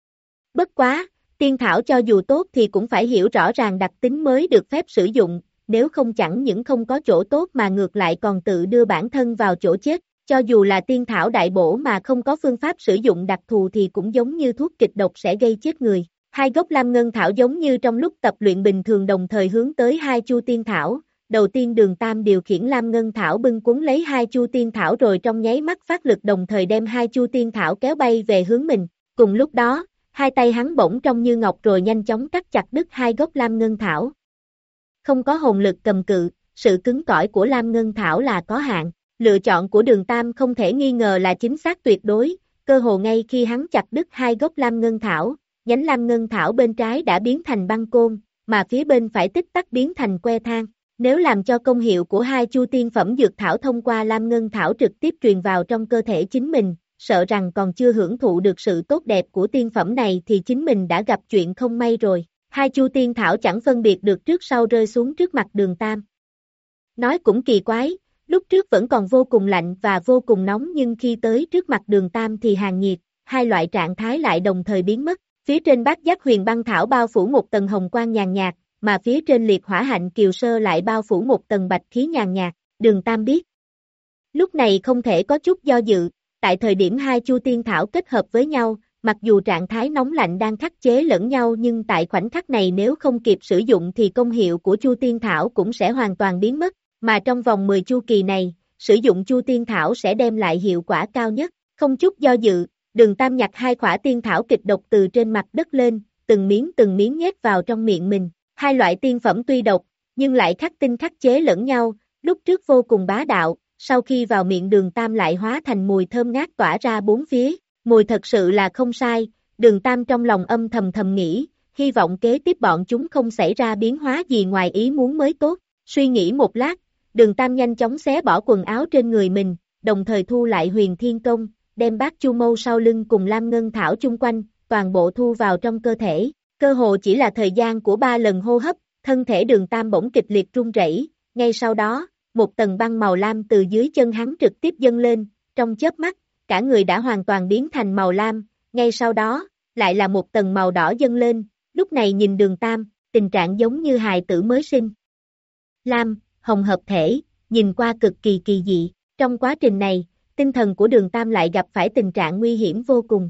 Bất quá, tiên thảo cho dù tốt thì cũng phải hiểu rõ ràng đặc tính mới được phép sử dụng, nếu không chẳng những không có chỗ tốt mà ngược lại còn tự đưa bản thân vào chỗ chết. Cho dù là tiên thảo đại bổ mà không có phương pháp sử dụng đặc thù thì cũng giống như thuốc kịch độc sẽ gây chết người. Hai gốc lam ngân thảo giống như trong lúc tập luyện bình thường đồng thời hướng tới hai chu tiên thảo. Đầu tiên Đường Tam điều khiển lam ngân thảo bưng cuốn lấy hai chu tiên thảo rồi trong nháy mắt phát lực đồng thời đem hai chu tiên thảo kéo bay về hướng mình. Cùng lúc đó, hai tay hắn bỗng trông như ngọc rồi nhanh chóng cắt chặt đứt hai gốc lam ngân thảo. Không có hồn lực cầm cự, sự cứng cỏi của lam ngân thảo là có hạn. Lựa chọn của Đường Tam không thể nghi ngờ là chính xác tuyệt đối, cơ hồ ngay khi hắn chặt đứt hai gốc lam ngân thảo, nhánh lam ngân thảo bên trái đã biến thành băng côn, mà phía bên phải tích tắc biến thành que than. Nếu làm cho công hiệu của hai chu tiên phẩm dược thảo thông qua lam ngân thảo trực tiếp truyền vào trong cơ thể chính mình, sợ rằng còn chưa hưởng thụ được sự tốt đẹp của tiên phẩm này thì chính mình đã gặp chuyện không may rồi. Hai chu tiên thảo chẳng phân biệt được trước sau rơi xuống trước mặt Đường Tam. Nói cũng kỳ quái, lúc trước vẫn còn vô cùng lạnh và vô cùng nóng nhưng khi tới trước mặt Đường Tam thì hàng nhiệt, hai loại trạng thái lại đồng thời biến mất. Phía trên Bát Giác Huyền Băng Thảo bao phủ một tầng hồng quang nhàn nhạt, mà phía trên liệt hỏa hạnh kiều sơ lại bao phủ một tầng bạch khí nhàn nhạt. Đường Tam biết. Lúc này không thể có chút do dự, tại thời điểm hai chu tiên thảo kết hợp với nhau, mặc dù trạng thái nóng lạnh đang khắc chế lẫn nhau nhưng tại khoảnh khắc này nếu không kịp sử dụng thì công hiệu của chu tiên thảo cũng sẽ hoàn toàn biến mất, mà trong vòng mười chu kỳ này, sử dụng chu tiên thảo sẽ đem lại hiệu quả cao nhất. Không chút do dự, Đường Tam nhặt hai quả tiên thảo kịch độc từ trên mặt đất lên, từng miếng từng miếng nhét vào trong miệng mình. Hai loại tiên phẩm tuy độc, nhưng lại khắc tinh khắc chế lẫn nhau, lúc trước vô cùng bá đạo, sau khi vào miệng Đường Tam lại hóa thành mùi thơm ngát tỏa ra bốn phía. Mùi thật sự là không sai, Đường Tam trong lòng âm thầm thầm nghĩ, hy vọng kế tiếp bọn chúng không xảy ra biến hóa gì ngoài ý muốn mới tốt. Suy nghĩ một lát, Đường Tam nhanh chóng xé bỏ quần áo trên người mình, đồng thời thu lại Huyền Thiên Công, đem bát chu mâu sau lưng cùng Lam Ngân Thảo chung quanh, toàn bộ thu vào trong cơ thể. Cơ hồ chỉ là thời gian của ba lần hô hấp, thân thể Đường Tam bỗng kịch liệt run rẩy, ngay sau đó, một tầng băng màu lam từ dưới chân hắn trực tiếp dâng lên, trong chớp mắt, cả người đã hoàn toàn biến thành màu lam, ngay sau đó, lại là một tầng màu đỏ dâng lên, lúc này nhìn Đường Tam, tình trạng giống như hài tử mới sinh. Lam, hồng hợp thể, nhìn qua cực kỳ kỳ dị, trong quá trình này, tinh thần của Đường Tam lại gặp phải tình trạng nguy hiểm vô cùng.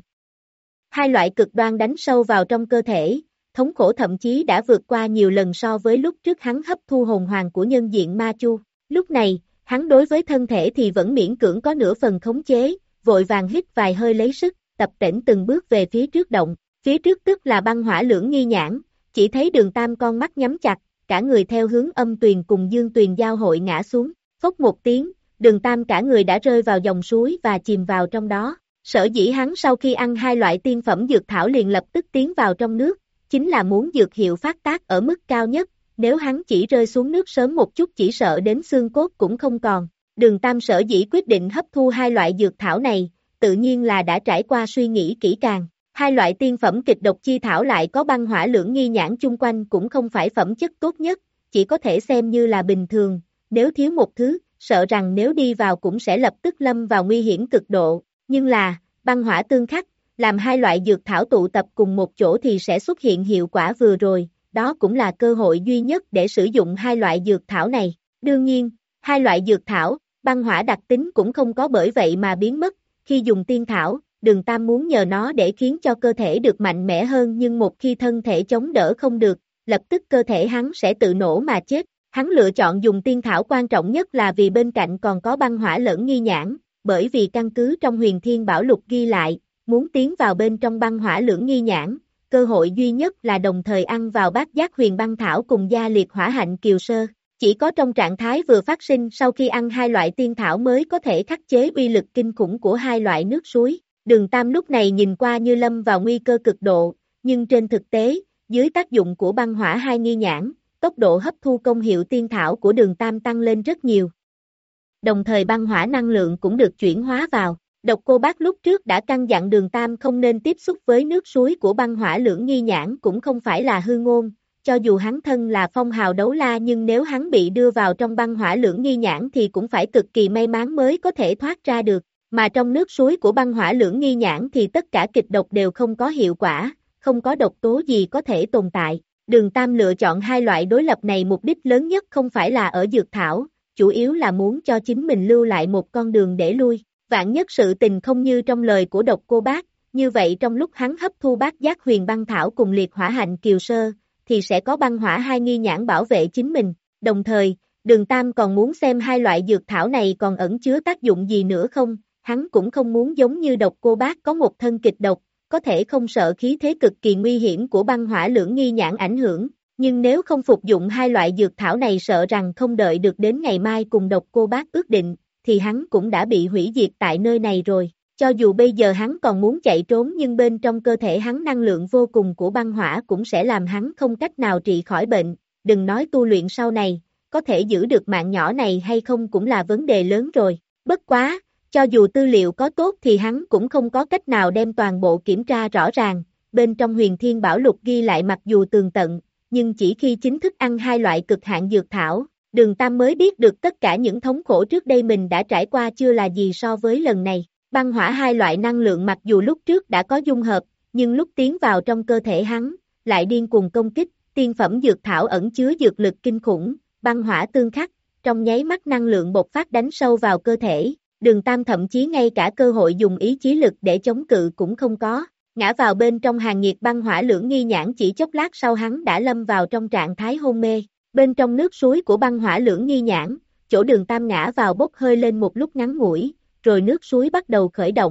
Hai loại cực đoan đánh sâu vào trong cơ thể, thống khổ thậm chí đã vượt qua nhiều lần so với lúc trước hắn hấp thu hồn hoàng của nhân diện ma chu. Lúc này, hắn đối với thân thể thì vẫn miễn cưỡng có nửa phần khống chế, vội vàng hít vài hơi lấy sức, tập tễnh từng bước về phía trước động. Phía trước tức là băng hỏa lưỡng nghi nhãn, chỉ thấy Đường Tam con mắt nhắm chặt, cả người theo hướng âm tuyền cùng dương tuyền giao hội ngã xuống. Phốc một tiếng, Đường Tam cả người đã rơi vào dòng suối và chìm vào trong đó. Sở dĩ hắn sau khi ăn hai loại tiên phẩm dược thảo liền lập tức tiến vào trong nước, chính là muốn dược hiệu phát tác ở mức cao nhất, nếu hắn chỉ rơi xuống nước sớm một chút chỉ sợ đến xương cốt cũng không còn. Đường Tam sở dĩ quyết định hấp thu hai loại dược thảo này, tự nhiên là đã trải qua suy nghĩ kỹ càng. Hai loại tiên phẩm kịch độc chi thảo lại có băng hỏa lưỡng nghi nhãn chung quanh cũng không phải phẩm chất tốt nhất, chỉ có thể xem như là bình thường, nếu thiếu một thứ, sợ rằng nếu đi vào cũng sẽ lập tức lâm vào nguy hiểm cực độ, nhưng là, băng hỏa tương khắc, làm hai loại dược thảo tụ tập cùng một chỗ thì sẽ xuất hiện hiệu quả vừa rồi, đó cũng là cơ hội duy nhất để sử dụng hai loại dược thảo này. Đương nhiên, hai loại dược thảo, băng hỏa đặc tính cũng không có bởi vậy mà biến mất, khi dùng tiên thảo, Đường Tam muốn nhờ nó để khiến cho cơ thể được mạnh mẽ hơn nhưng một khi thân thể chống đỡ không được, lập tức cơ thể hắn sẽ tự nổ mà chết. Hắn lựa chọn dùng tiên thảo quan trọng nhất là vì bên cạnh còn có băng hỏa lẫn nghi nhãn, bởi vì căn cứ trong Huyền Thiên Bảo Lục ghi lại, muốn tiến vào bên trong băng hỏa lưỡng nghi nhãn, cơ hội duy nhất là đồng thời ăn vào bát giác huyền băng thảo cùng gia liệt hỏa hạnh kiều sơ. Chỉ có trong trạng thái vừa phát sinh sau khi ăn hai loại tiên thảo mới có thể khắc chế uy lực kinh khủng của hai loại nước suối. Đường Tam lúc này nhìn qua như lâm vào nguy cơ cực độ, nhưng trên thực tế, dưới tác dụng của băng hỏa hai nghi nhãn, tốc độ hấp thu công hiệu tiên thảo của Đường Tam tăng lên rất nhiều. Đồng thời băng hỏa năng lượng cũng được chuyển hóa vào. Độc Cô Bác lúc trước đã căn dặn Đường Tam không nên tiếp xúc với nước suối của băng hỏa lưỡng nghi nhãn cũng không phải là hư ngôn, cho dù hắn thân là phong hào đấu la nhưng nếu hắn bị đưa vào trong băng hỏa lưỡng nghi nhãn thì cũng phải cực kỳ may mắn mới có thể thoát ra được, mà trong nước suối của băng hỏa lưỡng nghi nhãn thì tất cả kịch độc đều không có hiệu quả, không có độc tố gì có thể tồn tại. Đường Tam lựa chọn hai loại đối lập này mục đích lớn nhất không phải là ở dược thảo, chủ yếu là muốn cho chính mình lưu lại một con đường để lui. Vạn nhất sự tình không như trong lời của Độc Cô Bác, như vậy trong lúc hắn hấp thu bát giác huyền băng thảo cùng liệt hỏa hạnh kiều sơ, thì sẽ có băng hỏa hai nghi nhãn bảo vệ chính mình. Đồng thời, Đường Tam còn muốn xem hai loại dược thảo này còn ẩn chứa tác dụng gì nữa không, hắn cũng không muốn giống như Độc Cô Bác có một thân kịch độc, có thể không sợ khí thế cực kỳ nguy hiểm của băng hỏa lưỡng nghi nhãn ảnh hưởng, nhưng nếu không phục dụng hai loại dược thảo này sợ rằng không đợi được đến ngày mai cùng Độc Cô Bác ước định, thì hắn cũng đã bị hủy diệt tại nơi này rồi. Cho dù bây giờ hắn còn muốn chạy trốn nhưng bên trong cơ thể hắn năng lượng vô cùng của băng hỏa cũng sẽ làm hắn không cách nào trị khỏi bệnh, đừng nói tu luyện sau này, có thể giữ được mạng nhỏ này hay không cũng là vấn đề lớn rồi. Bất quá, cho dù tư liệu có tốt thì hắn cũng không có cách nào đem toàn bộ kiểm tra rõ ràng, bên trong Huyền Thiên Bảo Lục ghi lại mặc dù tường tận, nhưng chỉ khi chính thức ăn hai loại cực hạn dược thảo, Đường Tam mới biết được tất cả những thống khổ trước đây mình đã trải qua chưa là gì so với lần này. Băng hỏa hai loại năng lượng mặc dù lúc trước đã có dung hợp, nhưng lúc tiến vào trong cơ thể hắn, lại điên cuồng công kích, tiên phẩm dược thảo ẩn chứa dược lực kinh khủng, băng hỏa tương khắc, trong nháy mắt năng lượng bộc phát đánh sâu vào cơ thể, Đường Tam thậm chí ngay cả cơ hội dùng ý chí lực để chống cự cũng không có, ngã vào bên trong hàng nhiệt băng hỏa lưỡng nghi nhãn chỉ chốc lát sau hắn đã lâm vào trong trạng thái hôn mê. Bên trong nước suối của băng hỏa lưỡng nghi nhãn, chỗ Đường Tam ngã vào bốc hơi lên một lúc ngắn ngủi, rồi nước suối bắt đầu khởi động,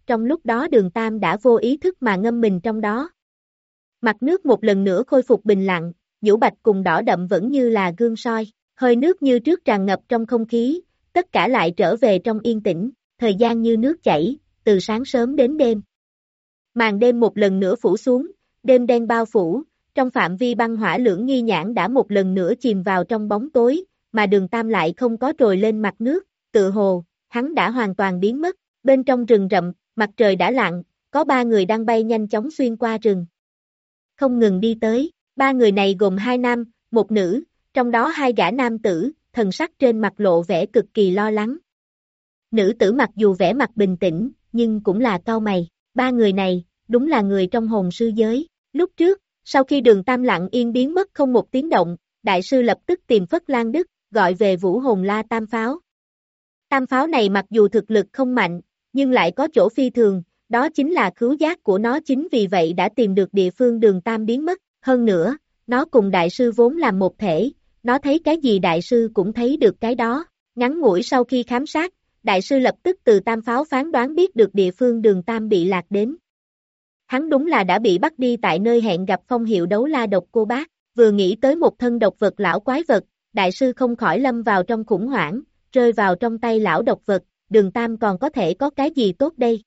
trong lúc đó Đường Tam đã vô ý thức mà ngâm mình trong đó. Mặt nước một lần nữa khôi phục bình lặng, nhũ bạch cùng đỏ đậm vẫn như là gương soi, hơi nước như trước tràn ngập trong không khí, tất cả lại trở về trong yên tĩnh, thời gian như nước chảy, từ sáng sớm đến đêm. Màn đêm một lần nữa phủ xuống, đêm đen bao phủ, trong phạm vi băng hỏa lưỡng nghi nhãn đã một lần nữa chìm vào trong bóng tối, mà Đường Tam lại không có trồi lên mặt nước, tự hồ, hắn đã hoàn toàn biến mất, bên trong rừng rậm, mặt trời đã lặn, có ba người đang bay nhanh chóng xuyên qua rừng. Không ngừng đi tới, ba người này gồm hai nam, một nữ, trong đó hai gã nam tử, thần sắc trên mặt lộ vẻ cực kỳ lo lắng. Nữ tử mặc dù vẻ mặt bình tĩnh, nhưng cũng là cau mày, ba người này, đúng là người trong hồn sư giới. Lúc trước, sau khi Đường Tam lặng yên biến mất không một tiếng động, đại sư lập tức tìm Phất Lan Đức, gọi về Vũ Hồn La Tam Pháo. Tam Pháo này mặc dù thực lực không mạnh, nhưng lại có chỗ phi thường, đó chính là khứu giác của nó, chính vì vậy đã tìm được địa phương Đường Tam biến mất, hơn nữa, nó cùng đại sư vốn làm một thể, nó thấy cái gì đại sư cũng thấy được cái đó. Ngắn ngủi sau khi khám sát, đại sư lập tức từ Tam Pháo phán đoán biết được địa phương Đường Tam bị lạc đến. Hắn đúng là đã bị bắt đi tại nơi hẹn gặp Phong Hiệu Đấu La Độc Cô Bác, vừa nghĩ tới một thân độc vật lão quái vật, đại sư không khỏi lâm vào trong khủng hoảng, rơi vào trong tay lão độc vật, Đường Tam còn có thể có cái gì tốt đây?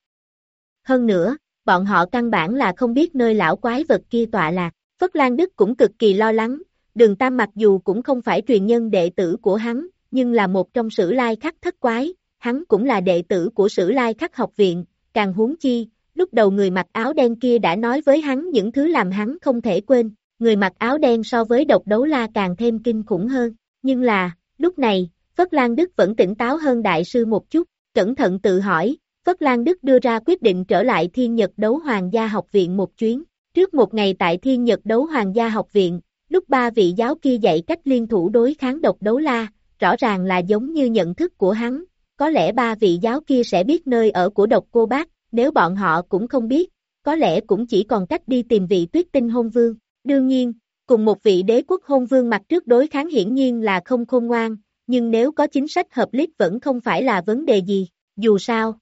Hơn nữa, bọn họ căn bản là không biết nơi lão quái vật kia tọa lạc. Phất Lan Đức cũng cực kỳ lo lắng, Đường Tam mặc dù cũng không phải truyền nhân đệ tử của hắn, nhưng là một trong Sử Lai Khắc thất quái, hắn cũng là đệ tử của Sử Lai Khắc học viện, càng huống chi, lúc đầu người mặc áo đen kia đã nói với hắn những thứ làm hắn không thể quên, người mặc áo đen so với Độc Đấu La càng thêm kinh khủng hơn, nhưng là, lúc này, Phất Lan Đức vẫn tỉnh táo hơn đại sư một chút, cẩn thận tự hỏi, Phất Lan Đức đưa ra quyết định trở lại Thiên Nhật Đấu Hoàng gia học viện một chuyến. Trước một ngày tại Thiên Nhật Đấu Hoàng gia học viện, lúc ba vị giáo kia dạy cách liên thủ đối kháng Độc Đấu La, rõ ràng là giống như nhận thức của hắn, có lẽ ba vị giáo kia sẽ biết nơi ở của Độc Cô Bác, nếu bọn họ cũng không biết, có lẽ cũng chỉ còn cách đi tìm vị Tuyết Tinh Hôn Vương. Đương nhiên, cùng một vị đế quốc hôn vương mặt trước đối kháng hiển nhiên là không khôn ngoan, nhưng nếu có chính sách hợp lý vẫn không phải là vấn đề gì, dù sao.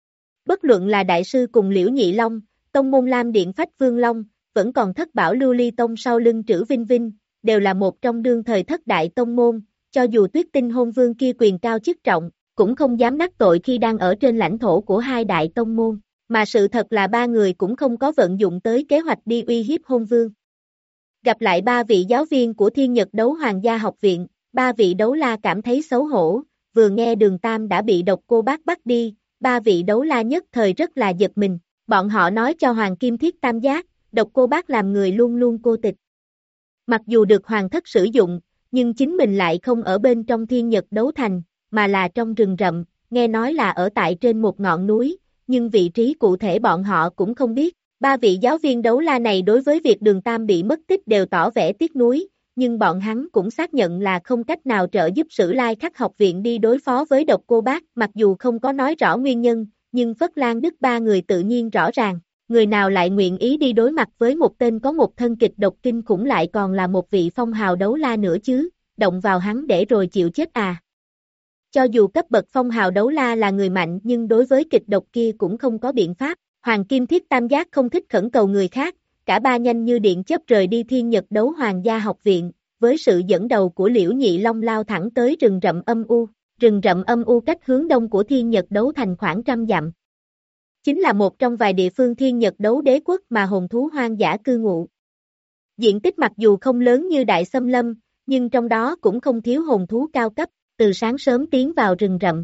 Bất luận là đại sư cùng Liễu Nhị Long, tông môn Lam Điện Phách Vương Long, vẫn còn Thất Bảo Lưu Ly Tông sau lưng Trữ Vinh Vinh, đều là một trong đương thời thất đại tông môn, cho dù Tuyết Tinh Hôn Vương kia quyền cao chức trọng, cũng không dám đắc tội khi đang ở trên lãnh thổ của hai đại tông môn, mà sự thật là ba người cũng không có vận dụng tới kế hoạch đi uy hiếp Hôn Vương. Gặp lại ba vị giáo viên của Thiên Nhật Đấu Hoàng gia học viện, ba vị đấu la cảm thấy xấu hổ, vừa nghe Đường Tam đã bị Độc Cô Bác bắt đi, ba vị đấu la nhất thời rất là giật mình, bọn họ nói cho Hoàng Kim Thiết Tam Giác, Độc Cô Bác làm người luôn luôn cô tịch. Mặc dù được Hoàng thất sử dụng, nhưng chính mình lại không ở bên trong Thiên Nhật Đấu Thành, mà là trong rừng rậm, nghe nói là ở tại trên một ngọn núi, nhưng vị trí cụ thể bọn họ cũng không biết. Ba vị giáo viên đấu la này đối với việc Đường Tam bị mất tích đều tỏ vẻ tiếc nuối, nhưng bọn hắn cũng xác nhận là không cách nào trợ giúp Sử Lai Khắc học viện đi đối phó với Độc Cô Bác, mặc dù không có nói rõ nguyên nhân, nhưng Phất Lan Đức ba người tự nhiên rõ ràng, người nào lại nguyện ý đi đối mặt với một tên có một thân kịch độc kinh khủng lại còn là một vị phong hào đấu la nữa chứ, động vào hắn để rồi chịu chết à. Cho dù cấp bậc phong hào đấu la là người mạnh nhưng đối với kịch độc kia cũng không có biện pháp. Hoàng Kim Thiết Tam Giác không thích khẩn cầu người khác, cả ba nhanh như điện chớp rời đi Thiên Nhật Đấu Hoàng gia học viện, với sự dẫn đầu của Liễu Nhị Long lao thẳng tới rừng rậm âm u, rừng rậm âm u cách hướng đông của Thiên Nhật Đấu Thành khoảng trăm dặm. Chính là một trong vài địa phương Thiên Nhật Đấu Đế quốc mà hồn thú hoang dã cư ngụ. Diện tích mặc dù không lớn như Đại Xâm Lâm, nhưng trong đó cũng không thiếu hồn thú cao cấp, từ sáng sớm tiến vào rừng rậm.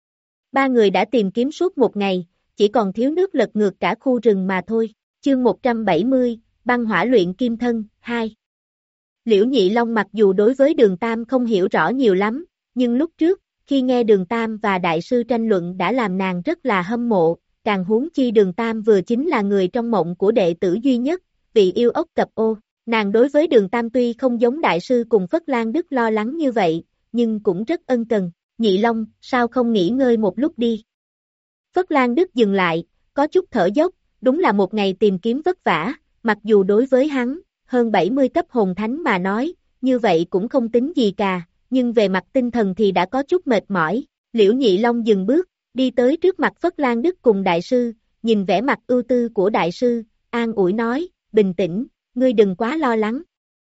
Ba người đã tìm kiếm suốt một ngày, chỉ còn thiếu nước lật ngược cả khu rừng mà thôi. Chương một trăm bảy mươi, băng hỏa luyện kim thân, hai. Liễu Nhị Long mặc dù đối với Đường Tam không hiểu rõ nhiều lắm, nhưng lúc trước, khi nghe Đường Tam và Đại sư tranh luận đã làm nàng rất là hâm mộ, càng huống chi Đường Tam vừa chính là người trong mộng của đệ tử duy nhất, vị yêu ốc cập ô. Nàng đối với Đường Tam tuy không giống Đại sư cùng Phất Lan Đức lo lắng như vậy, nhưng cũng rất ân cần. Nhị Long, sao không nghỉ ngơi một lúc đi? Phất Lan Đức dừng lại, có chút thở dốc, đúng là một ngày tìm kiếm vất vả, mặc dù đối với hắn, hơn bảy mươi cấp hồn thánh mà nói, như vậy cũng không tính gì cả, nhưng về mặt tinh thần thì đã có chút mệt mỏi. Liễu Nhị Long dừng bước, đi tới trước mặt Phất Lan Đức cùng đại sư, nhìn vẻ mặt ưu tư của đại sư, an ủi nói, bình tĩnh, ngươi đừng quá lo lắng.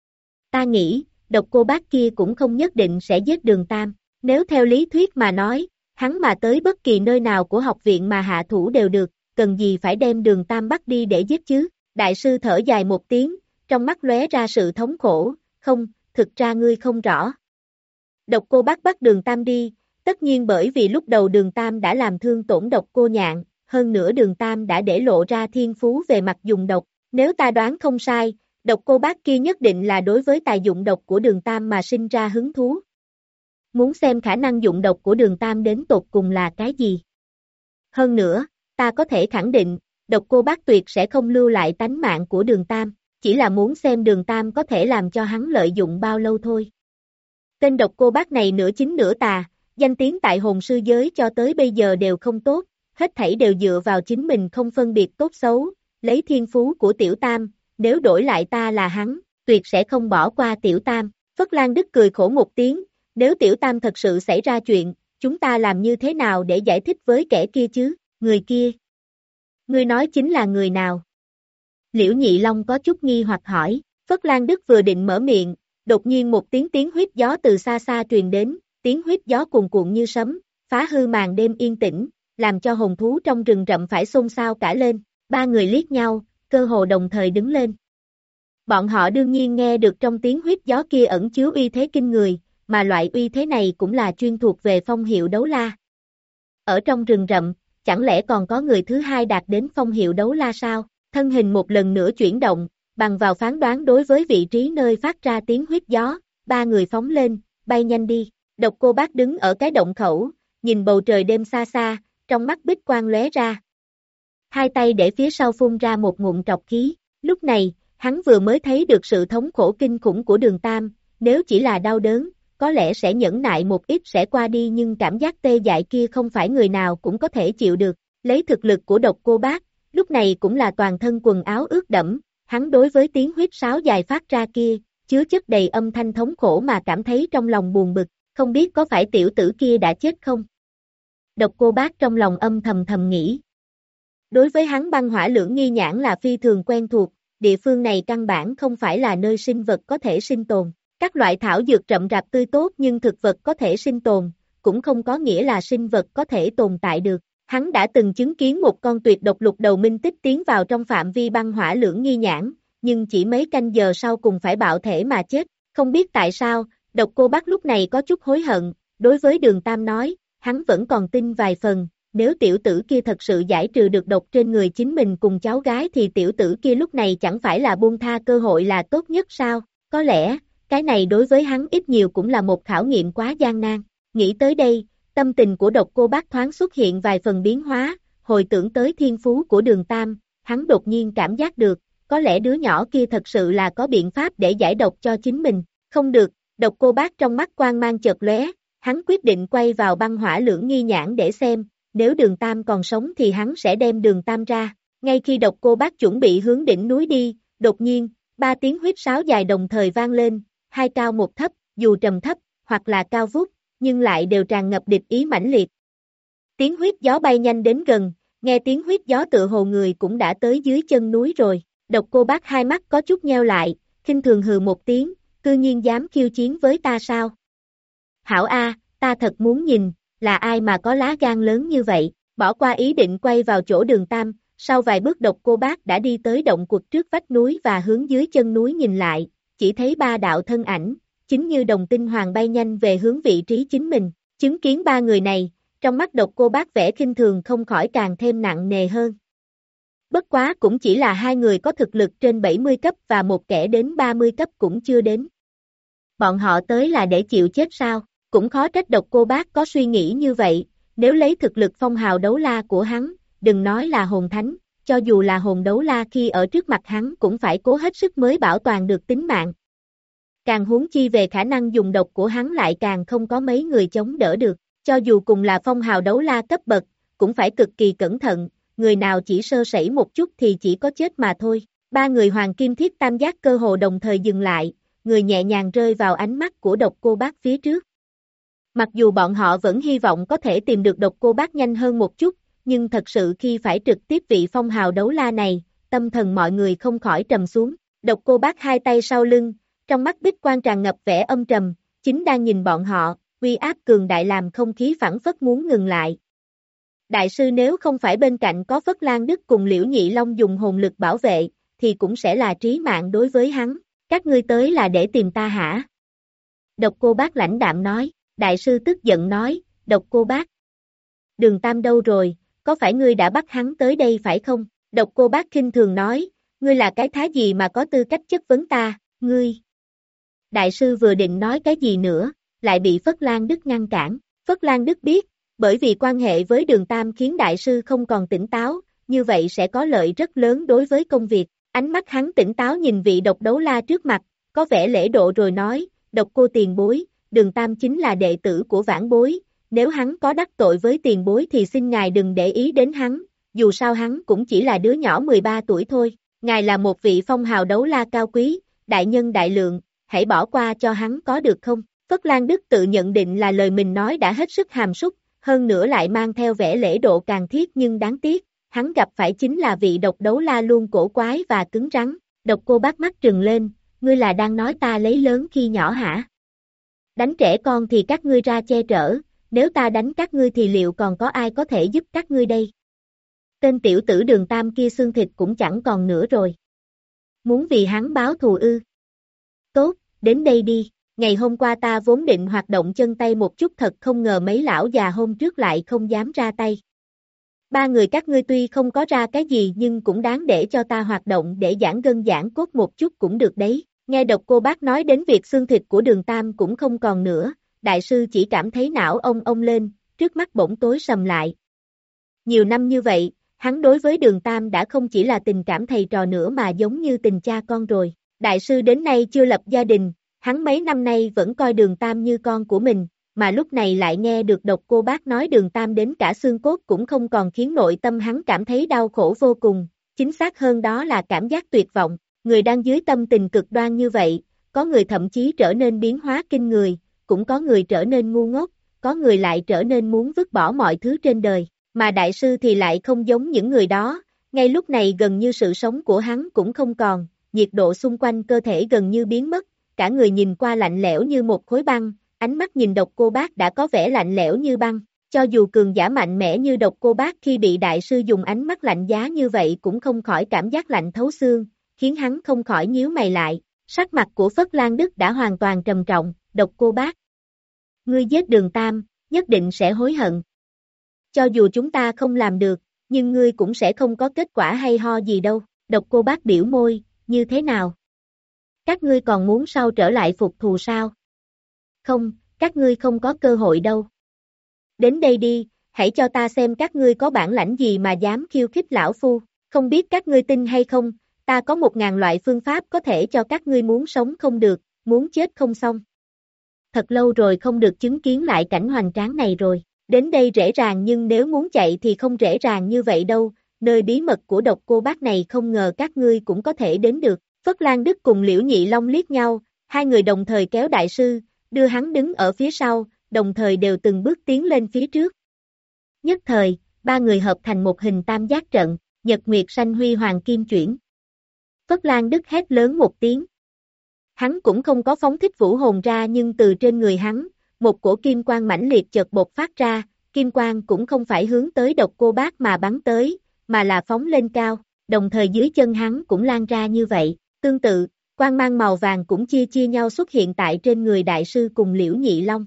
Ta nghĩ, độc cô bác kia cũng không nhất định sẽ giết Đường Tam, nếu theo lý thuyết mà nói, hắn mà tới bất kỳ nơi nào của học viện mà hạ thủ đều được, cần gì phải đem Đường Tam bắt đi để giết chứ? Đại sư thở dài một tiếng, trong mắt lóe ra sự thống khổ, không, thực ra ngươi không rõ. Độc cô bác bắt Đường Tam đi, tất nhiên bởi vì lúc đầu Đường Tam đã làm thương tổn độc cô nhạn, hơn nữa Đường Tam đã để lộ ra thiên phú về mặt dùng độc, nếu ta đoán không sai, độc cô bác kia nhất định là đối với tài dụng độc của Đường Tam mà sinh ra hứng thú. Muốn xem khả năng dụng độc của Đường Tam đến tột cùng là cái gì. Hơn nữa, ta có thể khẳng định, độc cô bác tuyệt sẽ không lưu lại tánh mạng của Đường Tam, chỉ là muốn xem Đường Tam có thể làm cho hắn lợi dụng bao lâu thôi. Tên độc cô bác này nửa chính nửa tà, danh tiếng tại hồn sư giới cho tới bây giờ đều không tốt, hết thảy đều dựa vào chính mình không phân biệt tốt xấu, lấy thiên phú của Tiểu Tam, nếu đổi lại ta là hắn, tuyệt sẽ không bỏ qua Tiểu Tam. Phất Lan Đức cười khổ một tiếng, nếu Tiểu Tam thật sự xảy ra chuyện, chúng ta làm như thế nào để giải thích với kẻ kia chứ, người kia. Ngươi nói chính là người nào? Liễu Nhị Long có chút nghi hoặc hỏi, Phất Lan Đức vừa định mở miệng, đột nhiên một tiếng tiếng huýt gió từ xa xa truyền đến, tiếng huýt gió cuồn cuộn như sấm, phá hư màn đêm yên tĩnh, làm cho hồn thú trong rừng rậm phải xôn xao cả lên, ba người liếc nhau, cơ hồ đồng thời đứng lên. Bọn họ đương nhiên nghe được trong tiếng huýt gió kia ẩn chứa uy thế kinh người, mà loại uy thế này cũng là chuyên thuộc về phong hiệu đấu la. Ở trong rừng rậm, chẳng lẽ còn có người thứ hai đạt đến phong hiệu đấu la sao? Thân hình một lần nữa chuyển động, bằng vào phán đoán đối với vị trí nơi phát ra tiếng huýt gió, ba người phóng lên, bay nhanh đi. Độc cô bác đứng ở cái động khẩu, nhìn bầu trời đêm xa xa, trong mắt bích quang lóe ra. Hai tay để phía sau phun ra một ngụm trọc khí, lúc này, hắn vừa mới thấy được sự thống khổ kinh khủng của Đường Tam, nếu chỉ là đau đớn, có lẽ sẽ nhẫn nại một ít sẽ qua đi nhưng cảm giác tê dại kia không phải người nào cũng có thể chịu được, lấy thực lực của độc cô bác, lúc này cũng là toàn thân quần áo ướt đẫm, hắn đối với tiếng huýt sáo dài phát ra kia, chứa chất đầy âm thanh thống khổ mà cảm thấy trong lòng buồn bực, không biết có phải tiểu tử kia đã chết không? Độc cô bác trong lòng âm thầm thầm nghĩ. Đối với hắn băng hỏa lưỡng nghi nhãn là phi thường quen thuộc, địa phương này căn bản không phải là nơi sinh vật có thể sinh tồn. Các loại thảo dược rậm rạp tươi tốt nhưng thực vật có thể sinh tồn, cũng không có nghĩa là sinh vật có thể tồn tại được. Hắn đã từng chứng kiến một con tuyệt độc lục đầu minh tích tiến vào trong phạm vi băng hỏa lưỡng nghi nhãn, nhưng chỉ mấy canh giờ sau cùng phải bạo thể mà chết. Không biết tại sao, độc cô bác lúc này có chút hối hận, đối với Đường Tam nói, hắn vẫn còn tin vài phần, nếu tiểu tử kia thật sự giải trừ được độc trên người chính mình cùng cháu gái thì tiểu tử kia lúc này chẳng phải là buông tha cơ hội là tốt nhất sao, có lẽ, cái này đối với hắn ít nhiều cũng là một khảo nghiệm quá gian nan. Nghĩ tới đây, tâm tình của độc cô bác thoáng xuất hiện vài phần biến hóa, hồi tưởng tới thiên phú của Đường Tam, hắn đột nhiên cảm giác được, có lẽ đứa nhỏ kia thật sự là có biện pháp để giải độc cho chính mình. Không được, độc cô bác trong mắt quang mang chợt lóe, hắn quyết định quay vào băng hỏa lưỡng nghi nhãn để xem, nếu Đường Tam còn sống thì hắn sẽ đem Đường Tam ra. Ngay khi độc cô bác chuẩn bị hướng đỉnh núi đi, đột nhiên, ba tiếng huýt sáo dài đồng thời vang lên, hai cao một thấp, dù trầm thấp, hoặc là cao vút, nhưng lại đều tràn ngập địch ý mãnh liệt. Tiếng huýt gió bay nhanh đến gần, nghe tiếng huýt gió tựa hồ người cũng đã tới dưới chân núi rồi, độc cô bác hai mắt có chút nheo lại, khinh thường hừ một tiếng, cư nhiên dám khiêu chiến với ta sao? Hảo A, ta thật muốn nhìn, là ai mà có lá gan lớn như vậy, bỏ qua ý định quay vào chỗ Đường Tam, sau vài bước độc cô bác đã đi tới động quật trước vách núi và hướng dưới chân núi nhìn lại, chỉ thấy ba đạo thân ảnh, chính như đồng tinh hoàng bay nhanh về hướng vị trí chính mình, chứng kiến ba người này, trong mắt độc cô bác vẻ khinh thường không khỏi càng thêm nặng nề hơn. Bất quá cũng chỉ là hai người có thực lực trên bảy mươi cấp và một kẻ đến ba mươi cấp cũng chưa đến. Bọn họ tới là để chịu chết sao, cũng khó trách độc cô bác có suy nghĩ như vậy, nếu lấy thực lực phong hào đấu la của hắn, đừng nói là hồn thánh, cho dù là hồn đấu la khi ở trước mặt hắn cũng phải cố hết sức mới bảo toàn được tính mạng. Càng huống chi về khả năng dùng độc của hắn lại càng không có mấy người chống đỡ được, cho dù cùng là phong hào đấu la cấp bậc, cũng phải cực kỳ cẩn thận, người nào chỉ sơ sẩy một chút thì chỉ có chết mà thôi. Ba người hoàng kim thiết tam giác cơ hồ đồng thời dừng lại, người nhẹ nhàng rơi vào ánh mắt của độc cô bác phía trước. Mặc dù bọn họ vẫn hy vọng có thể tìm được độc cô bác nhanh hơn một chút, nhưng thật sự khi phải trực tiếp vị phong hào đấu la này, tâm thần mọi người không khỏi trầm xuống. Độc Cô Bác hai tay sau lưng, trong mắt bích quan tràn ngập vẻ âm trầm, chính đang nhìn bọn họ, uy áp cường đại làm không khí phảng phất muốn ngừng lại. Đại sư nếu không phải bên cạnh có Phất Lan Đức cùng Liễu Nhị Long dùng hồn lực bảo vệ, thì cũng sẽ là trí mạng đối với hắn. Các ngươi tới là để tìm ta hả? Độc Cô Bác lãnh đạm nói. Đại sư tức giận nói, Độc Cô Bác. Đường Tam đâu rồi, có phải ngươi đã bắt hắn tới đây phải không? Độc Cô Bác khinh thường nói, ngươi là cái thá gì mà có tư cách chất vấn ta, ngươi. Đại sư vừa định nói cái gì nữa, lại bị Phất Lan Đức ngăn cản. Phất Lan Đức biết, bởi vì quan hệ với Đường Tam khiến đại sư không còn tỉnh táo, như vậy sẽ có lợi rất lớn đối với công việc. Ánh mắt hắn tỉnh táo nhìn vị độc đấu la trước mặt, có vẻ lễ độ rồi nói, Độc Cô tiền bối, Đường Tam chính là đệ tử của vãn bối, nếu hắn có đắc tội với tiền bối thì xin ngài đừng để ý đến hắn, dù sao hắn cũng chỉ là đứa nhỏ mười ba tuổi thôi, ngài là một vị phong hào đấu la cao quý, đại nhân đại lượng, hãy bỏ qua cho hắn có được không? Phất Lan Đức tự nhận định là lời mình nói đã hết sức hàm súc, hơn nữa lại mang theo vẻ lễ độ càng thiết nhưng đáng tiếc, hắn gặp phải chính là vị độc đấu la luôn cổ quái và cứng rắn. Độc Cô Bác mắt trừng lên, ngươi là đang nói ta lấy lớn khi nhỏ hả? Đánh trẻ con thì các ngươi ra che chở, nếu ta đánh các ngươi thì liệu còn có ai có thể giúp các ngươi đây? Tên tiểu tử Đường Tam kia xương thịt cũng chẳng còn nữa rồi. Muốn vì hắn báo thù ư? Tốt, đến đây đi, ngày hôm qua ta vốn định hoạt động chân tay một chút thật không ngờ mấy lão già hôm trước lại không dám ra tay. Ba người các ngươi tuy không có ra cái gì nhưng cũng đáng để cho ta hoạt động để giãn gân giãn cốt một chút cũng được đấy. Nghe Độc Cô Bác nói đến việc xương thịt của Đường Tam cũng không còn nữa, đại sư chỉ cảm thấy não ông ông lên, trước mắt bỗng tối sầm lại. Nhiều năm như vậy, hắn đối với Đường Tam đã không chỉ là tình cảm thầy trò nữa mà giống như tình cha con rồi. Đại sư đến nay chưa lập gia đình, hắn mấy năm nay vẫn coi Đường Tam như con của mình, mà lúc này lại nghe được Độc Cô Bác nói Đường Tam đến cả xương cốt cũng không còn khiến nội tâm hắn cảm thấy đau khổ vô cùng, chính xác hơn đó là cảm giác tuyệt vọng. Người đang dưới tâm tình cực đoan như vậy, có người thậm chí trở nên biến hóa kinh người, cũng có người trở nên ngu ngốc, có người lại trở nên muốn vứt bỏ mọi thứ trên đời, mà đại sư thì lại không giống những người đó, ngay lúc này gần như sự sống của hắn cũng không còn, nhiệt độ xung quanh cơ thể gần như biến mất, cả người nhìn qua lạnh lẽo như một khối băng, ánh mắt nhìn Độc Cô Bác đã có vẻ lạnh lẽo như băng, cho dù cường giả mạnh mẽ như Độc Cô Bác khi bị đại sư dùng ánh mắt lạnh giá như vậy cũng không khỏi cảm giác lạnh thấu xương, khiến hắn không khỏi nhíu mày lại, sắc mặt của Phất Lan Đức đã hoàn toàn trầm trọng, Độc Cô Bác. Ngươi giết Đường Tam, nhất định sẽ hối hận. Cho dù chúng ta không làm được, nhưng ngươi cũng sẽ không có kết quả hay ho gì đâu, Độc Cô Bác biểu môi, như thế nào? Các ngươi còn muốn sau trở lại phục thù sao? Không, các ngươi không có cơ hội đâu. Đến đây đi, hãy cho ta xem các ngươi có bản lãnh gì mà dám khiêu khích lão phu, không biết các ngươi tin hay không, ta có một ngàn loại phương pháp có thể cho các ngươi muốn sống không được, muốn chết không xong. Thật lâu rồi không được chứng kiến lại cảnh hoành tráng này rồi, đến đây dễ dàng nhưng nếu muốn chạy thì không dễ dàng như vậy đâu, nơi bí mật của Độc Cô Bác này không ngờ các ngươi cũng có thể đến được. Phất Lan Đức cùng Liễu Nhị Long liếc nhau, hai người đồng thời kéo đại sư, đưa hắn đứng ở phía sau, đồng thời đều từng bước tiến lên phía trước. Nhất thời, ba người hợp thành một hình tam giác trận, nhật nguyệt sanh huy hoàng kim chuyển. Phất Lan Đức hét lớn một tiếng. Hắn cũng không có phóng thích vũ hồn ra nhưng từ trên người hắn, một cổ kim quang mãnh liệt chợt bộc phát ra, kim quang cũng không phải hướng tới Độc Cô Bác mà bắn tới, mà là phóng lên cao, đồng thời dưới chân hắn cũng lan ra như vậy. Tương tự, quang mang màu vàng cũng chia chia nhau xuất hiện tại trên người đại sư cùng Liễu Nhị Long.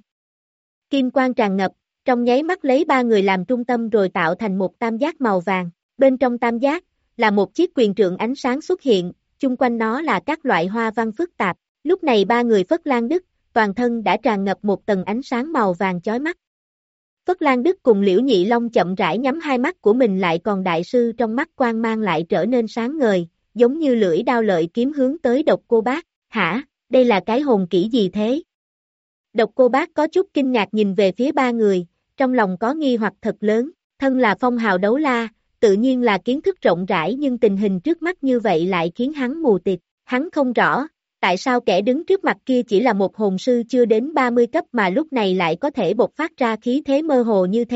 Kim quang tràn ngập, trong nháy mắt lấy ba người làm trung tâm rồi tạo thành một tam giác màu vàng. Bên trong tam giác, là một chiếc quyền trượng ánh sáng xuất hiện, chung quanh nó là các loại hoa văn phức tạp. Lúc này ba người Phất Lan Đức, toàn thân đã tràn ngập một tầng ánh sáng màu vàng chói mắt. Phất Lan Đức cùng Liễu Nhị Long chậm rãi nhắm hai mắt của mình lại còn đại sư trong mắt quang mang lại trở nên sáng ngời, giống như lưỡi đao lợi kiếm hướng tới Độc Cô Bác. Hả, đây là cái hồn kỹ gì thế? Độc Cô Bác có chút kinh ngạc nhìn về phía ba người, trong lòng có nghi hoặc thật lớn, thân là phong hào đấu la, tự nhiên là kiến thức rộng rãi nhưng tình hình trước mắt như vậy lại khiến hắn mù tịt, hắn không rõ, tại sao kẻ đứng trước mặt kia chỉ là một hồn sư chưa đến ba mươi cấp mà lúc này lại có thể bộc phát ra khí thế mơ hồ như thế,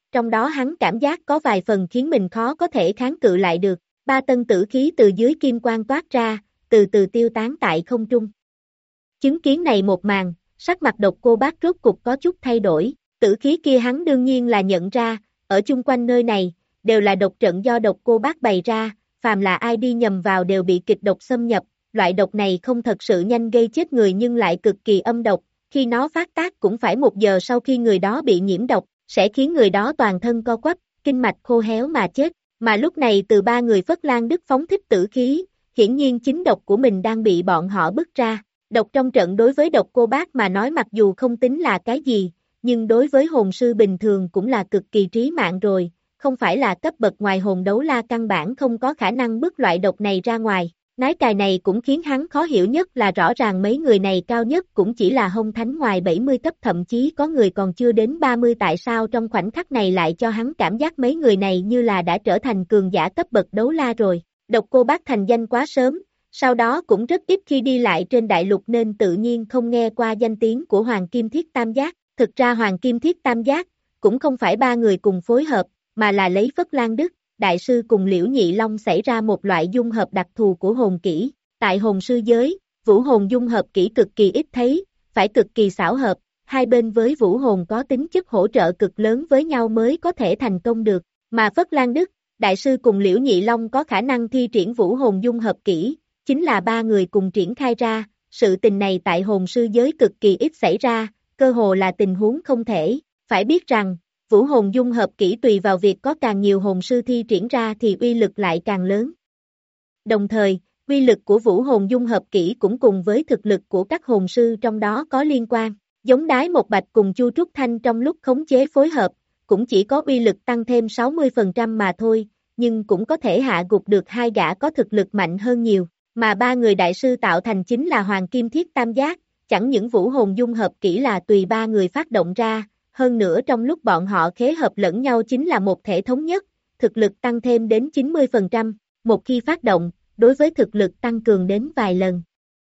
trong đó hắn cảm giác có vài phần khiến mình khó có thể kháng cự lại được. Ba tân tử khí từ dưới kim quang toát ra, từ từ tiêu tán tại không trung. Chứng kiến này một màn, sắc mặt Độc Cô Bác rốt cục có chút thay đổi, tử khí kia hắn đương nhiên là nhận ra, ở chung quanh nơi này, đều là độc trận do Độc Cô Bác bày ra, phàm là ai đi nhầm vào đều bị kịch độc xâm nhập, loại độc này không thật sự nhanh gây chết người nhưng lại cực kỳ âm độc, khi nó phát tác cũng phải một giờ sau khi người đó bị nhiễm độc, sẽ khiến người đó toàn thân co quắp, kinh mạch khô héo mà chết, mà lúc này từ ba người Phất Lan Đức phóng thích tử khí, hiển nhiên chính độc của mình đang bị bọn họ bức ra. Độc trong trận đối với Độc Cô Bác mà nói mặc dù không tính là cái gì, nhưng đối với hồn sư bình thường cũng là cực kỳ trí mạng rồi, không phải là cấp bậc ngoài hồn đấu la căn bản không có khả năng bức loại độc này ra ngoài. Nái cài này cũng khiến hắn khó hiểu nhất là rõ ràng mấy người này cao nhất cũng chỉ là hông thánh ngoài bảy mươi cấp, thậm chí có người còn chưa đến ba mươi, tại sao trong khoảnh khắc này lại cho hắn cảm giác mấy người này như là đã trở thành cường giả cấp bậc đấu la rồi. Độc Cô Bác thành danh quá sớm, sau đó cũng rất ít khi đi lại trên đại lục nên tự nhiên không nghe qua danh tiếng của Hoàng Kim Thiết Tam Giác. Thực ra Hoàng Kim Thiết Tam Giác cũng không phải ba người cùng phối hợp, mà là lấy Phất Lan Đức, Đại sư cùng Liễu Nhị Long xảy ra một loại dung hợp đặc thù của hồn kỹ. Tại hồn sư giới, vũ hồn dung hợp kỹ cực kỳ ít thấy, phải cực kỳ xảo hợp, hai bên với vũ hồn có tính chất hỗ trợ cực lớn với nhau mới có thể thành công được, mà Phất Lan Đức, Đại sư cùng Liễu Nhị Long có khả năng thi triển vũ hồn dung hợp kỹ, chính là ba người cùng triển khai ra, sự tình này tại hồn sư giới cực kỳ ít xảy ra, cơ hồ là tình huống không thể, phải biết rằng, vũ hồn dung hợp kỹ tùy vào việc có càng nhiều hồn sư thi triển ra thì uy lực lại càng lớn. Đồng thời, uy lực của vũ hồn dung hợp kỹ cũng cùng với thực lực của các hồn sư trong đó có liên quan, giống Đái Một Bạch cùng Chu Trúc Thanh trong lúc khống chế phối hợp, cũng chỉ có uy lực tăng thêm sáu mươi phần trăm mà thôi, nhưng cũng có thể hạ gục được hai gã có thực lực mạnh hơn nhiều, mà ba người đại sư tạo thành chính là Hoàng Kim Thiết Tam Giác, chẳng những vũ hồn dung hợp kỹ là tùy ba người phát động ra, hơn nữa trong lúc bọn họ khế hợp lẫn nhau chính là một thể thống nhất, thực lực tăng thêm đến chín mươi phần trăm, một khi phát động, đối với thực lực tăng cường đến vài lần.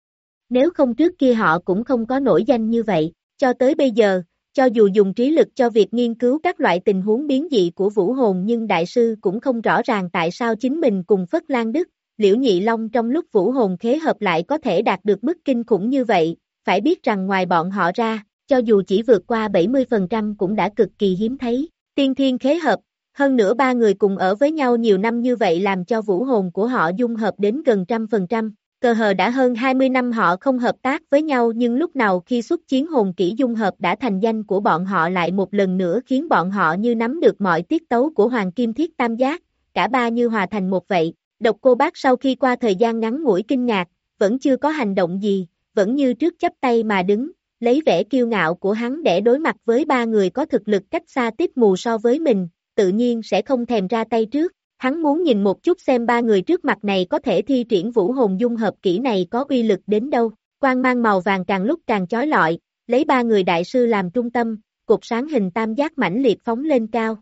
Nếu không trước kia họ cũng không có nổi danh như vậy, cho tới bây giờ, cho dù dùng trí lực cho việc nghiên cứu các loại tình huống biến dị của vũ hồn nhưng đại sư cũng không rõ ràng tại sao chính mình cùng Phất Lan Đức, Liễu Nhị Long trong lúc vũ hồn khế hợp lại có thể đạt được mức kinh khủng như vậy, phải biết rằng ngoài bọn họ ra, cho dù chỉ vượt qua bảy mươi phần trăm cũng đã cực kỳ hiếm thấy, tiên thiên khế hợp, hơn nữa ba người cùng ở với nhau nhiều năm như vậy làm cho vũ hồn của họ dung hợp đến gần trăm phần trăm, cờ hờ đã hơn hai mươi năm họ không hợp tác với nhau nhưng lúc nào khi xuất chiến hồn kỹ dung hợp đã thành danh của bọn họ lại một lần nữa khiến bọn họ như nắm được mọi tiết tấu của Hoàng Kim Thiết Tam Giác, cả ba như hòa thành một vậy. Độc Cô Bác sau khi qua thời gian ngắn ngủi kinh ngạc, vẫn chưa có hành động gì, vẫn như trước chắp tay mà đứng, lấy vẻ kiêu ngạo của hắn để đối mặt với ba người có thực lực cách xa tít mù so với mình, tự nhiên sẽ không thèm ra tay trước. Hắn muốn nhìn một chút xem ba người trước mặt này có thể thi triển vũ hồn dung hợp kỹ này có uy lực đến đâu. Quang mang màu vàng càng lúc càng chói lọi, lấy ba người đại sư làm trung tâm, cột sáng hình tam giác mãnh liệt phóng lên cao.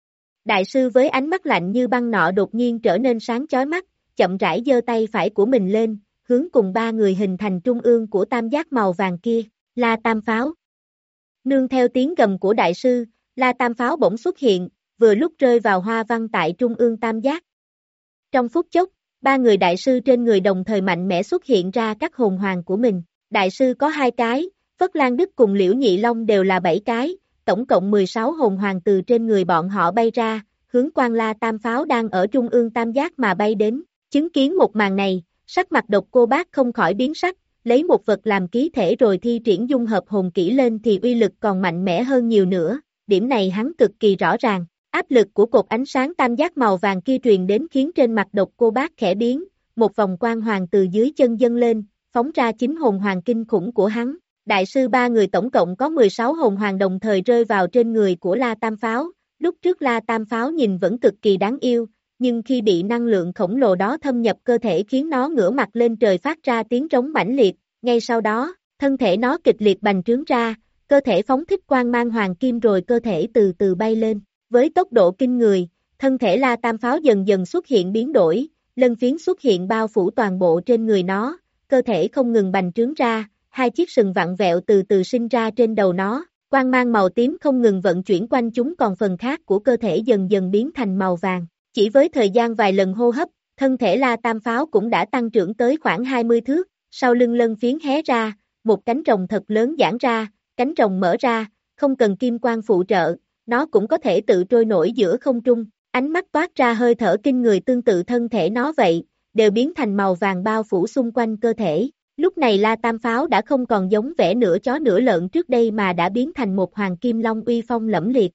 Đại sư với ánh mắt lạnh như băng nọ đột nhiên trở nên sáng chói mắt, chậm rãi giơ tay phải của mình lên, hướng cùng ba người hình thành trung ương của tam giác màu vàng kia, La Tam Pháo. Nương theo tiếng gầm của đại sư, La Tam Pháo bỗng xuất hiện, vừa lúc rơi vào hoa văn tại trung ương tam giác. Trong phút chốc, ba người đại sư trên người đồng thời mạnh mẽ xuất hiện ra các hồn hoàng của mình. Đại sư có hai cái, Phất Lan Đức cùng Liễu Nhị Long đều là bảy cái, tổng cộng mười sáu hồn hoàng từ trên người bọn họ bay ra, hướng quan La Tam Pháo đang ở trung ương tam giác mà bay đến. Chứng kiến một màn này, sắc mặt Độc Cô Bác không khỏi biến sắc, lấy một vật làm ký thể rồi thi triển dung hợp hồn kỹ lên thì uy lực còn mạnh mẽ hơn nhiều nữa, điểm này hắn cực kỳ rõ ràng. Áp lực của cột ánh sáng tam giác màu vàng kia truyền đến khiến trên mặt Độc Cô Bác khẽ biến, một vòng quang hoàng từ dưới chân dâng lên, phóng ra chính hồn hoàng kinh khủng của hắn. Đại sư ba người tổng cộng có mười sáu hồn hoàng đồng thời rơi vào trên người của La Tam Pháo, lúc trước La Tam Pháo nhìn vẫn cực kỳ đáng yêu, nhưng khi bị năng lượng khổng lồ đó thâm nhập cơ thể khiến nó ngửa mặt lên trời phát ra tiếng rống mãnh liệt, ngay sau đó, thân thể nó kịch liệt bành trướng ra, cơ thể phóng thích quang mang hoàng kim rồi cơ thể từ từ bay lên. Với tốc độ kinh người, thân thể La Tam Pháo dần dần xuất hiện biến đổi, lân phiến xuất hiện bao phủ toàn bộ trên người nó, cơ thể không ngừng bành trướng ra, hai chiếc sừng vặn vẹo từ từ sinh ra trên đầu nó, Quang mang màu tím không ngừng vận chuyển quanh chúng, còn phần khác của cơ thể dần dần biến thành màu vàng. Chỉ với thời gian vài lần hô hấp, thân thể La Tam Pháo cũng đã tăng trưởng tới khoảng hai mươi thước, sau lưng lân phiến hé ra, một cánh rồng thật lớn giãn ra, cánh rồng mở ra, không cần kim quang phụ trợ, nó cũng có thể tự trôi nổi giữa không trung, ánh mắt toát ra hơi thở kinh người tương tự thân thể nó vậy, đều biến thành màu vàng bao phủ xung quanh cơ thể. Lúc này La Tam Pháo đã không còn giống vẻ nửa chó nửa lợn trước đây mà đã biến thành một hoàng kim long uy phong lẫm liệt.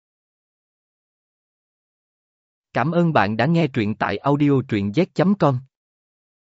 Cảm ơn bạn đã nghe truyện tại audio truyện z chấm com.